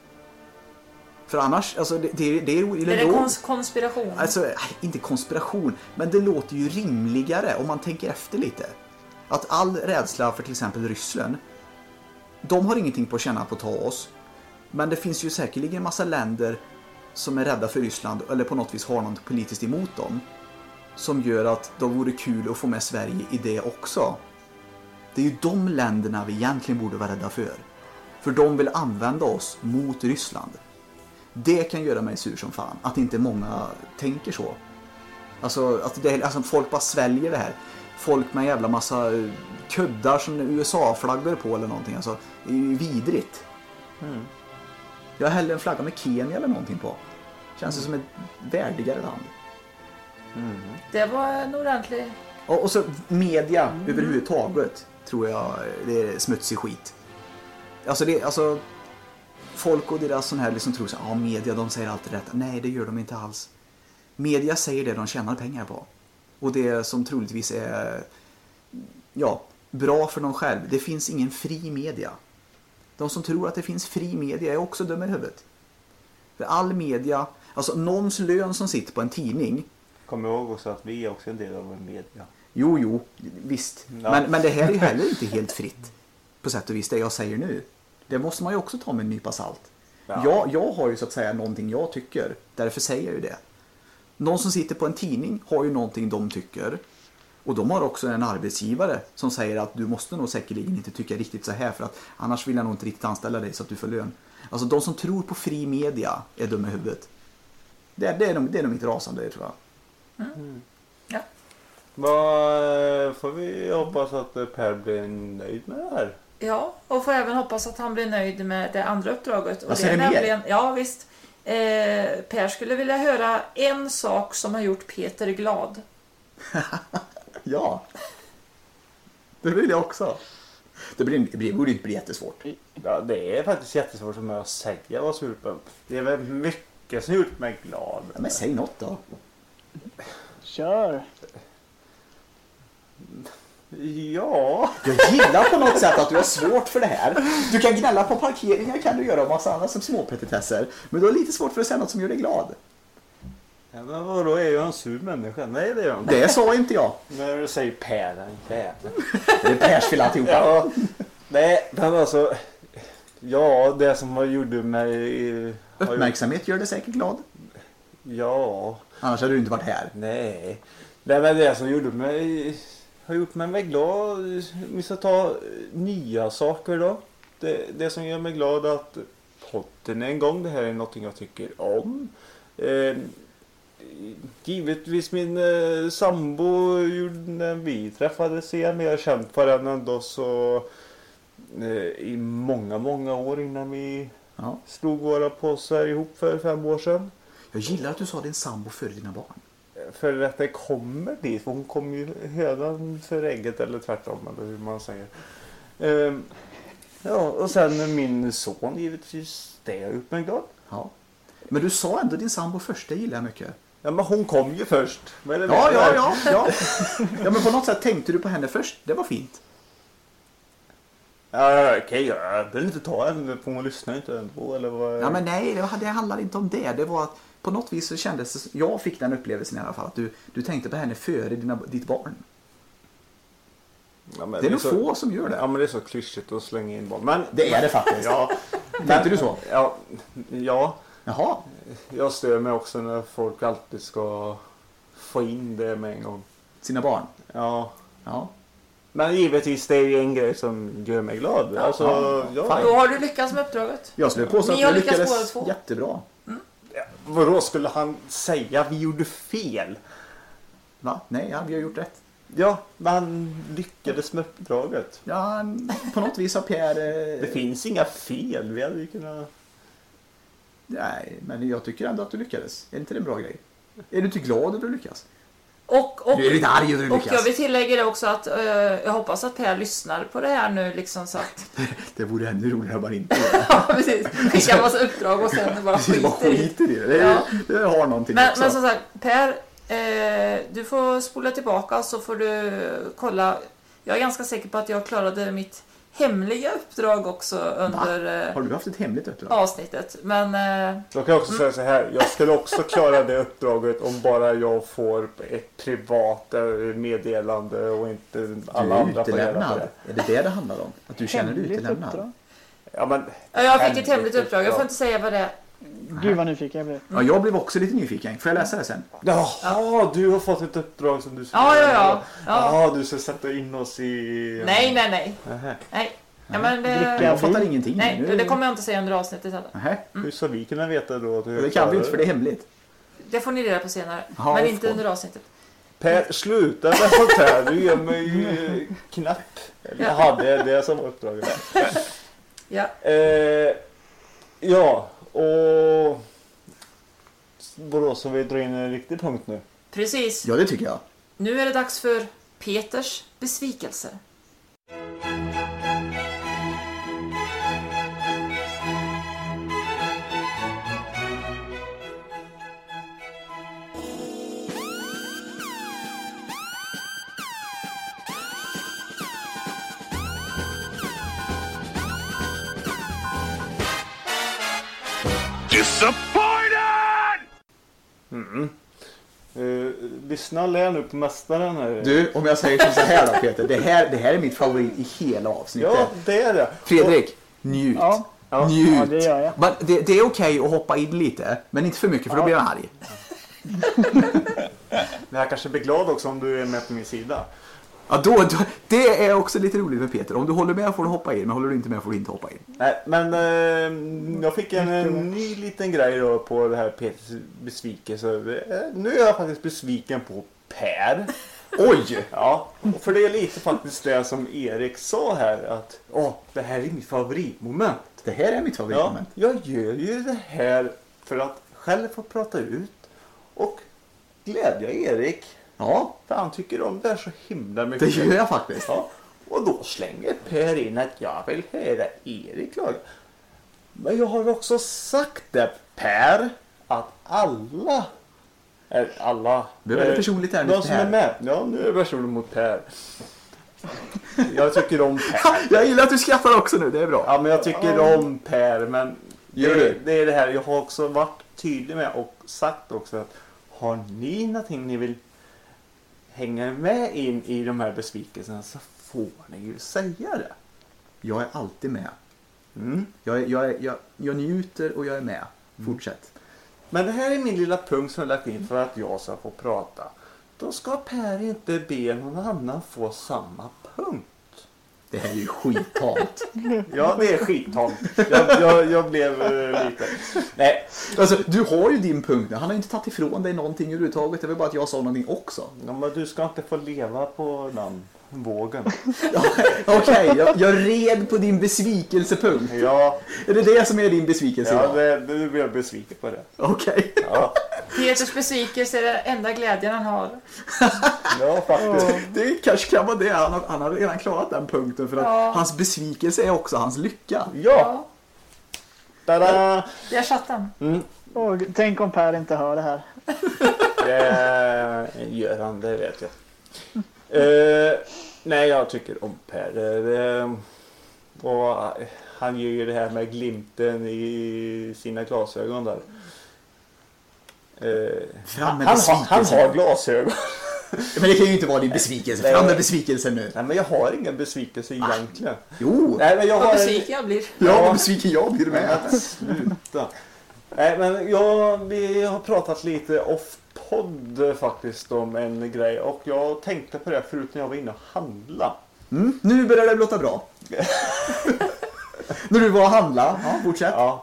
För annars, alltså det är konspiration. Alltså, inte konspiration, men det låter ju rimligare om man tänker efter lite. Att all rädsla för till exempel Ryssland, de har ingenting på att känna på att ta oss. Men det finns ju säkerligen en massa länder som är rädda för Ryssland eller på något vis har något politiskt emot dem. Som gör att det vore kul att få med Sverige i det också. Det är ju de länderna vi egentligen borde vara rädda för. För de vill använda oss mot Ryssland. Det kan göra mig sur som fan. Att inte många tänker så. Alltså folk bara sväljer det här. Folk med en jävla massa kuddar som USA-flaggor på eller någonting. Alltså, det är ju vidrigt. Jag har hellre en flagga med Kenya eller någonting på. Känns det som ett värdigare land. Det var en ordentlig... Och så media överhuvudtaget tror jag det är smutsig skit. Alltså folk och deras sån här liksom tror så media de säger alltid rätt. Nej, det gör de inte alls. Media säger det de tjänar pengar på. Och det som troligtvis är bra för dem själv. Det finns ingen fri media. De som tror att det finns fri media är också dumma i huvudet. För all media, alltså någons lön som sitter på en tidning. Kom ihåg också att vi är också en del av en media. Jo, visst. Ja. Men det här är heller inte helt fritt. På sätt och vis det jag säger nu. Det måste man ju också ta med en nypa salt. Ja. Jag har ju så att säga någonting jag tycker. Därför säger jag ju det. Någon som sitter på en tidning har ju någonting de tycker. Och de har också en arbetsgivare som säger att du måste nog säkerligen inte tycka riktigt så här. För att annars vill jag nog inte riktigt anställa dig så att du får lön. Alltså de som tror på fri media är dumma i huvudet. Det är de inte rasande tror jag. Ja. Vad får vi hoppas att Per blir nöjd med det här? Ja, och får även hoppas att han blir nöjd med det andra uppdraget. Och det är nämligen, ja visst. Per skulle vilja höra en sak som har gjort Peter glad. Ja. Det vill jag också. Det borde inte bli jättesvårt. Ja, det är faktiskt jättesvårt som jag säger vad som gjort mig. Det är väl mycket som gjort mig glad. Ja, men säg något då. Kör. Ja. Jag gillar på något sätt att du har svårt för det här. Du kan gnälla på parkeringar kan du göra och massa andra som småpetitesser. Men du har lite svårt för att säga något som gör dig glad. Ja, men vadå, är jag en sur människa? Nej, det är jag inte. Det sa inte jag. När du säger Per, den jäveln. Det är Pers fel alltihopa. Ja, nej, men alltså... Ja, det som har gjort mig... Uppmärksamhet gör dig säkert glad. Ja. Annars hade du inte varit här. Nej. Det var det som gjorde mig... Har gjort mig glad. Vi ska ta nya saker då. Det som gör mig glad att podden en gång, det här är något jag tycker om. Givetvis min sambo när vi träffades igen, jag har känt på den ändå så i många år innan vi slog våra påsar ihop för 5 år sedan. Jag gillar att du sa din sambo för dina barn. För att det kommer dit, för hon kommer ju hönan för ägget eller tvärtom eller hur man säger. Ja, och sen min son givetvis, det har gjort mig glad. Ja. Men du sa ändå din sambo först, det gillar jag mycket. Ja, men hon kom ju först. Ja. Ja, men på något sätt tänkte du på henne först, det var fint. Ja, okej, jag vill inte ta henne, för hon lyssnar inte ändå, eller vad? Ja, men nej, det handlar inte om det. Det var att på något vis så kändes det, jag fick den upplevelsen i alla fall, att du tänkte på henne före ditt barn. Ja, det är nog få som gör det. Ja, men det är så klyschigt att slänga in barn. Men det är det faktiskt. Ja. Tänkte du så? Ja. Jaha. Jag stör mig också när folk alltid ska få in det med en gång. Sina barn? Ja. Ja. Men givetvis det är ju en grej som gör mig glad. Ja. Alltså, ja. Då har du lyckats med uppdraget. Jag skulle påstå att du lyckades jättebra. Mm. Ja, vadå skulle han säga? Vi gjorde fel. Va? Nej, vi har gjort rätt. Ja, men han lyckades med uppdraget. Ja, på något vis har Per... Det finns inga fel. Vi hade ju kunnat... Nej, men jag tycker ändå att du lyckades. Är inte det en bra grej? Är du inte glad över att du lyckas? Och du är lite arg över att du lyckas. Och jag vill tillägga det också att jag hoppas att Per lyssnar på det här nu liksom så att... Det vore ännu roligare bara inte. Ja, precis. Skicka en massa uppdrag och sen bara skiter i det. Det har någonting också. Men som sagt, Per, du får spola tillbaka så får du kolla. Jag är ganska säker på att jag klarade mitt hemliga uppdrag också under har du haft ett hemligt uppdrag? Avsnittet. Men då kan jag också säga så här, jag skulle också klara det uppdraget om bara jag får ett privat meddelande och inte alla andra får reda på det. Är det handlar om? Att du känner dig utelämnad? Ja, men jag fick ett hemligt uppdrag. Jag får inte säga vad det är. Gud vad nyfiken jag blev. Ja, jag blev också lite nyfiken. Får jag läsa det sen? Ja, du har fått ett uppdrag som du ska Ja. Ja, du ska sätta in oss i... Nej. Ja, men Jag fattar ingenting. Nej, Nu... det kommer jag inte säga under avsnittet heller. Nähä. Hur ska vi kunna veta då? Att Det kan vi inte för det är hemligt. Det får ni reda på senare. Ja, men inte under avsnittet. Per, sluta med sånt här. Du gör mig knapp. Jaha, det är det som var uppdraget. Ja. Ja, och... Vadå, så vi drar in en riktig punkt nu? Precis. Ja, det tycker jag. Nu är det dags för Peters besvikelser. Lyssna och lär nu på mästaren här. Du, om jag säger så här då Peter. Det här är mitt favorit i hela avsnittet. Ja, det är det. Fredrik, njut. Ja. Njut. Ja, det gör jag. Men det är okej att hoppa in lite, men inte för mycket för då blir han arg. Men jag kanske blir glad också om du är med på min sida. Ja, då, det är också lite roligt med Peter. Om du håller med får du hoppa in, men håller du inte med får du inte hoppa in. Nej, men jag fick en ny liten grej då på det här Peters besvikelse. Nu är jag faktiskt besviken på Per. Oj! Ja, för det är lite faktiskt det som Erik sa här. Att det här är mitt favoritmoment. Det här är mitt favoritmoment. Ja, jag gör ju det här för att själv få prata ut och glädja Erik. Ja, För han tycker om det här så himla det mycket. gör jag faktiskt. Ja, och då slänger Per in att jag vill höra Erik klaga. Men jag har också sagt det, Per, att alla... Det är väldigt personligt här nu, de som Per. är med. Ja, nu är det personligt mot Per. Jag tycker om Per. Jag gillar att du skrattar också nu, det är bra. Ja, men jag tycker om Per. Men Gör du? det är det här. Jag har också varit tydlig med och sagt också att har ni någonting ni vill hänga med in i de här besvikelserna så får ni ju säga det. Jag är alltid med. Mm. Jag njuter och jag är med. Fortsätt. Men det här är min lilla punkt som jag lagt in för att jag ska få prata. Då ska Per inte be någon annan få samma punkt. Det här är ju skittamt. Ja, det är skittamt. Jag blev lite... Nej. Alltså, du har ju din punkt. Han har ju inte tagit ifrån dig någonting överhuvudtaget. Det var bara att jag sa någonting också. Ja, men du ska inte få leva på den vågen. Ja, Okej, jag red på din besvikelsepunkt. Ja, Är det det som är din besvikelse ja idag? du blir besviken på det. Okej. Ja, Peters besvikelse är den enda glädjen han har. ja faktiskt. Det kanske kan vara det. Han har redan klarat den punkten. För att Ja. hans besvikelse är också hans lycka. Ja. Tada! Jag chattar. Och tänk om Per inte hör det här. Det gör han, det vet jag. Nej, jag tycker om Per. Och han gör ju det här med glimten i sina glasögon där. Fram med Han besvikelsen. har glasögon. Men det kan ju inte vara din besvikelse. Fram med besvikelsen nu. Nej, men jag har ingen besvikelse egentligen. Jo. Nej, men jag Vad har besviken jag blir. Ja, vad besviken jag blir med. Sluta. Nej, men vi har pratat lite off-podd faktiskt om en grej. Och jag tänkte på det förut när jag var inne och handla. Nu börjar det låta bra. När du var och handla. Ja, fortsätt. Ja.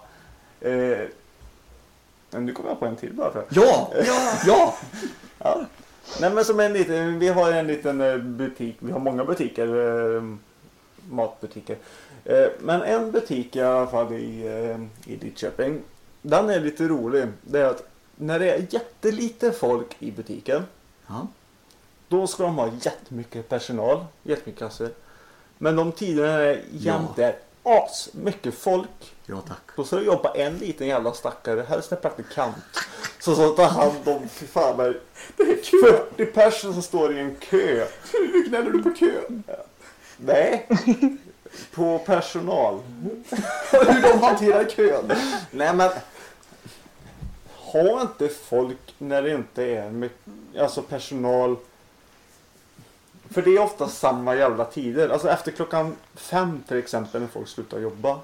Men nu kommer jag på en till bara för. Ja. Ja. Nej, men som vi har en liten butik. Vi har många butiker. Matbutiker. Men en butik i alla fall i Lidköping. Den är lite rolig. Det är att när det är jättelite folk i butiken. Ja. Då ska de ha jättemycket personal. Jättemycket kassor. Men de tiderna är jämt där. Mycket folk. Ja, tack. Då ska du jobba en liten jävla stackare. Helst en praktikant. Så tar hand om, fy fan, det är 40 personer som står i en kö. Hur gnäller du på kön? Nej. På personal. Hur de hanterar kön? Nej, men ha inte folk när det inte är mycket, alltså personal. För det är ofta samma jävla tider. Alltså efter klockan 5 till exempel när folk slutar jobba.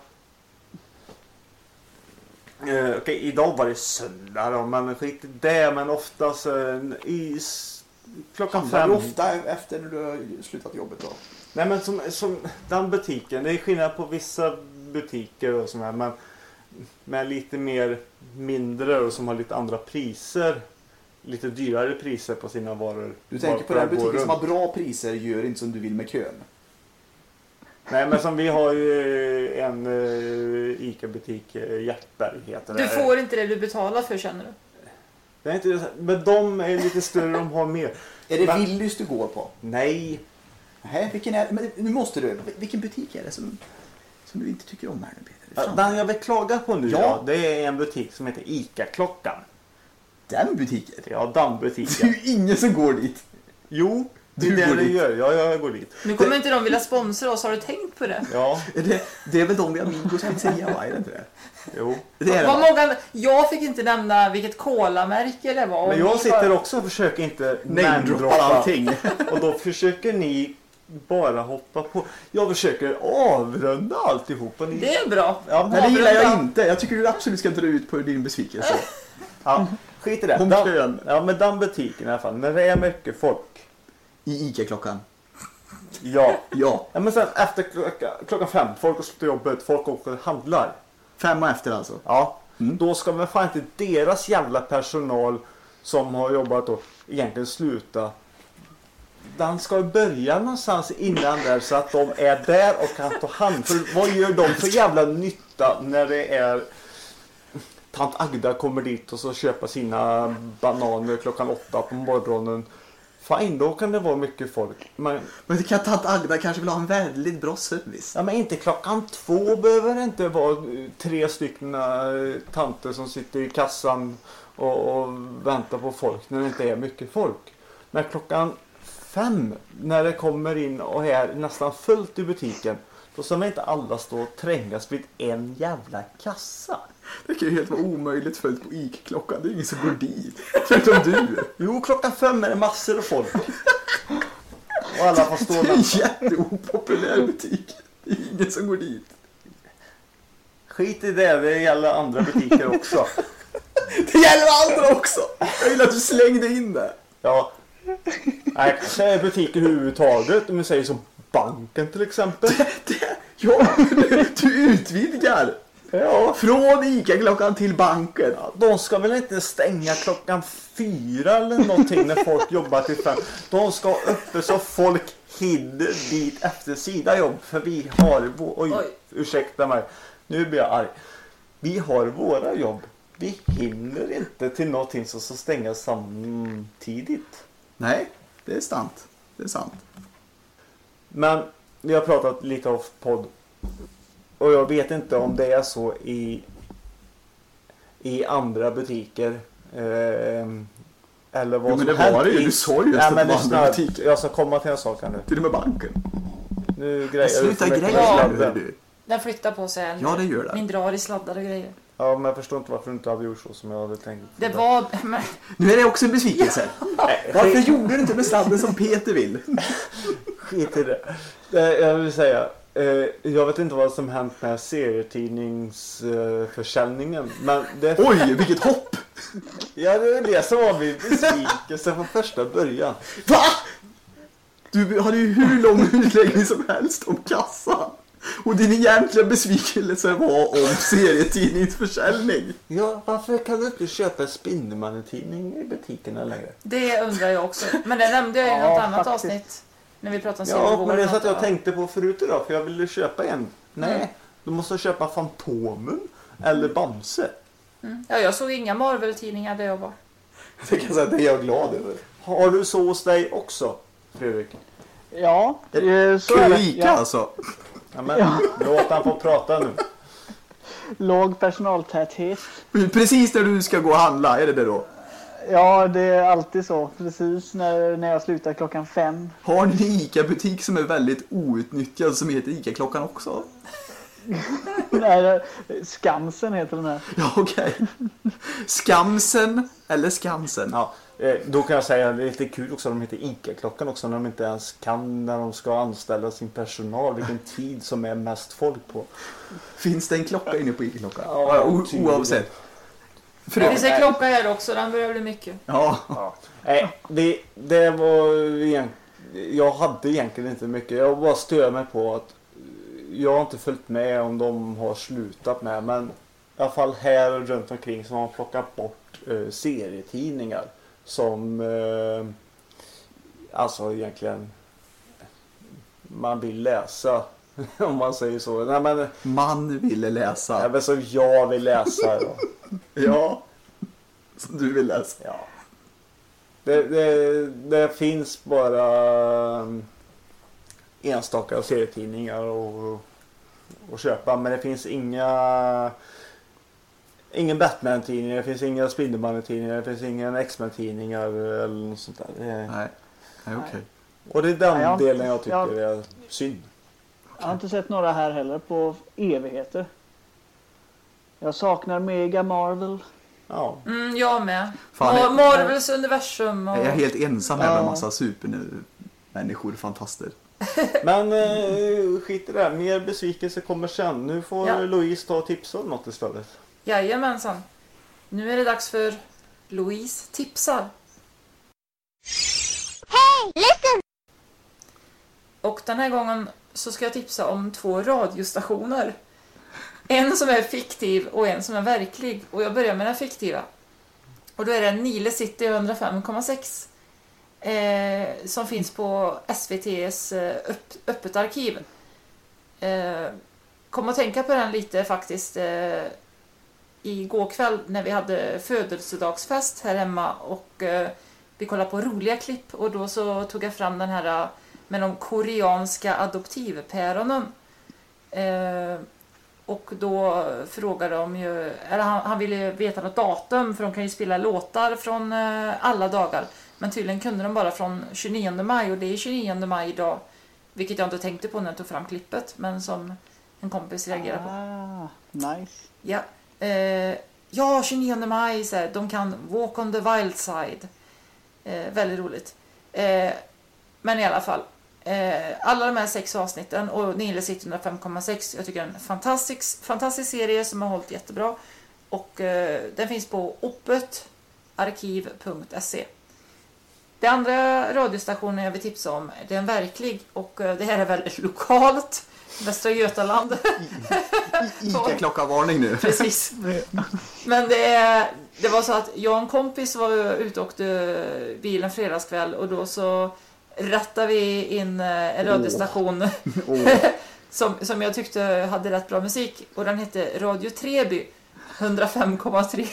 Okej, idag var det söndag då, men skit i det. Men oftast klockan 5. Handlar du ofta efter när du har slutat jobbet då? Nej, men som den butiken, det är skillnad på vissa butiker och sådär, men med lite mer mindre och som har lite andra priser. Lite dyrare priser på sina varor. Du tänker på den butiken som har bra priser gör inte som du vill med kön. Nej, men som vi har ju en ICA-butik, Hjärtberg heter det. Du får inte det du betalar för, känner du? Det är inte, men de är lite större, de har mer. Är det Willys du går på? Nej. Nej, vilken är men nu måste du. Vilken butik är det som du inte tycker om här nu, Peter? Ja, den jag vill klaga på nu, Ja. det är en butik som heter ICA-klockan. Den butiken? Ja, den Det är butiken. ju ingen som går dit. Jo, det är Du det går det dit. gör. Ja, jag går dit. Nu kommer inte de vilja sponsra oss, har du tänkt på det? Ja, Det är väl de vi har Migos pizzeria, va? Är det inte det? jo. Det är det, Vad va? många, jag fick inte nämna vilket kolamärke det var. Men jag sitter också och försöker inte Namedroppa allting. Och då försöker ni bara hoppa på. Jag försöker avrunda alltihop. Och ni... Det är bra. Ja, Nej, det gillar jag Avrunda. inte. Jag tycker du absolut ska dra ut på din besvikelse. Ja, skit i det. Om Den, kön. ja, men den butiken i alla fall. När det är mycket folk. I ICA-klockan. Ja. Ja. Ja, men sen efter klockan 5. Folk har slutat jobbet. Folk åker och handlar. 5 efter alltså. Ja. Mm. Då ska väl fan inte deras jävla personal som har jobbat då egentligen sluta. Den ska börja någonstans innan där så att de är där och kan ta hand. För vad gör de för jävla nytta när det är tant Agda kommer dit och så köper sina bananer klockan 8 på morgonen. Fine, då kan det vara mycket folk. Men det kan tant Agda kanske vill ha en väldigt bra service. ja, men inte klockan 2 behöver det inte vara 3 stycken tanter som sitter i kassan och väntar på folk när det inte är mycket folk. Men klockan 5 när det kommer in och är nästan fullt i butiken, då ska man inte alla stå och trängas vid en jävla kassa. Det kan ju helt vara omöjligt följt på ICA-klockan. Det är ingen som går dit. Förutom du. Jo, klockan 5 är det massor av folk. Och alla får stå Det är där. en jätteopopulär butik. Det är ingen som går dit. Skit i det gäller andra butiker också. Det gäller andra också. Jag gillar att du slängde in det. Ja. Nej, så är butiker överhuvudtaget. Om vi säger som banken till exempel. Ja, du utvidgar. Ja. Från ICA-klockan till banken. De ska väl inte stänga klockan 4 eller någonting när folk jobbar till 5. De ska uppe så folk hinner dit efter sina jobb. För vi har... Oj, ursäkta mig. Nu blir jag arg. Vi har våra jobb. Vi hinner inte till någonting som ska stängas samtidigt. Nej, det är sant. Det är sant. Men vi har pratat lite av podd. Och jag vet inte om det är så i andra butiker. Eller vad Jo, men som det helst. var det ju. Du sa ju just Nej, att men det var lyssna, andra butiker. jag ska komma till en sak här nu. Till och med banken. Nu grejer Sluta du för mycket grejer med nu, sladden. du. Den flyttar på sig. Ja, det gör det. Min drar i sladdar och grejer. Ja, men jag förstår inte varför du inte hade gjort så som jag hade tänkt. Det var... Men, Nu är det också en besvikelse. Varför gjorde du inte med sladden som Peter vill? Skit i det. Jag vill säga, jag vet inte vad som hänt med serietidningsförsäljningen. Men det... Oj, vilket hopp! Ja, det är det som var min besvikelse från första början. Va? Du hade ju hur lång utläggning som helst om kassan. Och din egentliga besvikelse var om serietidningsförsäljning. Ja, varför kan du inte köpa en Spindelmannen-tidning i butikerna längre? det undrar jag också. Men det nämnde jag i något annat faktiskt. avsnitt. När vi pratade om Ja, serievågor men det är och så att något, jag tänkte på förut idag, för jag ville köpa en. Nej, du måste köpa Fantomen eller Bamse. Ja, jag såg inga Marvel-tidningar där jag var. Det kan jag säga att det är jag glad över. Har du så hos dig också, Fredrik? Ja, så är det. Ica alltså. Ja, men låt han få prata nu. Låg personaltäthet. Precis när du ska gå och handla, är det då? Ja, det är alltid så. Precis när jag slutar klockan 5. Har ni en Ica-butik som är väldigt outnyttjad som heter Ica-klockan också? Nej, Skansen heter den här. Ja, okej. Skamsen eller Skansen? Ja, då kan jag säga det är lite kul också. De heter ICA-klockan också när de inte ens kan när de ska anställa sin personal. Vilken tid som är mest folk på. Finns det en klocka inne på Ica-klockan? Ja, oavsett. Det finns en klocka här också, den börjar bli mycket. Ja. Ja. Nej, det var igen. jag hade egentligen inte mycket. Jag bara stör mig på att jag har inte följt med om de har slutat med. Men i alla fall här runt omkring så har man plockat bort serietidningar som alltså egentligen man vill läsa. Om man säger så. Nej, men, Man ville läsa. ja, men som jag vill läsa. Då. Ja. Som du vill läsa. Ja. Det finns bara enstaka serietidningar och köpa. Men det finns ingen Batman-tidning, det finns inga Spindelmannen-tidningar, det finns ingen X-Men-tidningar eller något sånt där. Nej, okej. Och det är den Nej, delen jag tycker är synd. Jag har inte sett några här heller på evigheter. Jag saknar Mega Marvel. Ja. Jag med. Fan, Marvels universum. Och... Jag är helt ensam här med massa supermänniskor, fantaster. Men skit i det här. Mer besvikelse kommer sen. Nu får Louise ta och tipsa om något istället. Jajamensan. Nu är det dags för Louise tipsar. Hey, listen! Och den här gången så ska jag tipsa om 2 radiostationer. En som är fiktiv och en som är verklig. Och jag börjar med den fiktiva. Och då är det Nile City 105,6. Som finns på SVT:s öppet arkiv. Kom att tänka på den lite faktiskt igår kväll när vi hade födelsedagsfest här hemma. Och vi kollade på roliga klipp. Och då så tog jag fram den här med de koreanska adoptivpäronen. Och då frågade de ju, eller han ville veta något datum för de kan ju spela låtar från alla dagar. Men tydligen kunde de bara från 29 maj och det är 29 maj idag. Vilket jag inte tänkte på när jag tog fram klippet, men som en kompis reagerade på. Nice. Ja, ja 29 maj, så här, de kan Walk on the Wild Side. Väldigt roligt. Men i alla fall. Alla de här 6 avsnitten och Nile City 105,6. Jag tycker det är en fantastisk serie som har hållit jättebra. Och den finns på oppetarkiv.se. Det andra radiostationen jag vill tipsa om, det är en verklig. Och det här är väldigt lokalt. Västra Götaland. Ica-klockavarning nu. Precis. Men det var så att jag och en kompis var ute och åkte bilen fredagskväll. Och då så rattade vi in en radiostation som jag tyckte hade rätt bra musik. Och den hette Radio Treby 105,3.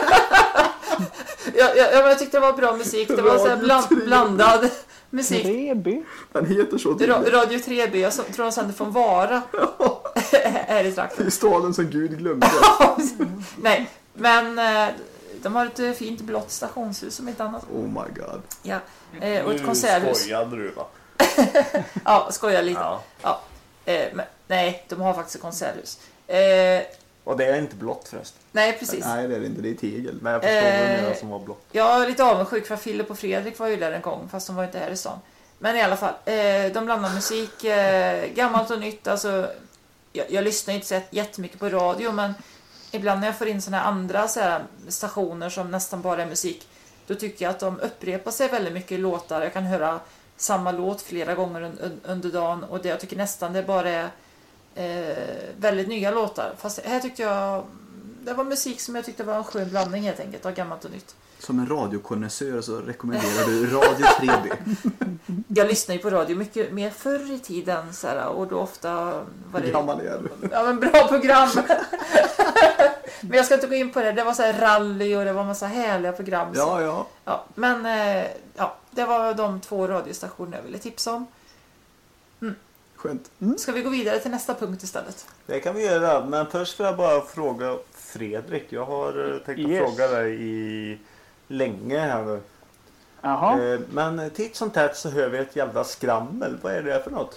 jag tyckte det var bra musik. Det var så här blandad musik. Treby? Den heter så. Radio Treby. Jag tror de sände från Vara. Är i trakten. I staden som Gud glömde. Nej, men de har ett fint blått stationshus som ett annat. Oh my god. Ja. Och ett konserthus. Skojade du va? Ja, skojar lite. Ja. Men, nej, de har faktiskt ett konserthus. Och det är inte blått förresten. Nej, precis. Nej, det är inte. Det är tegel. Men jag förstår vad det som var blått. Jag är lite avundsjuk för Filip och Fredrik var ju där en gång. Fast de var inte här i stan. Men i alla fall, de blandar musik. Gammalt och nytt. Alltså, jag lyssnar inte så jättemycket på radio. Men ibland när jag får in såna här andra så här, stationer som nästan bara är musik. Då tycker jag att de upprepar sig väldigt mycket låtar. Jag kan höra samma låt flera gånger under dagen. Och det jag tycker nästan det bara är väldigt nya låtar. Fast här tyckte jag det var musik som jag tyckte var en skön blandning helt enkelt av gammalt och nytt. Som en radiokonnässör så rekommenderar du Radio Treby. Jag lyssnar ju på radio mycket mer förr i tiden så här, och då ofta var det ja, men bra program. Men jag ska inte gå in på det. Det var så här rally och det var massa härliga program. Ja. Men det var de 2 radiostationer jag ville tipsa om. Skönt. Ska vi gå vidare till nästa punkt istället? Det kan vi göra, men först vill jag bara fråga Fredrik. Jag har tänkt att fråga dig i länge här nu. Jaha. Men titt som tätt så hör vi ett jävla skrammel. Vad är det för något?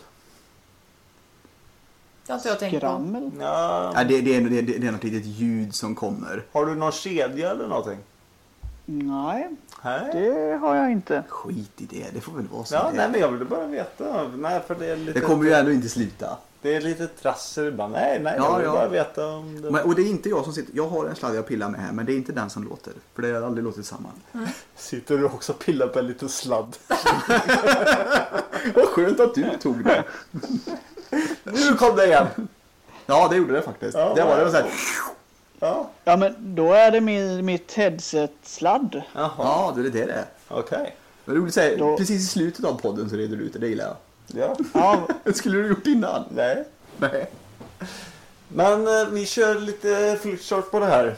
Det har inte jag tänkt på. Skrammel? Ja. Ja, det är något litet ljud som kommer. Har du någon kedja eller någonting? Nej, det har jag inte. Skit i det, det får väl vara så. Ja, nej, men jag vill bara veta. Nej, för det är lite... Det kommer ju ändå inte sluta. Det är lite trassel ibland. Nej, jag vill bara veta om det... Och det är inte jag som sitter... Jag har en sladd jag pillar med här, men det är inte den som låter. För det har aldrig låtit samman. Sitter du också och pillar på en liten sladd? Vad skönt att du tog det. Nu kom det igen. Ja, det gjorde det faktiskt. Ja, det var det så här. Ja, Ja, men då är det mitt headset-sladd. jaha. Ja, det är det. Okej. Det var roligt att säga, Då- precis i slutet av podden så reder du ut det. Det gillar jag. Ja. Ja, Skulle du gjort innan? Nej. Nej. Men vi kör lite flipchart på det här.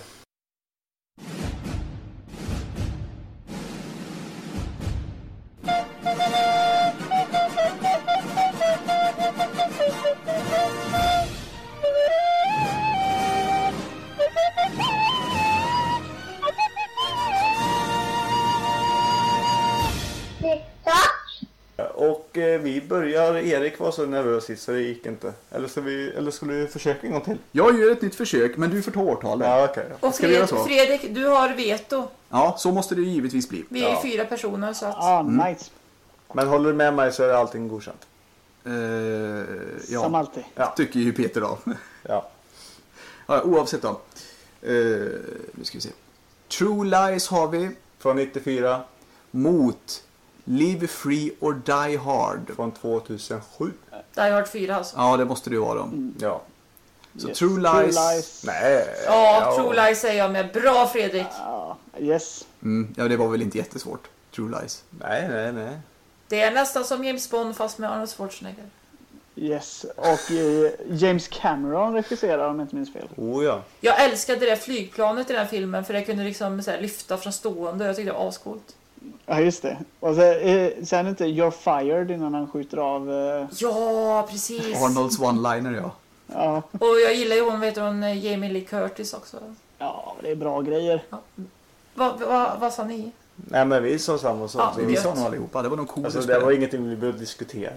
Och vi börjar, Erik var så nervös sist så det gick inte. Eller skulle vi försöka en gång till? Jag gör ett nytt försök, men du får ta årtalet. Ja, okej. Och Ska vi göra så? Fredrik, du har veto. Ja, så måste det ju givetvis bli. Vi är 4 personer så att... nice. Men håller du med mig så är allting godkänt. Ja, Som alltid. Ja. tycker ju Peter då. Ja. Ja, oavsett då. Nu ska vi se. True Lies har vi Från 94. mot Live Free or Die Hard. Från 2007. Die Hard 4 alltså. Ja, det måste det ju vara då. Ja. Så Yes. True Lies. Nej. Ja, True Lies säger jag med. Bra Fredrik. Ja, yes. Ja, det var väl inte jättesvårt. True Lies. Nej. Det är nästan som James Bond fast med Arnold Schwarzenegger. Yes. Och James Cameron regisserar om jag inte minns fel. Oh ja. Jag älskade det flygplanet i den här filmen för det kunde liksom så här, lyfta från stående. Jag tyckte det var ascoolt. Ja, just det. Och så, sen inte You're fired innan han skjuter av... Ja, precis. Arnolds one-liner, ja. Ja. Och jag gillar ju hon Jamie Lee Curtis också. Ja, det är bra grejer. Vad sa ni? Nej men vi sa samma sak. Ja, Vi gött. sa nog allihopa. Det var nog coolt Alltså att det spela. var ingenting vi behövde diskutera.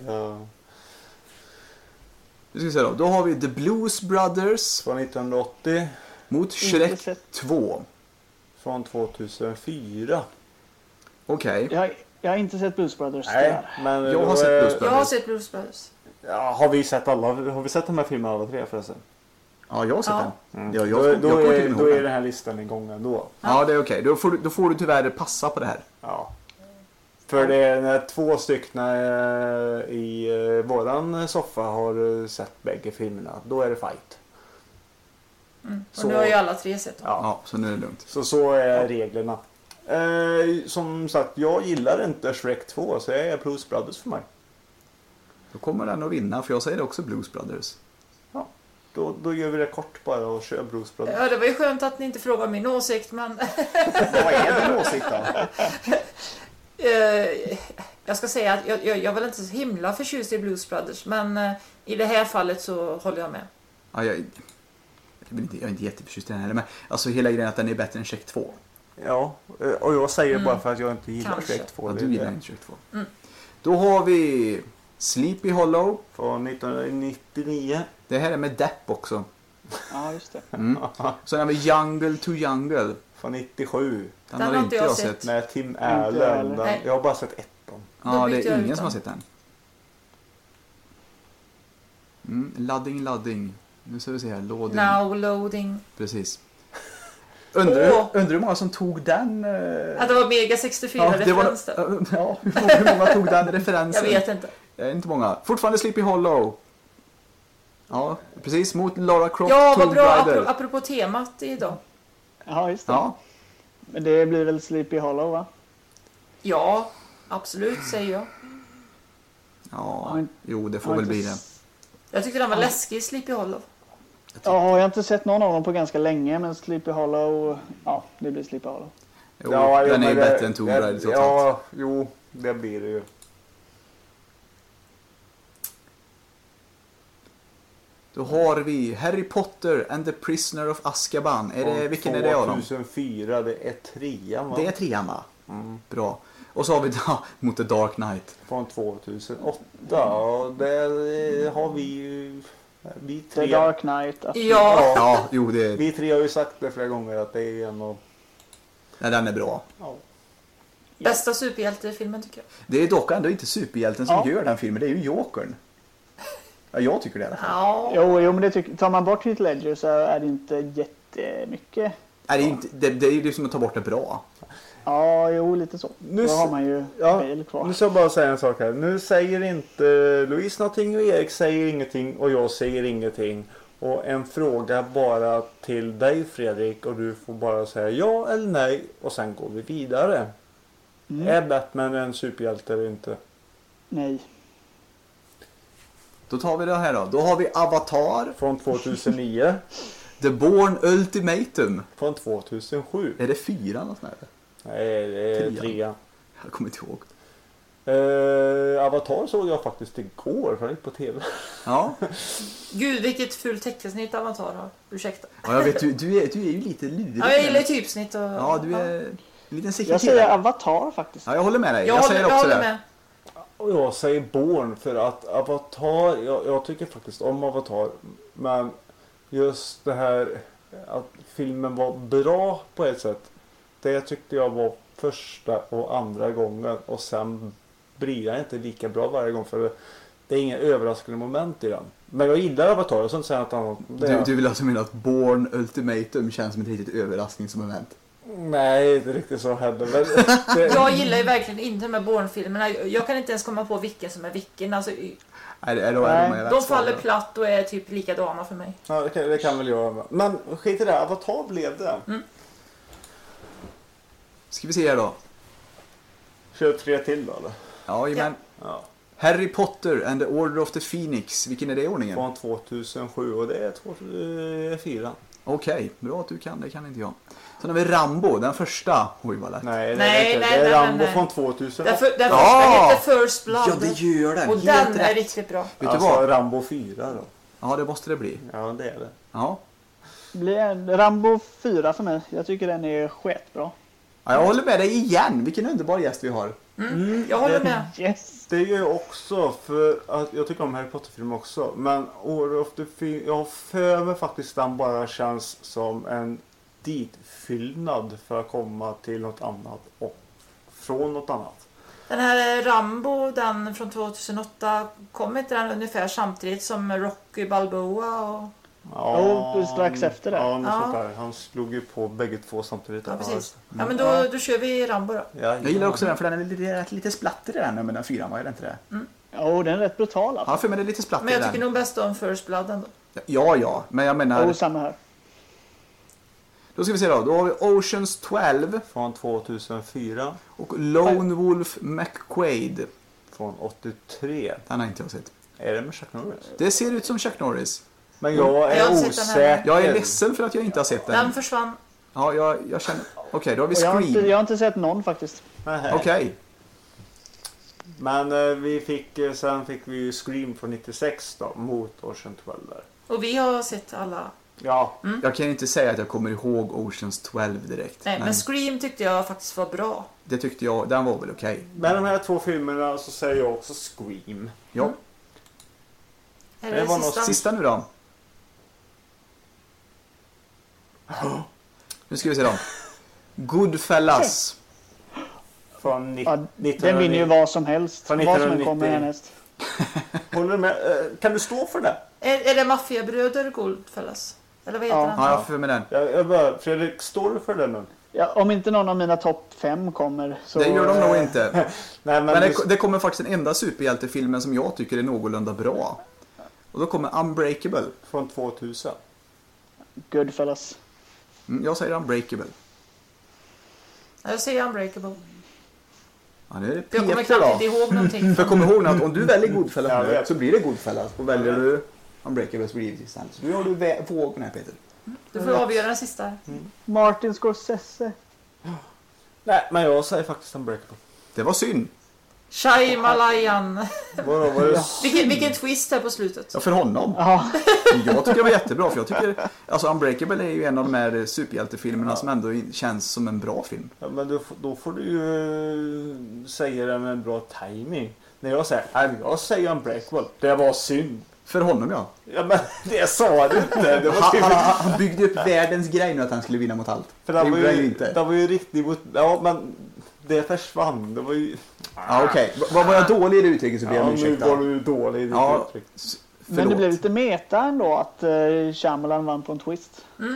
Nu ska vi se då. Då har vi The Blues Brothers Från 1980. mot Inte Shrek sett. 2. Från 2004. Okej. Jag har inte sett Blues Brothers. Nej, tyvärr. men Jag har då sett är- Blues Jag Brothers. har sett Blues Brothers. Ja, har vi sett alla? Har vi sett de här filmerna alla tre förresten? Ja, jag har sett Ja. den. Ja, Då, jag då, kommer är, till ihåg då är den. den här listan igång ändå. Ja, det är okej. Då får du tyvärr passa på det här. Ja. För det är när 2 stycken i våran soffa har sett bägge filmerna. Då är det fight. Och nu har ju alla 3 sett dem. Ja, så nu är det lugnt. Så är reglerna. Som sagt, jag gillar inte Shrek 2 så jag är Blues Brothers för mig. Då kommer den att vinna, för jag säger också Blues Brothers. Ja. Då gör vi det kort bara och kör Blues Brothers. Ja, det var ju skönt att ni inte frågar min åsikt, men Vad är din åsikt då? jag ska säga att jag är väl inte så himla förtjust i Blues Brothers, men i det här fallet så håller jag med. Ja, jag är inte jätteförtjust i den heller, men alltså hela grejen att den är bättre än Shrek 2. Ja, och jag säger bara för att jag inte gillar Kanske. Shrek 2. Ja, Det du är gillar det. inte Shrek 2. Då har vi Sleepy Hollow. Från 1999. Det här är med Depp också. Ja, just det. Sen har vi Jungle to Jungle. Från 97. Den har inte jag sett. Med Tim heller. Allen. Nej. Jag har bara sett ettan. Ja, Då det byter är jag ingen ut som har den. sett den. Ladding. Nu ska vi se här. Loading. Now loading. Precis. Undrar hur många som tog den? Att det var Mega 64-referens där. Ja, hur många tog den referensen? Jag vet inte. Det är inte många. Fortfarande Sleepy Hollow. Ja, precis. Mot Lara Croft, Ja, vad Tomb bra. Raider. Apropå temat idag. Ja, just det. Ja, Men det blir väl Sleepy Hollow, va? Ja, absolut, säger jag. ja. Jo, det får Har väl inte bli det. Jag tyckte den var läskig, Sleepy Hollow. Ja, jag har inte sett någon av dem på ganska länge, men Sleepy Hollow, ja, det blir Sleepy Hollow. Jo, den är ju bättre än Tomb Raider trots allt. Ja, jo, det blir det ju. Då har vi Harry Potter and the Prisoner of Azkaban. Vilken är det av dem? 2004, det är 3, va? Det är 3, va? Bra. Och så har vi mot The Dark Knight. Från 2008. Ja, där har vi ju... Vi The tre, Dark Knight. Ja, Ja, jo, det är... vi tre har ju sagt det flera gånger att det är en av... Nej, den är bra. Ja. bästa superhjältefilmen tycker jag. Det är dock ändå inte superhjälten som Ja. gör den filmen. Det är ju Jokern. Ja, jag tycker det i alla fall. Ja, Jo, men det tar man bort Heath Ledger så är det inte jättemycket. Nej, det är ju som att ta bort det bra. Ja, jo, lite så. Nu Då har man ju Bale kvar. Nu ska jag bara säga en sak här. Nu säger inte Louise någonting och Erik säger ingenting och jag säger ingenting. Och en fråga bara till dig Fredrik och du får bara säga ja eller nej och sen går vi vidare. Är Batman en superhjälte eller inte? Nej. Då tar vi det här då. Då har vi Avatar. Från 2009. The Bourne Ultimatum. Från 2007. Är det 4 något sånt här? Nej, det är 3. Jag kommer inte ihåg. Avatar såg jag faktiskt igår för på tv. Ja. Gud, vilket fult teckensnitt Avatar har. Ursäkta. Ja, jag vet, du är ju lite lurig. Ja, jag gillar typsnitt och... Ja, du är en liten Jag sekreterare. säger Avatar faktiskt. Ja, jag håller med dig. Jag säger också håller det. med. Och jag säger Bourne för att Avatar, jag tycker faktiskt om Avatar. Men just det här att filmen var bra på ett sätt. Det tyckte jag var första och andra gången. Och sen blir jag inte lika bra varje gång för det är inga överraskande moment i den. Men jag gillar Avatar och sånt säger att annat. Du vill alltså mena att Bourne Ultimatum känns som ett riktigt överraskningsmoment? Nej, inte riktigt så heller. Men Jag gillar ju verkligen inte de här Bourne-filmerna. Jag kan inte ens komma på vilken som är vilken. Alltså, de faller platt och är typ likadana för mig. Ja, det kan väl jag med. Men skit i det, Avatar blev det. Ska vi se här då. Kör 3 till då eller? Ja, men Ja. Harry Potter and the Order of the Phoenix. Vilken är det i ordningen? Från 2007 och det är 2004. Okej, bra att du kan. Det kan inte jag. Sen har vi Rambo, den första. Oj, vad lätt. Nej, Nej, det nej, är Rambo nej. från 2000. Den första Ja! heter First Blood. Ja, det gör den. Och Helt den är rätt. riktigt bra. Vet du Alltså vad? Rambo 4 då. Ja, det måste det bli. Ja, det är det. Ja. Blir Rambo 4 för mig. Jag tycker den är skitbra. Ja, jag håller med dig igen. Vilken underbar gäst vi har. Jag håller med. Yes. Det är ju också för att jag tycker om Harry Potter-film också. Men Order of the Phoenix, jag har för mig faktiskt den bara känns som en ditfyllnad för att komma till något annat och från något annat. Den här Rambo, den från 2008, kom inte den ungefär samtidigt som Rocky Balboa? Och... Ja, strax efter det. Ja, något Ja. sånt där. Han slog ju på bägge två samtidigt. Ja, precis. Ja, men då kör vi Rambo då. Jag gillar också den för den är lite splatter i den. Men den 4 var ju inte det. Ja, den är rätt brutal alltså. Ja, för mig är det lite splatter Men jag i tycker den. nog bäst om First Blood ändå. Ja. Men jag menar... Och samma här. Då ska vi se då. Då har vi Oceans 12. Från 2004. Och Lone Wolf McQuaid. Från 83. Den har inte jag sett. Är det med Chuck Norris? Det ser ut som Chuck Norris. Men jag Jag är har inte sett den osäker. här. Jag är ledsen för att jag inte har sett den. Den försvann. Ja, jag känner... Okej, då har vi Och Scream. jag har inte sett någon faktiskt. Nej. Okej. Men sen fick vi ju Scream från 96 då, mot Ocean 12 där. Och vi har sett alla. Ja, Jag kan ju inte säga att jag kommer ihåg Oceans 12 direkt. Nej, men Scream tyckte jag faktiskt var bra. Det tyckte jag, den var väl okej. med de här 2 filmerna så säger jag också Scream. Ja. Är Det det var något sista? Sista nu då. Nu ska vi se då. Goodfellas. Från Ja, den vinner ju vad som helst. Från Vad som 1990. kommer härnäst. Håller du med? Kan du stå för det? Är det Maffiabröder Goldfellas? Eller vad heter Ja. den? Ja, jag får med den. Jag bara, Fredrik, står du för det nu? Ja, om inte någon av mina topp 5 kommer så... Det gör de nog inte. Nej, Men det kommer faktiskt den enda superhjältefilmen som jag tycker är någorlunda bra. Och då kommer Unbreakable. Från 2000. Goodfellas. Jag säger Unbreakable. Jag säger Unbreakable. Ja, nu är det Jag kommer Peter knappt då. inte ihåg någonting. För kom ihåg att om du väljer Goodfellas Jag nu vet. så blir det Goodfellas. Och väljer du Unbreakable så blir det sen. Så nu har du vågen här, Peter. Du får avgöra den sista. Martin Scorsese. Nej, men jag säger faktiskt Unbreakable. Det var synd. Shyamalan. Vadå, var det Vilken twist här på slutet. Ja, för honom. Ja, Jag tycker det var jättebra. För jag tycker, alltså Unbreakable är ju en av de här superhjältefilmerna som ändå känns som en bra film. Ja, men då får du ju säga det med en bra timing. När jag säger, jag säger Unbreakable. Det var synd. För honom, ja. Ja, men det sa du inte. Det var typ... Han byggde upp världens grej nu att han skulle vinna mot allt. För Det det gjorde han ju inte. var ju riktigt mot... Ja, men det försvann. Det var ju... Ja, okej. Var jag dålig i det uttrycket så ber jag om Ja, nu ursäkt. var du dålig i ditt Ja, uttryck. men det blev lite meta ändå att Shyamalan vann på en twist.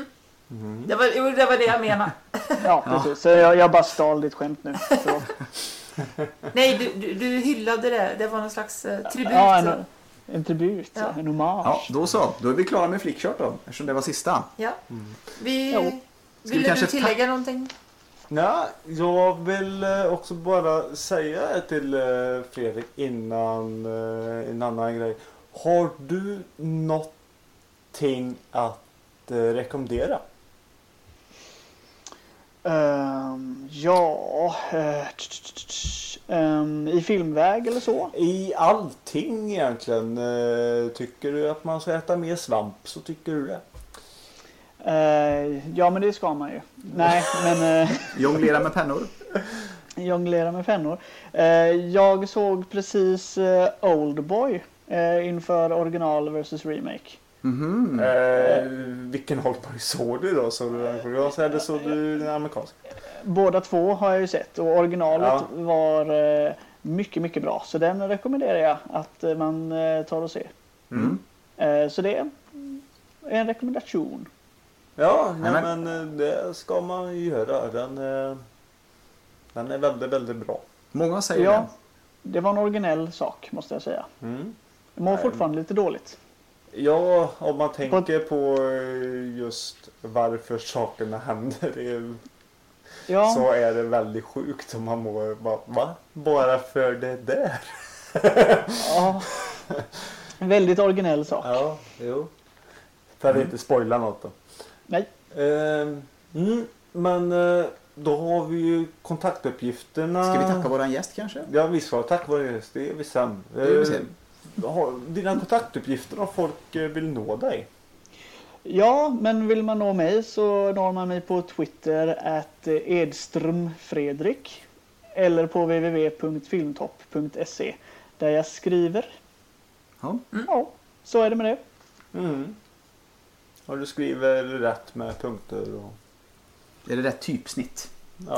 Det var det jag menade. Ja, precis. Så jag bara stal ditt skämt nu. Förlåt. Nej, du hyllade det. Det var någon slags tribut. Ja, en tribut. Ja. En hommage. Ja, då så. Då är vi klara med Flickchart då. Eftersom det var sista. Ja. Jo. Vill du tillägga någonting? Ja, jag vill också bara säga till Fredrik innan en annan grej. Har du någonting att rekommendera? I filmväg eller så? I allting egentligen. Tycker du att man ska äta mer svamp så tycker du det. Ja, men det ska man ju. Nej, men... Jonglera med pennor. Jonglera med pennor. Jag såg precis Oldboy inför original versus remake. Vilken Oldboy såg du då? Såg du den koreanska eller såg du den amerikanska? Båda två har jag ju sett och originalet var mycket, mycket bra. Så den rekommenderar jag att man tar och ser. Så det är en rekommendation. Ja, men det ska man ju göra. Den är väldigt, väldigt bra. Många säger det. Det var en originell sak måste jag säga. Det mår fortfarande lite dåligt. Ja, om man tänker på just varför sakerna händer så är det väldigt sjukt om man mår bara för det där. Ja, en väldigt originell sak. Ja, jo. För att inte spoila något då. Nej. Men då har vi ju kontaktuppgifterna. Ska vi tacka våran gäst kanske? Ja, vi ska tacka vår gäst. Det är vi sen. Dina kontaktuppgifter om folk vill nå dig? Ja, men vill man nå mig så når man mig på Twitter @edströmfredrik eller på www.filmtopp.se där jag skriver. Ja, så är det med det. Och du skriver rätt med punkter och... Är det rätt typsnitt? Ja.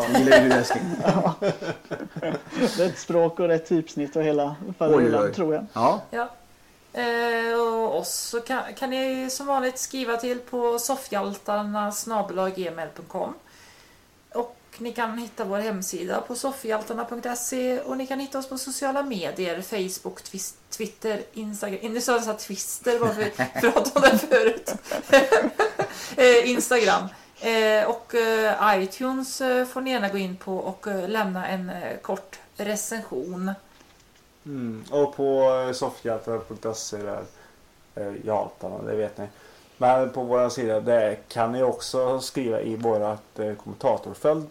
Rätt språk och rätt typsnitt och hela faderullan, tror jag. Ja. Och oss så kan ni som vanligt skriva till på soffhjaltarna@gmail.com. Och ni kan hitta vår hemsida på soffhjaltarna.se och ni kan hitta oss på sociala medier, Facebook, Twitter, Instagram. Nu sa jag så här Twister, varför vi pratade om det förut. Instagram. Och iTunes får ni gärna gå in på och lämna en kort recension. Och på soffhjaltarna.se där Hjaltarna, det vet ni. Men på vår sida där kan ni också skriva i vårat kommentatorfält.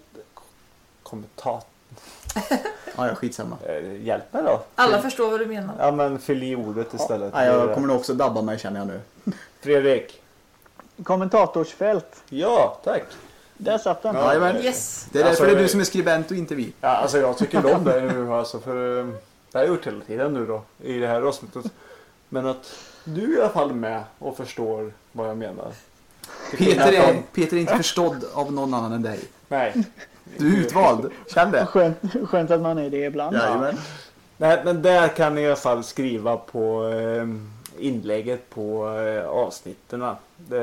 Ja, skitsamma. Hjälp mig då. Alla förstår vad du menar. Ja, men fyll i ordet istället. Ja, jag kommer nog också dabba mig känner jag nu. Fredrik. Kommentatorsfält. Ja, tack. Där satt den. Ja, men Yes. det är därför det är du som är skribent och inte vi. Ja, alltså jag tycker om det nu alltså, för det har jag gjort hela tiden nu då i det här avsnittet. Men att du är i alla fall med och förstår vad jag menar. Peter är inte förstådd av någon annan än dig. Nej. Du är utvald. Känn det. Skönt att man är det ibland. Jajamän. Nej, men där kan ni i alla fall skriva på inlägget på avsnitterna.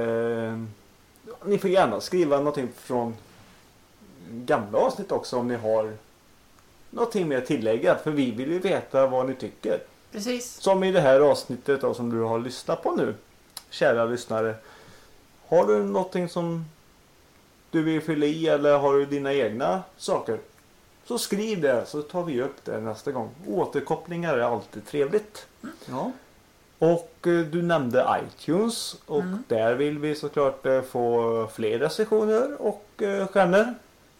Ni får gärna skriva någonting från gamla avsnitt också om ni har någonting mer att tillägga. För vi vill ju veta vad ni tycker. Precis. Som i det här avsnittet då, som du har lyssnat på nu. Kära lyssnare. Har du någonting som du vill fylla i eller har du dina egna saker? Så skriv det så tar vi upp det nästa gång. Återkopplingar är alltid trevligt. Ja. Och du nämnde iTunes och där vill vi såklart få fler recensioner och stjärnor.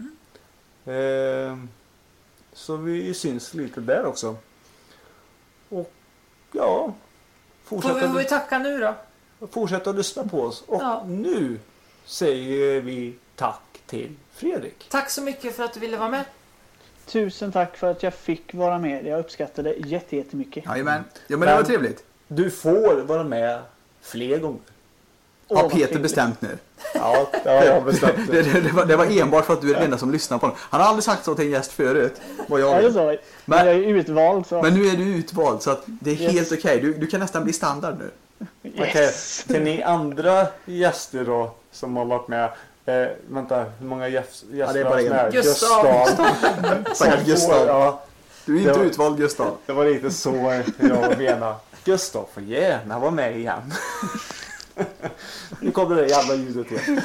Så vi syns lite där också. Och ja, Får vi tacka nu då? Fortsätta att lyssna på oss. Och nu säger vi tack till Fredrik. Tack så mycket för att du ville vara med. Tusen tack för att jag fick vara med. Jag uppskattar det jättemycket. Jajamän. Ja, men det var trevligt. Du får vara med fler gånger. Har Peter bestämt nu? Ja, det har jag bestämt. det var enbart för att du är den enda som lyssnar på honom. Han har aldrig sagt så till en gäst förut. Vad jag Ja, det så. Men jag är utvald. Så. Men nu är du utvald så att det är helt okej. Du kan nästan bli standard nu. Okej, till ni andra gäster då som har varit med. Vänta, hur många gäster det är bara en. med? Säkert Gustav. Ja, Du är inte utvald, Gustav. det var lite så jag menade. Gustav får gärna vara med igen. Nu kommer det jävla ljudet igen.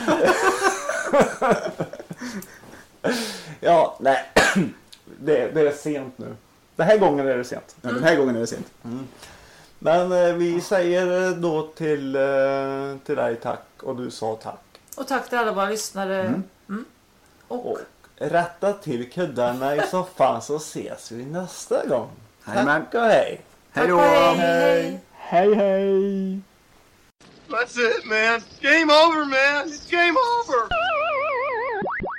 Ja, nej. Det är sent nu. Den här gången är det sent. Ja, den här gången är det sent. Men vi säger då till dig tack och du sa tack. Och tack till alla våra lyssnare. Och rätta till kuddarna i soffan så ses vi nästa gång. Jajamän. Tack och hej. Hej då! Hej. Hej hej! That's it, man. Game over, man. It's game over.